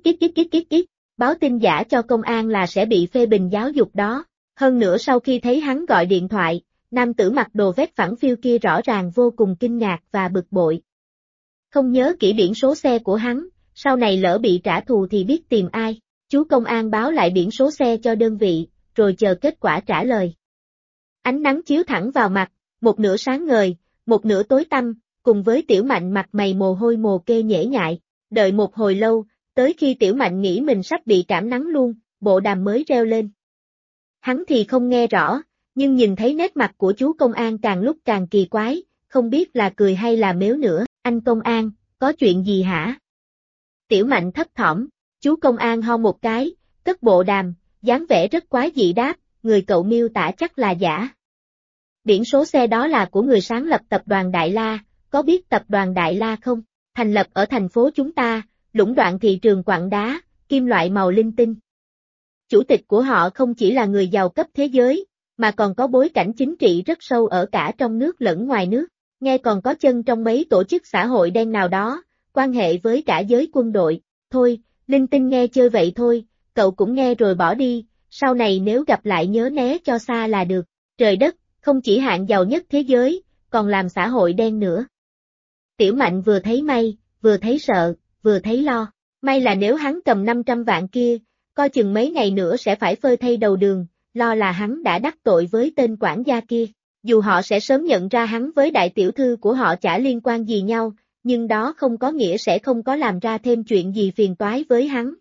ít, báo tin giả cho công an là sẽ bị phê bình giáo dục đó. Hơn nữa sau khi thấy hắn gọi điện thoại, nam tử mặc đồ vest phẳng phiu kia rõ ràng vô cùng kinh ngạc và bực bội. Không nhớ kỹ biển số xe của hắn, sau này lỡ bị trả thù thì biết tìm ai. Chú công an báo lại biển số xe cho đơn vị, rồi chờ kết quả trả lời. Ánh nắng chiếu thẳng vào mặt, một nửa sáng ngời, một nửa tối tăm, cùng với Tiểu Mạnh mặt mày mồ hôi mồ kê nhễ nhại. Đợi một hồi lâu, tới khi Tiểu Mạnh nghĩ mình sắp bị cảm nắng luôn, bộ đàm mới reo lên. Hắn thì không nghe rõ, nhưng nhìn thấy nét mặt của chú công an càng lúc càng kỳ quái, không biết là cười hay là mếu nữa. Anh công an, có chuyện gì hả? Tiểu Mạnh thấp thỏm, chú công an ho một cái, cất bộ đàm, dáng vẻ rất quái dị đáp, người cậu miêu tả chắc là giả. Biển số xe đó là của người sáng lập tập đoàn Đại La, có biết tập đoàn Đại La không? Thành lập ở thành phố chúng ta, lũng đoạn thị trường quặng đá, kim loại màu linh tinh. Chủ tịch của họ không chỉ là người giàu cấp thế giới, mà còn có bối cảnh chính trị rất sâu ở cả trong nước lẫn ngoài nước. nghe còn có chân trong mấy tổ chức xã hội đen nào đó, quan hệ với cả giới quân đội. Thôi, linh tinh nghe chơi vậy thôi, cậu cũng nghe rồi bỏ đi, sau này nếu gặp lại nhớ né cho xa là được. Trời đất, không chỉ hạng giàu nhất thế giới, còn làm xã hội đen nữa. Tiểu Mạnh vừa thấy may, vừa thấy sợ, vừa thấy lo. May là nếu hắn cầm 500 vạn kia, coi chừng mấy ngày nữa sẽ phải phơi thây đầu đường, lo là hắn đã đắc tội với tên quản gia kia. Dù họ sẽ sớm nhận ra hắn với đại tiểu thư của họ chả liên quan gì nhau, nhưng đó không có nghĩa sẽ không có làm ra thêm chuyện gì phiền toái với hắn.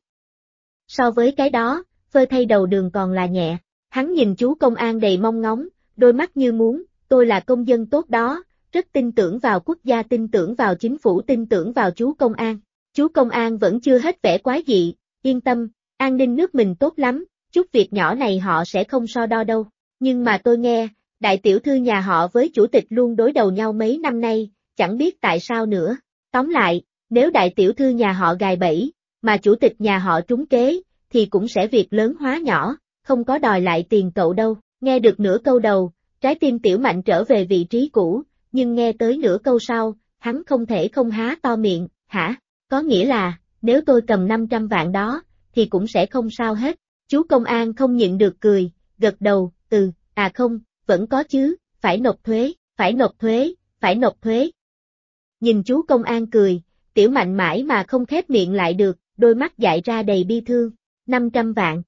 So với cái đó, phơi thây đầu đường còn là nhẹ. Hắn nhìn chú công an đầy mong ngóng, đôi mắt như muốn, tôi là công dân tốt đó, rất tin tưởng vào quốc gia, tin tưởng vào chính phủ, tin tưởng vào chú công an. Chú công an vẫn chưa hết vẻ quái dị, yên tâm, an ninh nước mình tốt lắm, chút việc nhỏ này họ sẽ không so đo đâu. Nhưng mà tôi nghe, đại tiểu thư nhà họ với chủ tịch luôn đối đầu nhau mấy năm nay, chẳng biết tại sao nữa. Tóm lại, nếu đại tiểu thư nhà họ gài bẫy, mà chủ tịch nhà họ trúng kế, thì cũng sẽ việc lớn hóa nhỏ, không có đòi lại tiền cậu đâu. Nghe được nửa câu đầu, trái tim Tiểu Mạnh trở về vị trí cũ, nhưng nghe tới nửa câu sau, hắn không thể không há to miệng, hả? Có nghĩa là, nếu tôi cầm 500 vạn đó, thì cũng sẽ không sao hết. Chú công an không nhịn được cười, gật đầu, không, vẫn có chứ, phải nộp thuế, phải nộp thuế, phải nộp thuế. Nhìn chú công an cười, Tiểu Mạnh mãi mà không khép miệng lại được, đôi mắt dại ra đầy bi thương. 500 vạn.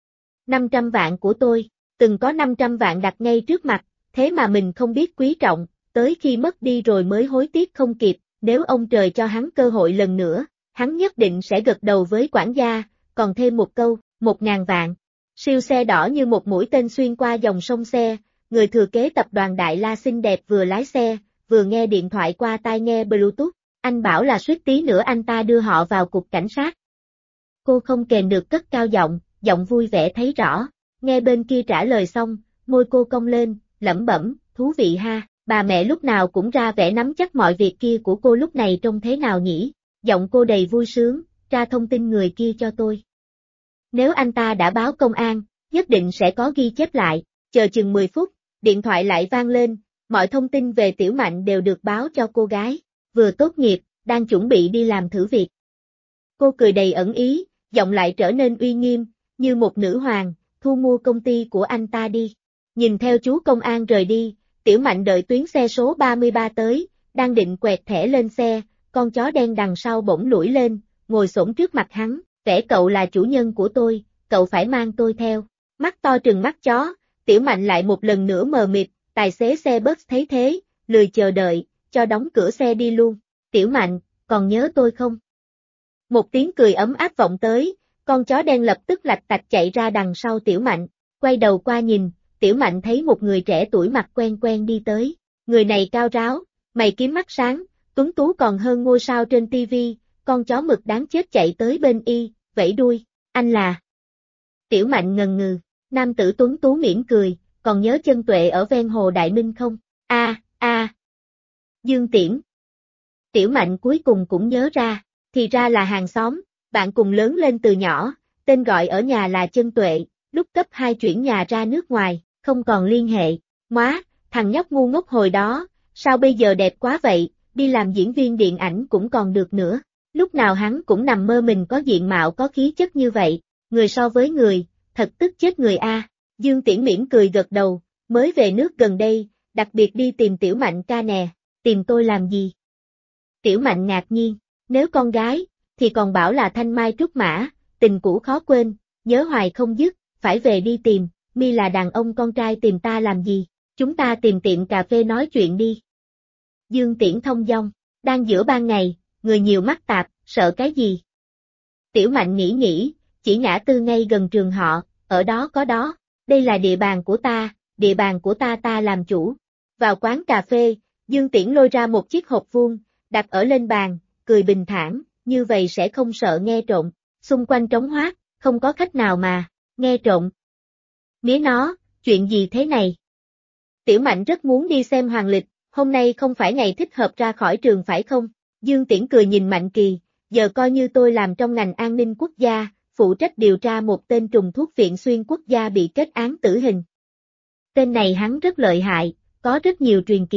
500 vạn của tôi, từng có 500 vạn đặt ngay trước mặt, thế mà mình không biết quý trọng, tới khi mất đi rồi mới hối tiếc không kịp, nếu ông trời cho hắn cơ hội lần nữa, hắn nhất định sẽ gật đầu với quản gia, còn thêm một câu, 1.000 vạn. Siêu xe đỏ như một mũi tên xuyên qua dòng sông xe, người thừa kế tập đoàn Đại La xinh đẹp vừa lái xe, vừa nghe điện thoại qua tai nghe Bluetooth, anh bảo là suýt tí nữa anh ta đưa họ vào cục cảnh sát. Cô không kềm được cất cao giọng vui vẻ thấy rõ, nghe bên kia trả lời xong, môi cô cong lên, lẩm bẩm, thú vị ha, bà mẹ lúc nào cũng ra vẻ nắm chắc mọi việc kia của cô lúc này trông thế nào nhỉ, giọng cô đầy vui sướng, tra thông tin người kia cho tôi. Nếu anh ta đã báo công an, nhất định sẽ có ghi chép lại, chờ chừng 10 phút, điện thoại lại vang lên, mọi thông tin về Tiểu Mạnh đều được báo cho cô gái, vừa tốt nghiệp, đang chuẩn bị đi làm thử việc. Cô cười đầy ẩn ý, giọng lại trở nên uy nghiêm, như một nữ hoàng, thu mua công ty của anh ta đi. Nhìn theo chú công an rời đi, Tiểu Mạnh đợi tuyến xe số 33 tới, đang định quẹt thẻ lên xe, con chó đen đằng sau bỗng lủi lên, ngồi xổm trước mặt hắn, vẻ cậu là chủ nhân của tôi, cậu phải mang tôi theo. Mắt to trừng mắt chó, Tiểu Mạnh lại một lần nữa mờ mịt, tài xế xe bus thấy thế, lười chờ đợi, cho đóng cửa xe đi luôn. Tiểu Mạnh, còn nhớ tôi không? Một tiếng cười ấm áp vọng tới, con chó đen lập tức lạch tạch chạy ra đằng sau Tiểu Mạnh, quay đầu qua nhìn, Tiểu Mạnh thấy một người trẻ tuổi mặt quen quen đi tới, người này cao ráo, mày kiếm mắt sáng, tuấn tú còn hơn ngôi sao trên tivi, con chó mực đáng chết chạy tới bên y, vẫy đuôi, anh là. Tiểu Mạnh ngần ngừ, nam tử tuấn tú mỉm cười, còn nhớ Chân Tuệ ở ven hồ Đại Minh không? Dương Tiễn. Tiểu Mạnh cuối cùng cũng nhớ ra, thì ra là hàng xóm, bạn cùng lớn lên từ nhỏ, tên gọi ở nhà là Chân Tuệ, lúc cấp 2 chuyển nhà ra nước ngoài, không còn liên hệ. Móa, thằng nhóc ngu ngốc hồi đó, sao bây giờ đẹp quá vậy, đi làm diễn viên điện ảnh cũng còn được nữa. Lúc nào hắn cũng nằm mơ mình có diện mạo có khí chất như vậy, người so với người, thật tức chết người a. Dương Tiễn mỉm cười gật đầu, mới về nước gần đây, đặc biệt đi tìm Tiểu Mạnh ca nè, tìm tôi làm gì? Tiểu Mạnh ngạc nhiên, nếu con gái, thì còn bảo là thanh mai trúc mã, tình cũ khó quên, nhớ hoài không dứt, phải về đi tìm, mi là đàn ông con trai tìm ta làm gì, chúng ta tìm tiệm cà phê nói chuyện đi. Dương Tiễn thông dong, đang giữa ban ngày, người nhiều mắt tạp, sợ cái gì? Tiểu Mạnh nghĩ, chỉ ngã tư ngay gần trường họ, ở đó có đó, đây là địa bàn của ta ta làm chủ. Vào quán cà phê, Dương Tiễn lôi ra một chiếc hộp vuông, đặt ở lên bàn, cười bình thản, như vậy sẽ không sợ nghe trộm, xung quanh trống hoác, không có khách nào mà, nghe trộm. Mía nó, chuyện gì thế này? Tiểu Mạnh rất muốn đi xem Hoàng Lịch, hôm nay không phải ngày thích hợp ra khỏi trường phải không? Dương Tiễn cười nhìn Mạnh Kỳ, giờ coi như tôi làm trong ngành an ninh quốc gia, phụ trách điều tra một tên trùng thuốc viện xuyên quốc gia bị kết án tử hình. Tên này hắn rất lợi hại, có rất nhiều truyền kỳ.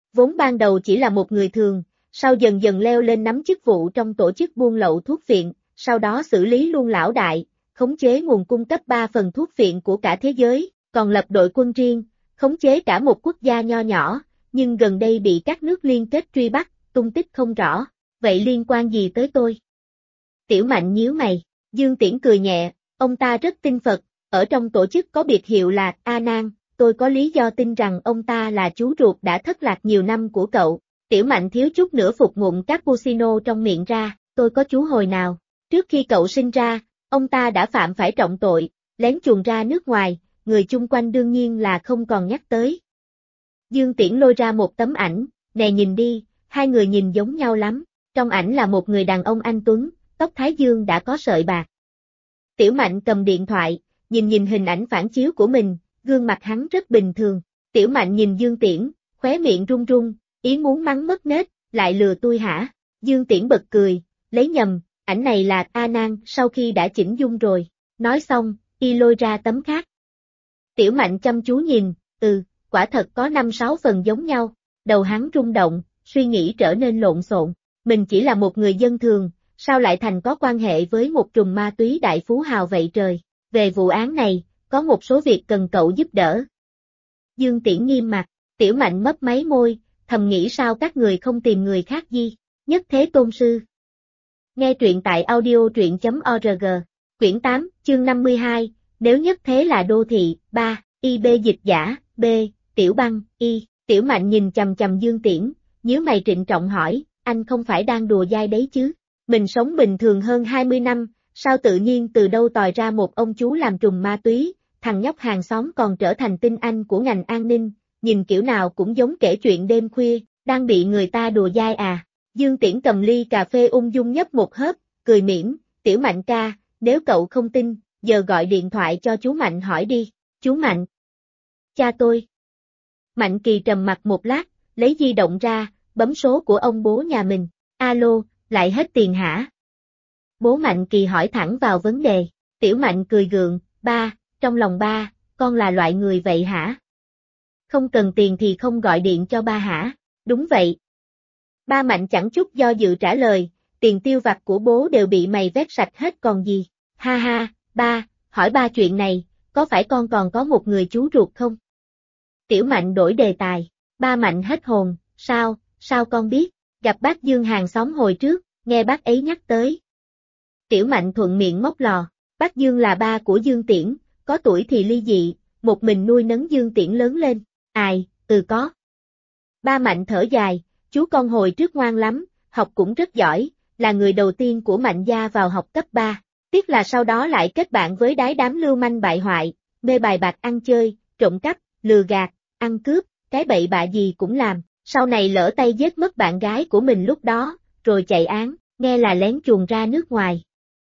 Vốn ban đầu chỉ là một người thường, sau dần dần leo lên nắm chức vụ trong tổ chức buôn lậu thuốc viện, sau đó xử lý luôn lão đại, khống chế nguồn cung cấp 3 phần thuốc viện của cả thế giới, còn lập đội quân riêng, khống chế cả một quốc gia nho nhỏ, nhưng gần đây bị các nước liên kết truy bắt, tung tích không rõ, vậy liên quan gì tới tôi? Tiểu Mạnh nhíu mày, Dương Tiễn cười nhẹ, ông ta rất tin Phật, ở trong tổ chức có biệt hiệu là A Nan, tôi có lý do tin rằng ông ta là chú ruột đã thất lạc nhiều năm của cậu. Tiểu Mạnh thiếu chút nữa phục ngụm cappuccino trong miệng ra, tôi có chú hồi nào? Trước khi cậu sinh ra, ông ta đã phạm phải trọng tội, lén chuồn ra nước ngoài, người chung quanh đương nhiên là không còn nhắc tới. Dương Tiễn lôi ra một tấm ảnh, nè nhìn đi, hai người nhìn giống nhau lắm, trong ảnh là một người đàn ông anh tuấn, tóc thái dương đã có sợi bạc. Tiểu Mạnh cầm điện thoại, nhìn hình ảnh phản chiếu của mình, gương mặt hắn rất bình thường. Tiểu Mạnh nhìn Dương Tiễn, khóe miệng run run, ý muốn mắng mất nết, lại lừa tôi hả? Dương Tiễn bật cười, lấy nhầm, ảnh này là A Nan sau khi đã chỉnh dung rồi. Nói xong, y lôi ra tấm khác. Tiểu Mạnh chăm chú nhìn, quả thật có 5-6 phần giống nhau. Đầu hắn rung động, suy nghĩ trở nên lộn xộn. Mình chỉ là một người dân thường, sao lại thành có quan hệ với một trùm ma túy đại phú hào vậy trời? Về vụ án này, có một số việc cần cậu giúp đỡ. Dương Tiễn nghiêm mặt, Tiểu Mạnh mấp máy môi, thầm nghĩ sao các người không tìm người khác gì. Nhất Thế Tôn Sư. Nghe truyện tại audio.org, quyển 8, chương 52, nếu nhất thế là đô thị, 3, IB dịch giả, B, Tiểu Băng, Y. Tiểu Mạnh nhìn chằm chằm Dương Tiễn, nhíu mày trịnh trọng hỏi, anh không phải đang đùa dai đấy chứ? Mình sống bình thường hơn 20 năm, sao tự nhiên từ đâu tòi ra một ông chú làm trùm ma túy, thằng nhóc hàng xóm còn trở thành tinh anh của ngành an ninh, nhìn kiểu nào cũng giống kể chuyện đêm khuya, đang bị người ta đùa dai à. Dương Tiễn cầm ly cà phê ung dung nhấp một hớp, cười mỉm, Tiểu Mạnh ca, nếu cậu không tin, giờ gọi điện thoại cho chú Mạnh hỏi đi. Chú Mạnh? Cha tôi. Mạnh Kỳ trầm mặt một lát, lấy di động ra, bấm số của ông bố nhà mình. Alo, lại hết tiền hả? Bố Mạnh Kỳ hỏi thẳng vào vấn đề. Tiểu Mạnh cười gượng, ba, trong lòng ba, con là loại người vậy hả? Không cần tiền thì không gọi điện cho ba hả? Đúng vậy. Ba Mạnh chẳng chút do dự trả lời, tiền tiêu vặt của bố đều bị mày vét sạch hết còn gì. Ha ha, ba, hỏi ba chuyện này, có phải con còn có một người chú ruột không? Tiểu Mạnh đổi đề tài. Ba Mạnh hết hồn, sao con biết? Gặp bác Dương hàng xóm hồi trước, nghe bác ấy nhắc tới. Tiểu Mạnh thuận miệng móc lò, bác Dương là ba của Dương Tiễn, có tuổi thì ly dị, một mình nuôi nấng Dương Tiễn lớn lên. Ai, có. Ba Mạnh thở dài, chú con hồi trước ngoan lắm, học cũng rất giỏi, là người đầu tiên của Mạnh gia vào học cấp 3. Tiếc là sau đó lại kết bạn với đám lưu manh bại hoại, mê bài bạc ăn chơi, trộm cắp, lừa gạt, ăn cướp, cái bậy bạ gì cũng làm, sau này lỡ tay giết mất bạn gái của mình lúc đó, rồi chạy án, nghe là lén chuồn ra nước ngoài.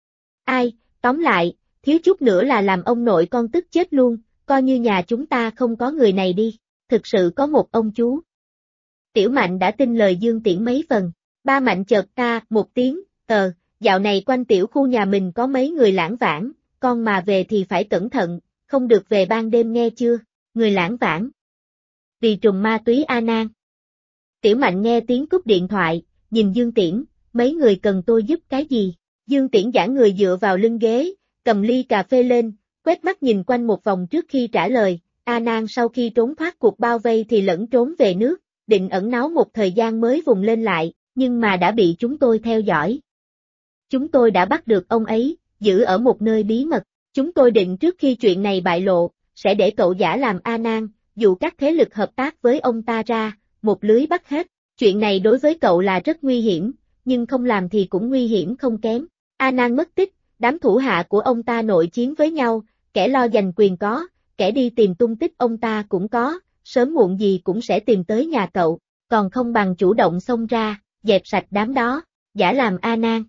Ai, tóm lại, thiếu chút nữa là làm ông nội con tức chết luôn, coi như nhà chúng ta không có người này đi, thực sự có một ông chú. Tiểu Mạnh đã tin lời Dương Tiễn mấy phần, ba Mạnh chợt ta một tiếng, dạo này quanh tiểu khu nhà mình có mấy người lãng vãng, con mà về thì phải cẩn thận, không được về ban đêm nghe chưa, người lãng vãng. Vì trùm ma túy A Nan. Tiểu Mạnh nghe tiếng cúp điện thoại, nhìn Dương Tiễn, mấy người cần tôi giúp cái gì? Dương Tiễn giãn người dựa vào lưng ghế, cầm ly cà phê lên, quét mắt nhìn quanh một vòng trước khi trả lời, A Nan sau khi trốn thoát cuộc bao vây thì lẫn trốn về nước, định ẩn náu một thời gian mới vùng lên lại, nhưng mà đã bị chúng tôi theo dõi. Chúng tôi đã bắt được ông ấy, giữ ở một nơi bí mật, chúng tôi định trước khi chuyện này bại lộ, sẽ để cậu giả làm A Nan, dù các thế lực hợp tác với ông ta ra, một lưới bắt hết, chuyện này đối với cậu là rất nguy hiểm, nhưng không làm thì cũng nguy hiểm không kém. A Nan mất tích, đám thủ hạ của ông ta nội chiến với nhau, kẻ lo giành quyền có, kẻ đi tìm tung tích ông ta cũng có, sớm muộn gì cũng sẽ tìm tới nhà cậu, còn không bằng chủ động xông ra, dẹp sạch đám đó, giả làm A Nan.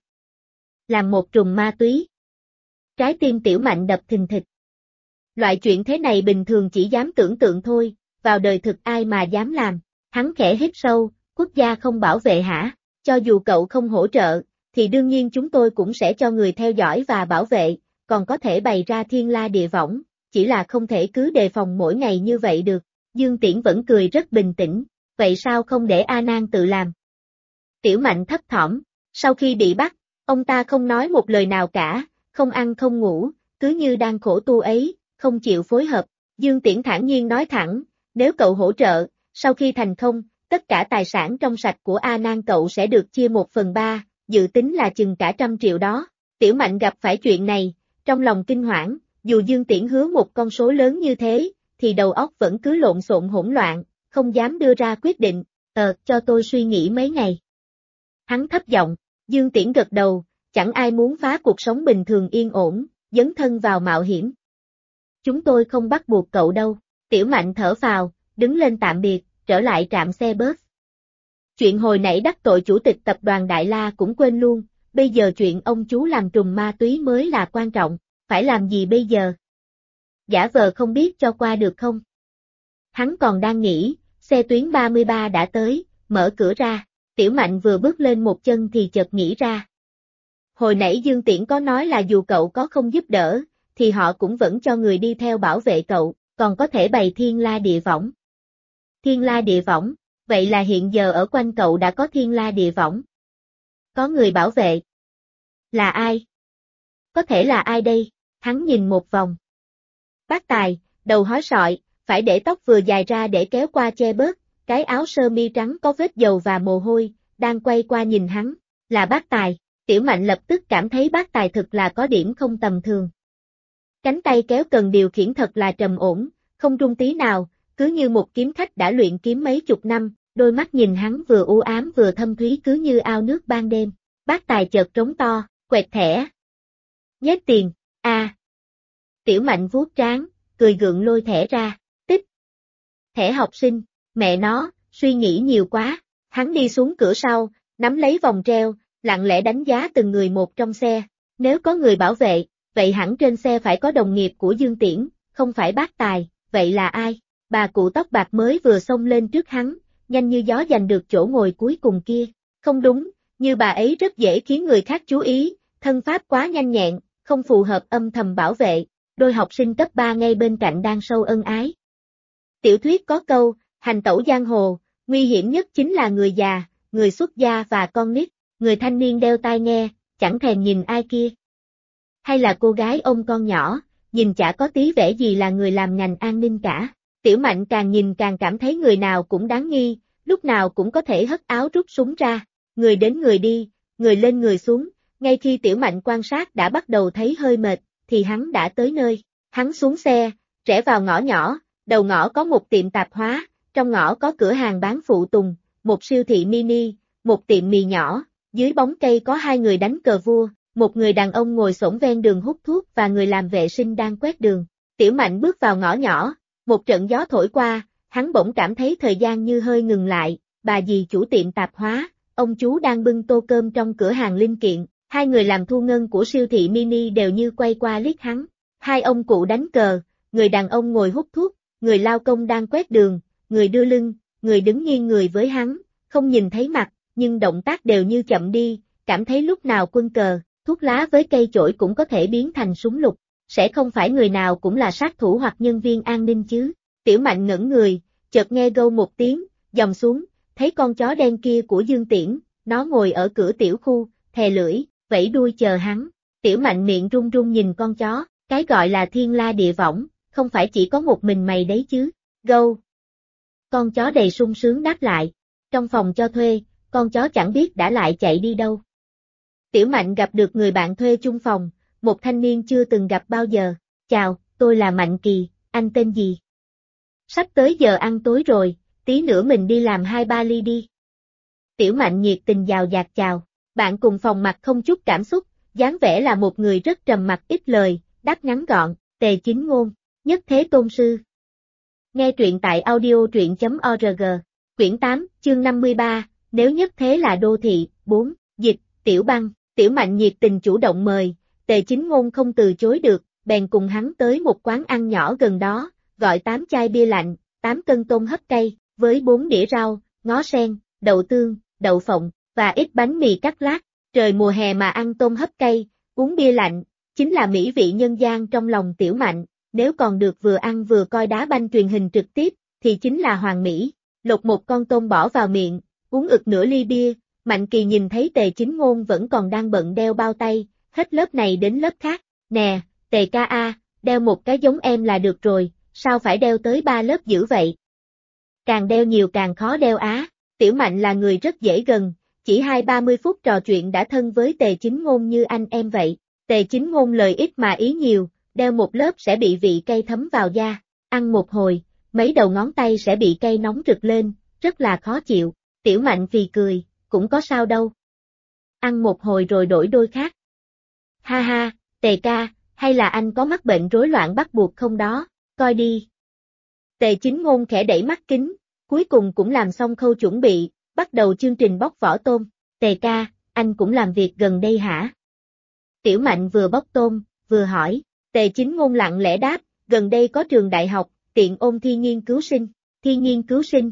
Làm một trùm ma túy. Trái tim Tiểu Mạnh đập thình thịch. Loại chuyện thế này bình thường chỉ dám tưởng tượng thôi, vào đời thực ai mà dám làm. Hắn khẽ hít sâu, quốc gia không bảo vệ hả? Cho dù cậu không hỗ trợ, thì đương nhiên chúng tôi cũng sẽ cho người theo dõi và bảo vệ, còn có thể bày ra thiên la địa võng, chỉ là không thể cứ đề phòng mỗi ngày như vậy được. Dương Tiễn vẫn cười rất bình tĩnh, vậy sao không để A Nan tự làm? Tiểu Mạnh thấp thỏm, sau khi bị bắt, ông ta không nói một lời nào cả, không ăn không ngủ, cứ như đang khổ tu ấy, không chịu phối hợp. Dương Tiễn thản nhiên nói thẳng, nếu cậu hỗ trợ, sau khi thành công, tất cả tài sản trong sạch của A Nan cậu sẽ được chia 1/3, dự tính là chừng cả 100 triệu đó. Tiểu Mạnh gặp phải chuyện này, trong lòng kinh hoảng, dù Dương Tiễn hứa một con số lớn như thế, thì đầu óc vẫn cứ lộn xộn hỗn loạn, không dám đưa ra quyết định, cho tôi suy nghĩ mấy ngày. Hắn thấp giọng, Dương Tiễn gật đầu, chẳng ai muốn phá cuộc sống bình thường yên ổn, dấn thân vào mạo hiểm. Chúng tôi không bắt buộc cậu đâu. Tiểu Mạnh thở phào, đứng lên tạm biệt, trở lại trạm xe bus. Chuyện hồi nãy đắc tội chủ tịch tập đoàn Đại La cũng quên luôn, bây giờ chuyện ông chú làm trùm ma túy mới là quan trọng, phải làm gì bây giờ? Giả vờ không biết cho qua được không? Hắn còn đang nghĩ, xe tuyến 33 đã tới, mở cửa ra, Tiểu Mạnh vừa bước lên một chân thì chợt nghĩ ra. Hồi nãy Dương Tiễn có nói là dù cậu có không giúp đỡ, thì họ cũng vẫn cho người đi theo bảo vệ cậu, còn có thể bày thiên la địa võng. Thiên la địa võng, vậy là hiện giờ ở quanh cậu đã có thiên la địa võng. Có người bảo vệ. Là ai? Có thể là ai đây? Hắn nhìn một vòng. Bác Tài, đầu hói sọi, phải để tóc vừa dài ra để kéo qua che bớt, cái áo sơ mi trắng có vết dầu và mồ hôi, đang quay qua nhìn hắn, là bác Tài. Tiểu Mạnh lập tức cảm thấy bác Tài thực là có điểm không tầm thường. Cánh tay kéo cần điều khiển thật là trầm ổn, không rung tí nào, cứ như một kiếm khách đã luyện kiếm mấy chục năm, đôi mắt nhìn hắn vừa u ám vừa thâm thúy cứ như ao nước ban đêm. Bác Tài chợt trống to, quẹt thẻ. Nhét tiền, Tiểu Mạnh vuốt trán, cười gượng lôi thẻ ra, tích. Thẻ học sinh, mẹ nó, suy nghĩ nhiều quá. Hắn đi xuống cửa sau, nắm lấy vòng treo, lặng lẽ đánh giá từng người một trong xe. Nếu có người bảo vệ, vậy hẳn trên xe phải có đồng nghiệp của Dương Tiễn, không phải bác Tài, vậy là ai? Bà cụ tóc bạc mới vừa xông lên trước hắn, nhanh như gió giành được chỗ ngồi cuối cùng kia. Không đúng, như bà ấy rất dễ khiến người khác chú ý, thân pháp quá nhanh nhẹn, không phù hợp âm thầm bảo vệ. Đôi học sinh cấp 3 ngay bên cạnh đang sâu ân ái. Tiểu thuyết có câu, hành tẩu giang hồ, nguy hiểm nhất chính là người già, người xuất gia và con nít. Người thanh niên đeo tai nghe, chẳng thèm nhìn ai kia. Hay là cô gái ôm con nhỏ, nhìn chả có tí vẻ gì là người làm ngành an ninh cả. Tiểu Mạnh càng nhìn càng cảm thấy người nào cũng đáng nghi, lúc nào cũng có thể hất áo rút súng ra, người đến người đi, người lên người xuống, ngay khi Tiểu Mạnh quan sát đã bắt đầu thấy hơi mệt, thì hắn đã tới nơi. Hắn xuống xe, rẽ vào ngõ nhỏ, đầu ngõ có một tiệm tạp hóa, trong ngõ có cửa hàng bán phụ tùng, một siêu thị mini, một tiệm mì nhỏ, dưới bóng cây có hai người đánh cờ vua, một người đàn ông ngồi xổm ven đường hút thuốc và người làm vệ sinh đang quét đường. Tiểu Mạnh bước vào ngõ nhỏ, một trận gió thổi qua, hắn bỗng cảm thấy thời gian như hơi ngừng lại, bà dì chủ tiệm tạp hóa, ông chú đang bưng tô cơm trong cửa hàng linh kiện, hai người làm thu ngân của siêu thị mini đều như quay qua liếc hắn. Hai ông cụ đánh cờ, người đàn ông ngồi hút thuốc, người lao công đang quét đường, người đưa lưng, người đứng nghiêng người với hắn, không nhìn thấy mặt, nhưng động tác đều như chậm đi, cảm thấy lúc nào quân cờ, thuốc lá với cây chổi cũng có thể biến thành súng lục, sẽ không phải người nào cũng là sát thủ hoặc nhân viên an ninh chứ. Tiểu Mạnh ngẩn người, chợt nghe gâu một tiếng, dòng xuống, thấy con chó đen kia của Dương Tiễn, nó ngồi ở cửa tiểu khu, thè lưỡi, vẫy đuôi chờ hắn. Tiểu Mạnh miệng run run nhìn con chó, cái gọi là thiên la địa võng, không phải chỉ có một mình mày đấy chứ. Gâu. Con chó đầy sung sướng đáp lại. Trong phòng cho thuê, con chó chẳng biết đã lại chạy đi đâu. Tiểu Mạnh gặp được người bạn thuê chung phòng, một thanh niên chưa từng gặp bao giờ. Chào, tôi là Mạnh Kỳ, anh tên gì? Sắp tới giờ ăn tối rồi, tí nữa mình đi làm 2-3 ly đi. Tiểu Mạnh nhiệt tình dào dạt chào, bạn cùng phòng mặt không chút cảm xúc, dáng vẻ là một người rất trầm mặc ít lời, đáp ngắn gọn, Tề Chính Ngôn, Nhất Thế Tôn Sư. Nghe truyện tại audio.org, quyển 8, chương 53, nếu nhất thế là đô thị, 4, dịch, Tiểu Băng. Tiểu Mạnh nhiệt tình chủ động mời, Tề Chính Ngôn không từ chối được, bèn cùng hắn tới một quán ăn nhỏ gần đó, gọi 8 chai bia lạnh, 8 cân tôm hấp cay, với 4 đĩa rau, ngó sen, đậu tương, đậu phộng, và ít bánh mì cắt lát. Trời mùa hè mà ăn tôm hấp cay, uống bia lạnh, chính là mỹ vị nhân gian trong lòng Tiểu Mạnh, nếu còn được vừa ăn vừa coi đá banh truyền hình trực tiếp, thì chính là hoàn mỹ. lột một con tôm bỏ vào miệng, uống ực nửa ly bia. Mạnh Kỳ nhìn thấy Tề Chính Ngôn vẫn còn đang bận đeo bao tay, hết lớp này đến lớp khác. Nè, Tề ca a, đeo một cái giống em là được rồi, sao phải đeo tới 3 lớp dữ vậy? Càng đeo nhiều càng khó đeo á. Tiểu Mạnh là người rất dễ gần, chỉ 20-30 phút trò chuyện đã thân với Tề Chính Ngôn như anh em vậy. Tề Chính Ngôn lời ít mà ý nhiều, đeo một lớp sẽ bị vị cay thấm vào da, ăn một hồi, mấy đầu ngón tay sẽ bị cay nóng rực lên, rất là khó chịu. Tiểu Mạnh phì cười, cũng có sao đâu. Ăn một hồi rồi đổi đôi khác. Ha ha, Tề ca, hay là anh có mắc bệnh rối loạn bắt buộc không đó, coi đi. Tề Chính Ngôn khẽ đẩy mắt kính, cuối cùng cũng làm xong khâu chuẩn bị, bắt đầu chương trình bóc vỏ tôm. Tề ca, anh cũng làm việc gần đây hả? Tiểu Mạnh vừa bóc tôm, vừa hỏi. Tề Chính Ngôn lặng lẽ đáp, gần đây có trường đại học, tiện ôn thi nghiên cứu sinh. Thi nghiên cứu sinh?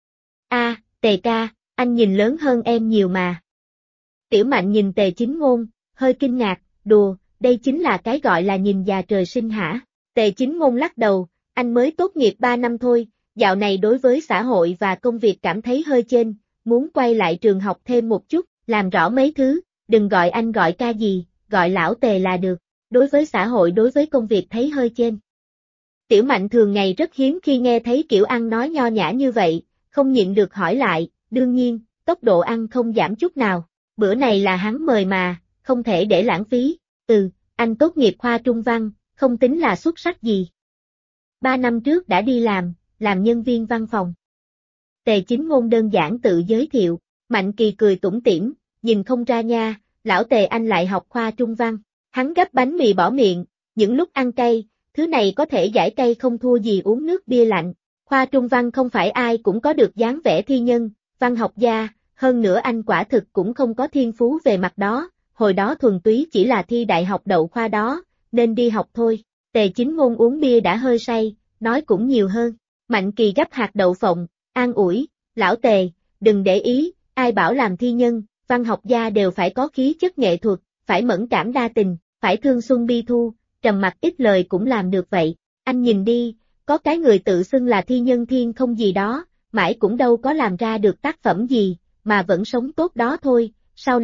Tề ca, anh nhìn lớn hơn em nhiều mà. Tiểu Mạnh nhìn Tề Chính Ngôn, hơi kinh ngạc, đùa, đây chính là cái gọi là nhìn già trời sinh hả? Tề Chính Ngôn lắc đầu, anh mới tốt nghiệp 3 năm thôi, dạo này đối với xã hội và công việc cảm thấy hơi chênh, muốn quay lại trường học thêm một chút, làm rõ mấy thứ, đừng gọi anh gọi ca gì, gọi lão Tề là được, đối với xã hội đối với công việc thấy hơi chênh. Tiểu Mạnh thường ngày rất hiếm khi nghe thấy kiểu ăn nói nho nhã như vậy, không nhịn được hỏi lại, đương nhiên, tốc độ ăn không giảm chút nào, bữa này là hắn mời mà, không thể để lãng phí. Anh tốt nghiệp khoa trung văn, không tính là xuất sắc gì. 3 năm trước đã đi làm nhân viên văn phòng. Tề Chính Ngôn đơn giản tự giới thiệu, Mạnh Kỳ cười tủm tỉm, nhìn không ra nha, lão Tề anh lại học khoa trung văn. Hắn gấp bánh mì bỏ miệng, những lúc ăn cay, thứ này có thể giải cay không thua gì uống nước bia lạnh. Khoa trung văn không phải ai cũng có được dáng vẻ thi nhân, văn học gia, hơn nữa anh quả thực cũng không có thiên phú về mặt đó, hồi đó thuần túy chỉ là thi đại học đậu khoa đó, nên đi học thôi. Tề Chính Ngôn uống bia đã hơi say, nói cũng nhiều hơn. Mạnh Kỳ gấp hạt đậu phộng, an ủi, lão Tề, đừng để ý, ai bảo làm thi nhân, văn học gia đều phải có khí chất nghệ thuật, phải mẫn cảm đa tình, phải thương xuân bi thu, trầm mặc ít lời cũng làm được vậy. Anh nhìn đi, có cái người tự xưng là thi nhân thiên không gì đó, mãi cũng đâu có làm ra được tác phẩm gì, mà vẫn sống tốt đó thôi, sau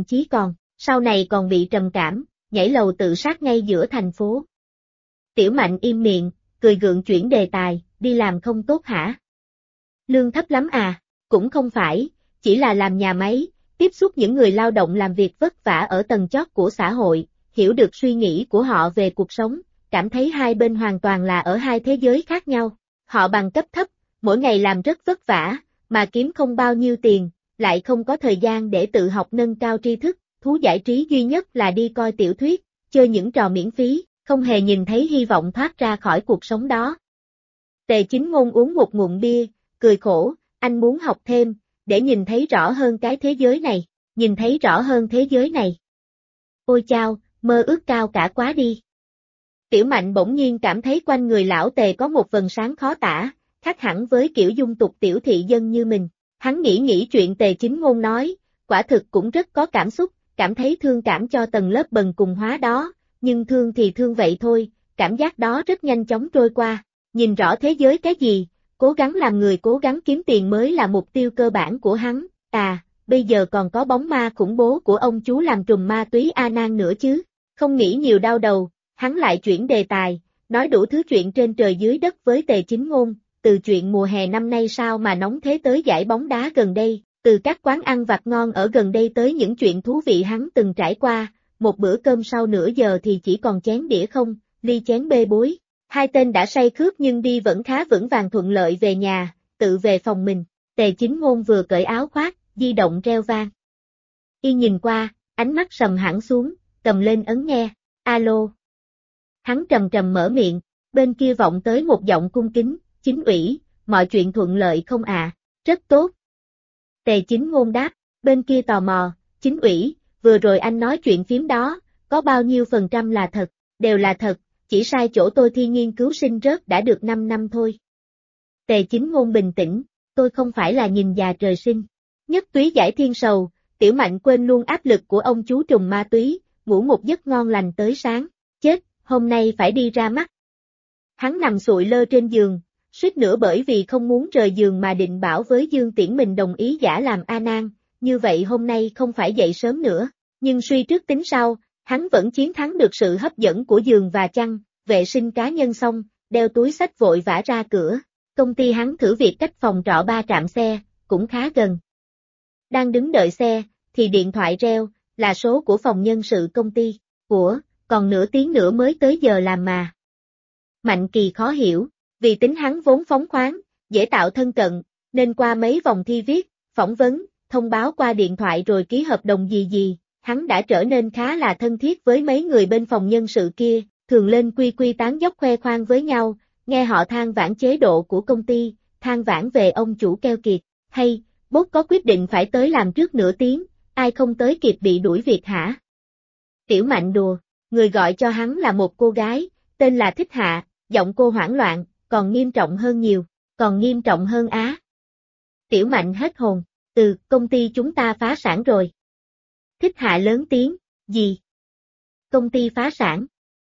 này còn bị trầm cảm, nhảy lầu tự sát ngay giữa thành phố. Tiểu Mạnh im miệng, cười gượng chuyển đề tài, đi làm không tốt hả? Lương thấp lắm à? Cũng không phải, chỉ là làm nhà máy, tiếp xúc những người lao động làm việc vất vả ở tầng chót của xã hội, hiểu được suy nghĩ của họ về cuộc sống, cảm thấy hai bên hoàn toàn là ở hai thế giới khác nhau. Họ bằng cấp thấp, mỗi ngày làm rất vất vả, mà kiếm không bao nhiêu tiền, lại không có thời gian để tự học nâng cao tri thức, thú giải trí duy nhất là đi coi tiểu thuyết, chơi những trò miễn phí, không hề nhìn thấy hy vọng thoát ra khỏi cuộc sống đó. Tề Chính Ngôn uống một ngụm bia, cười khổ, anh muốn học thêm, để nhìn thấy rõ hơn cái thế giới này, nhìn thấy rõ hơn thế giới này. Ôi chao, mơ ước cao cả quá đi. Tiểu Mạnh bỗng nhiên cảm thấy quanh người lão Tề có một vầng sáng khó tả, khác hẳn với kiểu dung tục tiểu thị dân như mình. Hắn nghĩ chuyện Tề Chính Ngôn nói, quả thực cũng rất có cảm xúc, cảm thấy thương cảm cho tầng lớp bần cùng hóa đó, nhưng thương thì thương vậy thôi, cảm giác đó rất nhanh chóng trôi qua. Nhìn rõ thế giới cái gì, cố gắng làm người cố gắng kiếm tiền mới là mục tiêu cơ bản của hắn. Bây giờ còn có bóng ma khủng bố của ông chú làm trùm ma túy A Nan nữa chứ. Không nghĩ nhiều đau đầu, hắn lại chuyển đề tài, nói đủ thứ chuyện trên trời dưới đất với Tề Chính Ngôn, từ chuyện mùa hè năm nay sao mà nóng thế tới giải bóng đá gần đây, từ các quán ăn vặt ngon ở gần đây tới những chuyện thú vị hắn từng trải qua, một bữa cơm sau nửa giờ thì chỉ còn chén đĩa không, ly chén bê bối. Hai tên đã say khướt nhưng đi vẫn khá vững vàng thuận lợi về nhà, tự về phòng mình. Tề Chính Ngôn vừa cởi áo khoác, di động reo vang. Y nhìn qua, ánh mắt sầm hẳn xuống, cầm lên ấn nghe, alo. Hắn trầm trầm mở miệng, bên kia vọng tới một giọng cung kính, Chính ủy, mọi chuyện thuận lợi không à, rất tốt. Tề Chính Ngôn đáp, bên kia tò mò, Chính ủy, vừa rồi anh nói chuyện phím đó, có bao nhiêu % là thật, đều là thật, chỉ sai chỗ tôi thi nghiên cứu sinh rớt đã được 5 năm thôi. Tề Chính Ngôn bình tĩnh, tôi không phải là nhìn già trời sinh. Nhất túy giải thiên sầu, Tiểu Mạnh quên luôn áp lực của ông chú trùm ma túy, ngủ một giấc ngon lành tới sáng, chết, hôm nay phải đi ra mắt. Hắn nằm sụi lơ trên giường, suýt nữa bởi vì không muốn rời giường mà định bảo với Dương Tiễn mình đồng ý giả làm A Nan, như vậy hôm nay không phải dậy sớm nữa, nhưng suy trước tính sau, hắn vẫn chiến thắng được sự hấp dẫn của giường và chăn, vệ sinh cá nhân xong, đeo túi xách vội vã ra cửa, công ty hắn thử việc cách phòng trọ 3 trạm xe, cũng khá gần. Đang đứng đợi xe, thì điện thoại reo, là số của phòng nhân sự công ty, còn nửa tiếng nữa mới tới giờ làm mà. Mạnh Kỳ khó hiểu, vì tính hắn vốn phóng khoáng, dễ tạo thân cận, nên qua mấy vòng thi viết, phỏng vấn, thông báo qua điện thoại rồi ký hợp đồng gì, hắn đã trở nên khá là thân thiết với mấy người bên phòng nhân sự kia, thường lên quy tán dốc khoe khoang với nhau, nghe họ than vãn chế độ của công ty, than vãn về ông chủ keo kiệt, hay, boss có quyết định phải tới làm trước nửa tiếng, ai không tới kịp bị đuổi việc hả? Tiểu Mạnh đùa, người gọi cho hắn là một cô gái, tên là Thích Hạ, giọng cô hoảng loạn, còn nghiêm trọng hơn nhiều, còn nghiêm trọng hơn á. Tiểu Mạnh hết hồn, công ty chúng ta phá sản rồi. Thích Hạ lớn tiếng, gì? Công ty phá sản?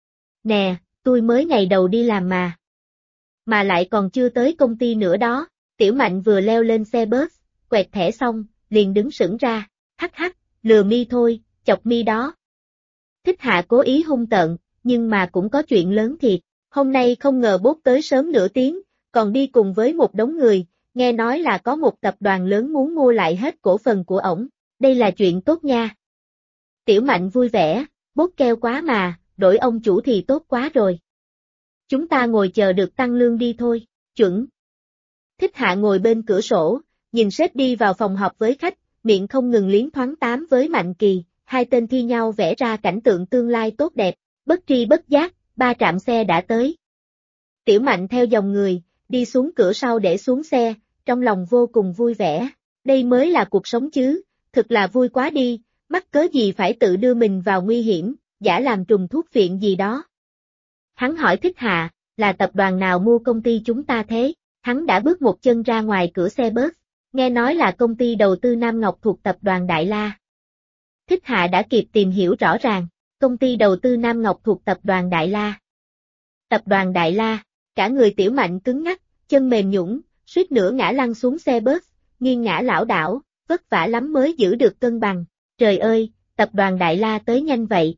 Nè, tôi mới ngày đầu đi làm mà. Mà lại còn chưa tới công ty nữa đó, Tiểu Mạnh vừa leo lên xe bus, quẹt thẻ xong, liền đứng sững ra, hắc, lừa mi thôi, chọc mi đó. Thích Hạ cố ý hung tợn, nhưng mà cũng có chuyện lớn thiệt, hôm nay không ngờ bốt tới sớm nửa tiếng, còn đi cùng với một đống người, nghe nói là có một tập đoàn lớn muốn mua lại hết cổ phần của ổng, đây là chuyện tốt nha. Tiểu Mạnh vui vẻ, bốt keo quá mà, đổi ông chủ thì tốt quá rồi. Chúng ta ngồi chờ được tăng lương đi thôi, chuẩn. Thích Hạ ngồi bên cửa sổ, nhìn sếp đi vào phòng họp với khách, miệng không ngừng liến thoáng tám với Mạnh Kỳ, hai tên thi nhau vẽ ra cảnh tượng tương lai tốt đẹp, bất tri bất giác, 3 trạm xe đã tới. Tiểu Mạnh theo dòng người, đi xuống cửa sau để xuống xe, trong lòng vô cùng vui vẻ, đây mới là cuộc sống chứ, thực là vui quá đi, mắc cớ gì phải tự đưa mình vào nguy hiểm, giả làm trùng thuốc viện gì đó. Hắn hỏi Thích Hạ, là tập đoàn nào mua công ty chúng ta thế? Hắn đã bước một chân ra ngoài cửa xe bus, nghe nói là công ty đầu tư Nam Ngọc thuộc tập đoàn Đại La. Thích Hạ đã kịp tìm hiểu rõ ràng, công ty đầu tư Nam Ngọc thuộc tập đoàn Đại La. Tập đoàn Đại La, cả người Tiểu Mạnh cứng ngắc, chân mềm nhũn, suýt nữa ngã lăn xuống xe bus, nghiêng ngã lảo đảo, vất vả lắm mới giữ được cân bằng. Trời ơi, tập đoàn Đại La tới nhanh vậy.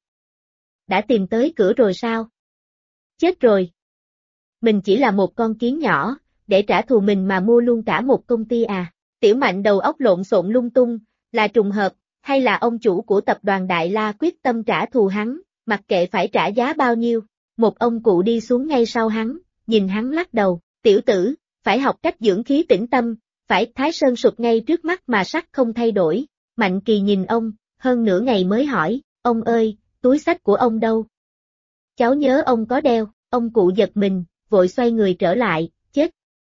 Đã tìm tới cửa rồi sao? Chết rồi. Mình chỉ là một con kiến nhỏ, để trả thù mình mà mua luôn cả một công ty à? Tiểu Mạnh đầu óc lộn xộn lung tung, là trùng hợp, hay là ông chủ của tập đoàn Đại La quyết tâm trả thù hắn, mặc kệ phải trả giá bao nhiêu. Một ông cụ đi xuống ngay sau hắn, nhìn hắn lắc đầu, tiểu tử, phải học cách dưỡng khí tĩnh tâm, phải Thái Sơn sụp ngay trước mắt mà sắc không thay đổi. Mạnh Kỳ nhìn ông, hơn nửa ngày mới hỏi, ông ơi, túi xách của ông đâu? Cháu nhớ ông có đeo, ông cụ giật mình, vội xoay người trở lại, chết.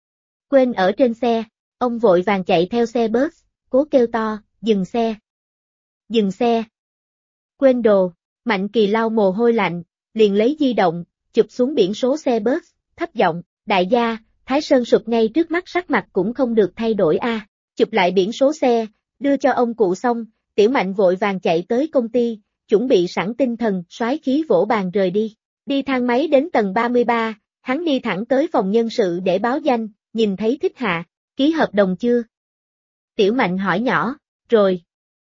Quên ở trên xe, ông vội vàng chạy theo xe bus, cố kêu to, dừng xe. Dừng xe. Quên đồ, Mạnh Kỳ lau mồ hôi lạnh, liền lấy di động, chụp xuống biển số xe bus, thấp giọng, đại gia, Thái Sơn sụp ngay trước mắt sắc mặt cũng không được thay đổi a. Chụp lại biển số xe, đưa cho ông cụ xong, Tiểu Mạnh vội vàng chạy tới công ty, chuẩn bị sẵn tinh thần, soái khí vỗ bàn rời đi. Đi thang máy đến tầng 33, hắn đi thẳng tới phòng nhân sự để báo danh, nhìn thấy Thích Hạ, ký hợp đồng chưa? Tiểu Mạnh hỏi nhỏ, rồi.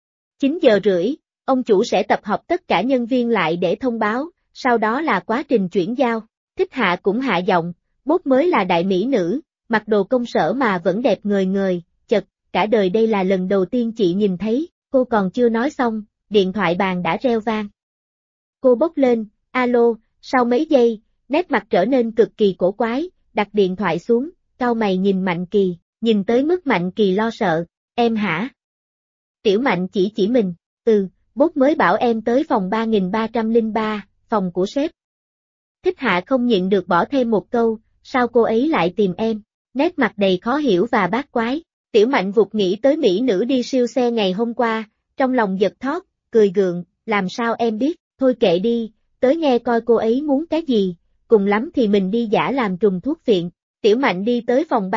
9 giờ rưỡi, ông chủ sẽ tập hợp tất cả nhân viên lại để thông báo, sau đó là quá trình chuyển giao. Thích Hạ cũng hạ giọng, bốt mới là đại mỹ nữ, mặc đồ công sở mà vẫn đẹp ngời ngời, chật, cả đời đây là lần đầu tiên chị nhìn thấy, cô còn chưa nói xong, điện thoại bàn đã reo vang. Cô bốc lên, alo, sau mấy giây, nét mặt trở nên cực kỳ cổ quái, đặt điện thoại xuống, cau mày nhìn Mạnh Kỳ, nhìn tới mức Mạnh Kỳ lo sợ, em hả? Tiểu Mạnh chỉ mình, bốt mới bảo em tới phòng 3303, phòng của sếp. Thích Hạ không nhịn được bỏ thêm một câu, sao cô ấy lại tìm em, nét mặt đầy khó hiểu và bát quái. Tiểu Mạnh vụt nghĩ tới mỹ nữ đi siêu xe ngày hôm qua, trong lòng giật thót, cười gượng, làm sao em biết, thôi kệ đi, tới nghe coi cô ấy muốn cái gì, cùng lắm thì mình đi giả làm trùng thuốc viện. Tiểu Mạnh đi tới phòng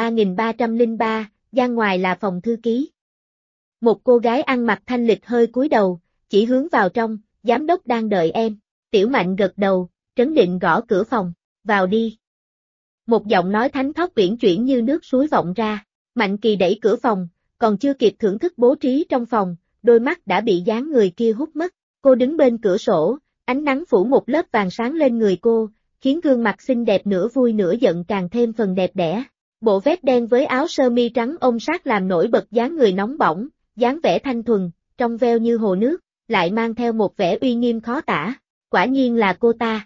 3303, gian ngoài là phòng thư ký. Một cô gái ăn mặc thanh lịch hơi cúi đầu, chỉ hướng vào trong, giám đốc đang đợi em. Tiểu Mạnh gật đầu, trấn định gõ cửa phòng, vào đi. Một giọng nói thánh thót uyển chuyển như nước suối vọng ra. Mạnh Kỳ đẩy cửa phòng, còn chưa kịp thưởng thức bố trí trong phòng, đôi mắt đã bị dáng người kia hút mất. Cô đứng bên cửa sổ, ánh nắng phủ một lớp vàng sáng lên người cô, khiến gương mặt xinh đẹp nửa vui nửa giận càng thêm phần đẹp đẽ. Bộ vest đen với áo sơ mi trắng ôm sát làm nổi bật dáng người nóng bỏng, dáng vẻ thanh thuần, trong veo như hồ nước, lại mang theo một vẻ uy nghiêm khó tả. Quả nhiên là cô ta.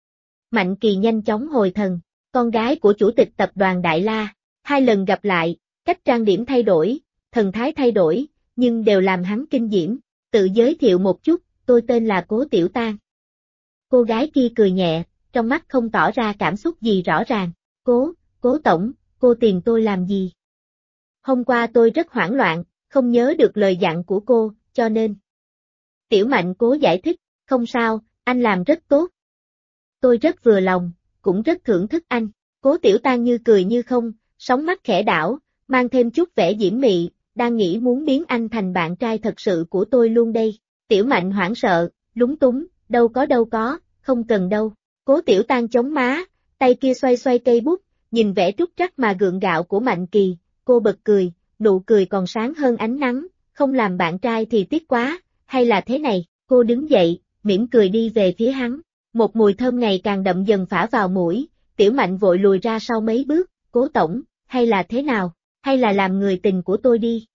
Mạnh Kỳ nhanh chóng hồi thần, con gái của chủ tịch tập đoàn Đại La, 2 lần gặp lại, cách trang điểm thay đổi, thần thái thay đổi, nhưng đều làm hắn kinh diễm. Tự giới thiệu một chút, tôi tên là Cố Tiểu Tang. Cô gái kia cười nhẹ, trong mắt không tỏ ra cảm xúc gì rõ ràng. Cố tổng, cô tìm tôi làm gì? Hôm qua tôi rất hoảng loạn, không nhớ được lời dặn của cô, cho nên. Tiểu Mạnh cố giải thích, không sao, anh làm rất tốt. Tôi rất vừa lòng, cũng rất thưởng thức anh. Cố Tiểu Tang như cười như không, sóng mắt khẽ đảo, mang thêm chút vẻ diễm mị, đang nghĩ muốn biến anh thành bạn trai thật sự của tôi luôn đây. Tiểu Mạnh hoảng sợ, lúng túng, đâu có, không cần đâu. Cố Tiểu Tang chống má, tay kia xoay xoay cây bút, nhìn vẻ trúc trắc mà gượng gạo của Mạnh Kỳ, cô bật cười, nụ cười còn sáng hơn ánh nắng, không làm bạn trai thì tiếc quá, hay là thế này, cô đứng dậy, mỉm cười đi về phía hắn. Một mùi thơm ngày càng đậm dần phả vào mũi, Tiểu Mạnh vội lùi ra sau mấy bước, Cố tổng, hay là thế nào, hay là làm người tình của tôi đi.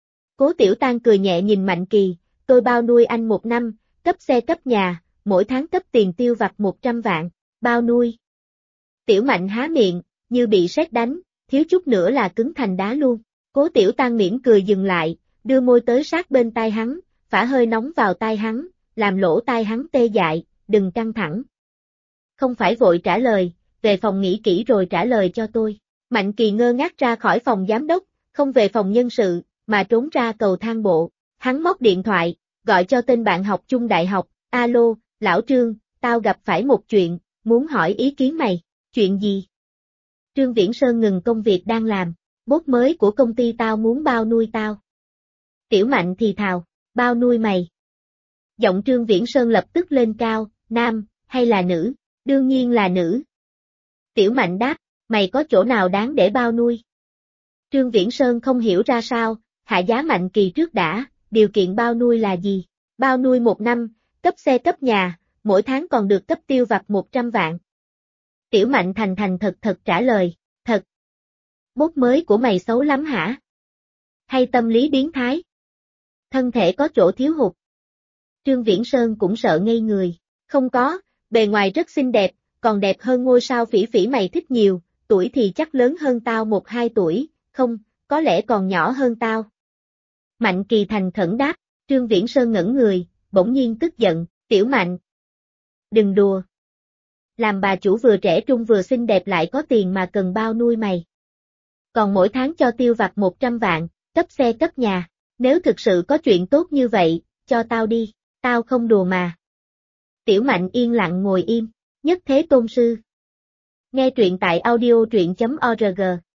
Cố Tiểu Tang cười nhẹ nhìn Mạnh Kỳ, tôi bao nuôi anh 1 năm, cấp xe cấp nhà, mỗi tháng cấp tiền tiêu vặt 100 vạn, bao nuôi. Tiểu Mạnh há miệng, như bị sét đánh, thiếu chút nữa là cứng thành đá luôn. Cố Tiểu Tang mỉm cười dừng lại, đưa môi tới sát bên tai hắn, phả hơi nóng vào tai hắn, làm lỗ tai hắn tê dại, đừng căng thẳng. Không phải vội trả lời, về phòng nghĩ kỹ rồi trả lời cho tôi. Mạnh Kỳ ngơ ngác ra khỏi phòng giám đốc, không về phòng nhân sự, mà trốn ra cầu thang bộ. Hắn móc điện thoại, gọi cho tên bạn học chung đại học, alo, lão Trương, tao gặp phải một chuyện, muốn hỏi ý kiến mày. Chuyện gì? Trương Viễn Sơn ngừng công việc đang làm, boss mới của công ty tao muốn bao nuôi tao. Tiểu Mạnh thì thào, bao nuôi mày. Giọng Trương Viễn Sơn lập tức lên cao, nam, hay là nữ? Đương nhiên là nữ. Tiểu Mạnh đáp, mày có chỗ nào đáng để bao nuôi? Trương Viễn Sơn không hiểu ra sao, hạ giá Mạnh Kỳ trước đã, điều kiện bao nuôi là gì? Bao nuôi 1 năm, cấp xe cấp nhà, mỗi tháng còn được cấp tiêu vặt 100 vạn. Tiểu Mạnh thành thật trả lời, thật. Boss mới của mày xấu lắm hả? Hay tâm lý biến thái? Thân thể có chỗ thiếu hụt? Trương Viễn Sơn cũng sợ ngây người, không có, bề ngoài rất xinh đẹp, còn đẹp hơn ngôi sao Phỉ Phỉ mày thích nhiều, tuổi thì chắc lớn hơn tao 1-2 tuổi, không, có lẽ còn nhỏ hơn tao. Mạnh Kỳ thành khẩn đáp, Trương Viễn Sơn ngẩn người, bỗng nhiên tức giận, Tiểu Mạnh. Đừng đùa. Làm bà chủ vừa trẻ trung vừa xinh đẹp lại có tiền mà cần bao nuôi mày. Còn mỗi tháng cho tiêu vặt 100 vạn, cấp xe cấp nhà, nếu thực sự có chuyện tốt như vậy, cho tao đi, tao không đùa mà. Tiểu Mạnh yên lặng ngồi im, nhất thế tôn sư. Nghe truyện tại audio truyện.org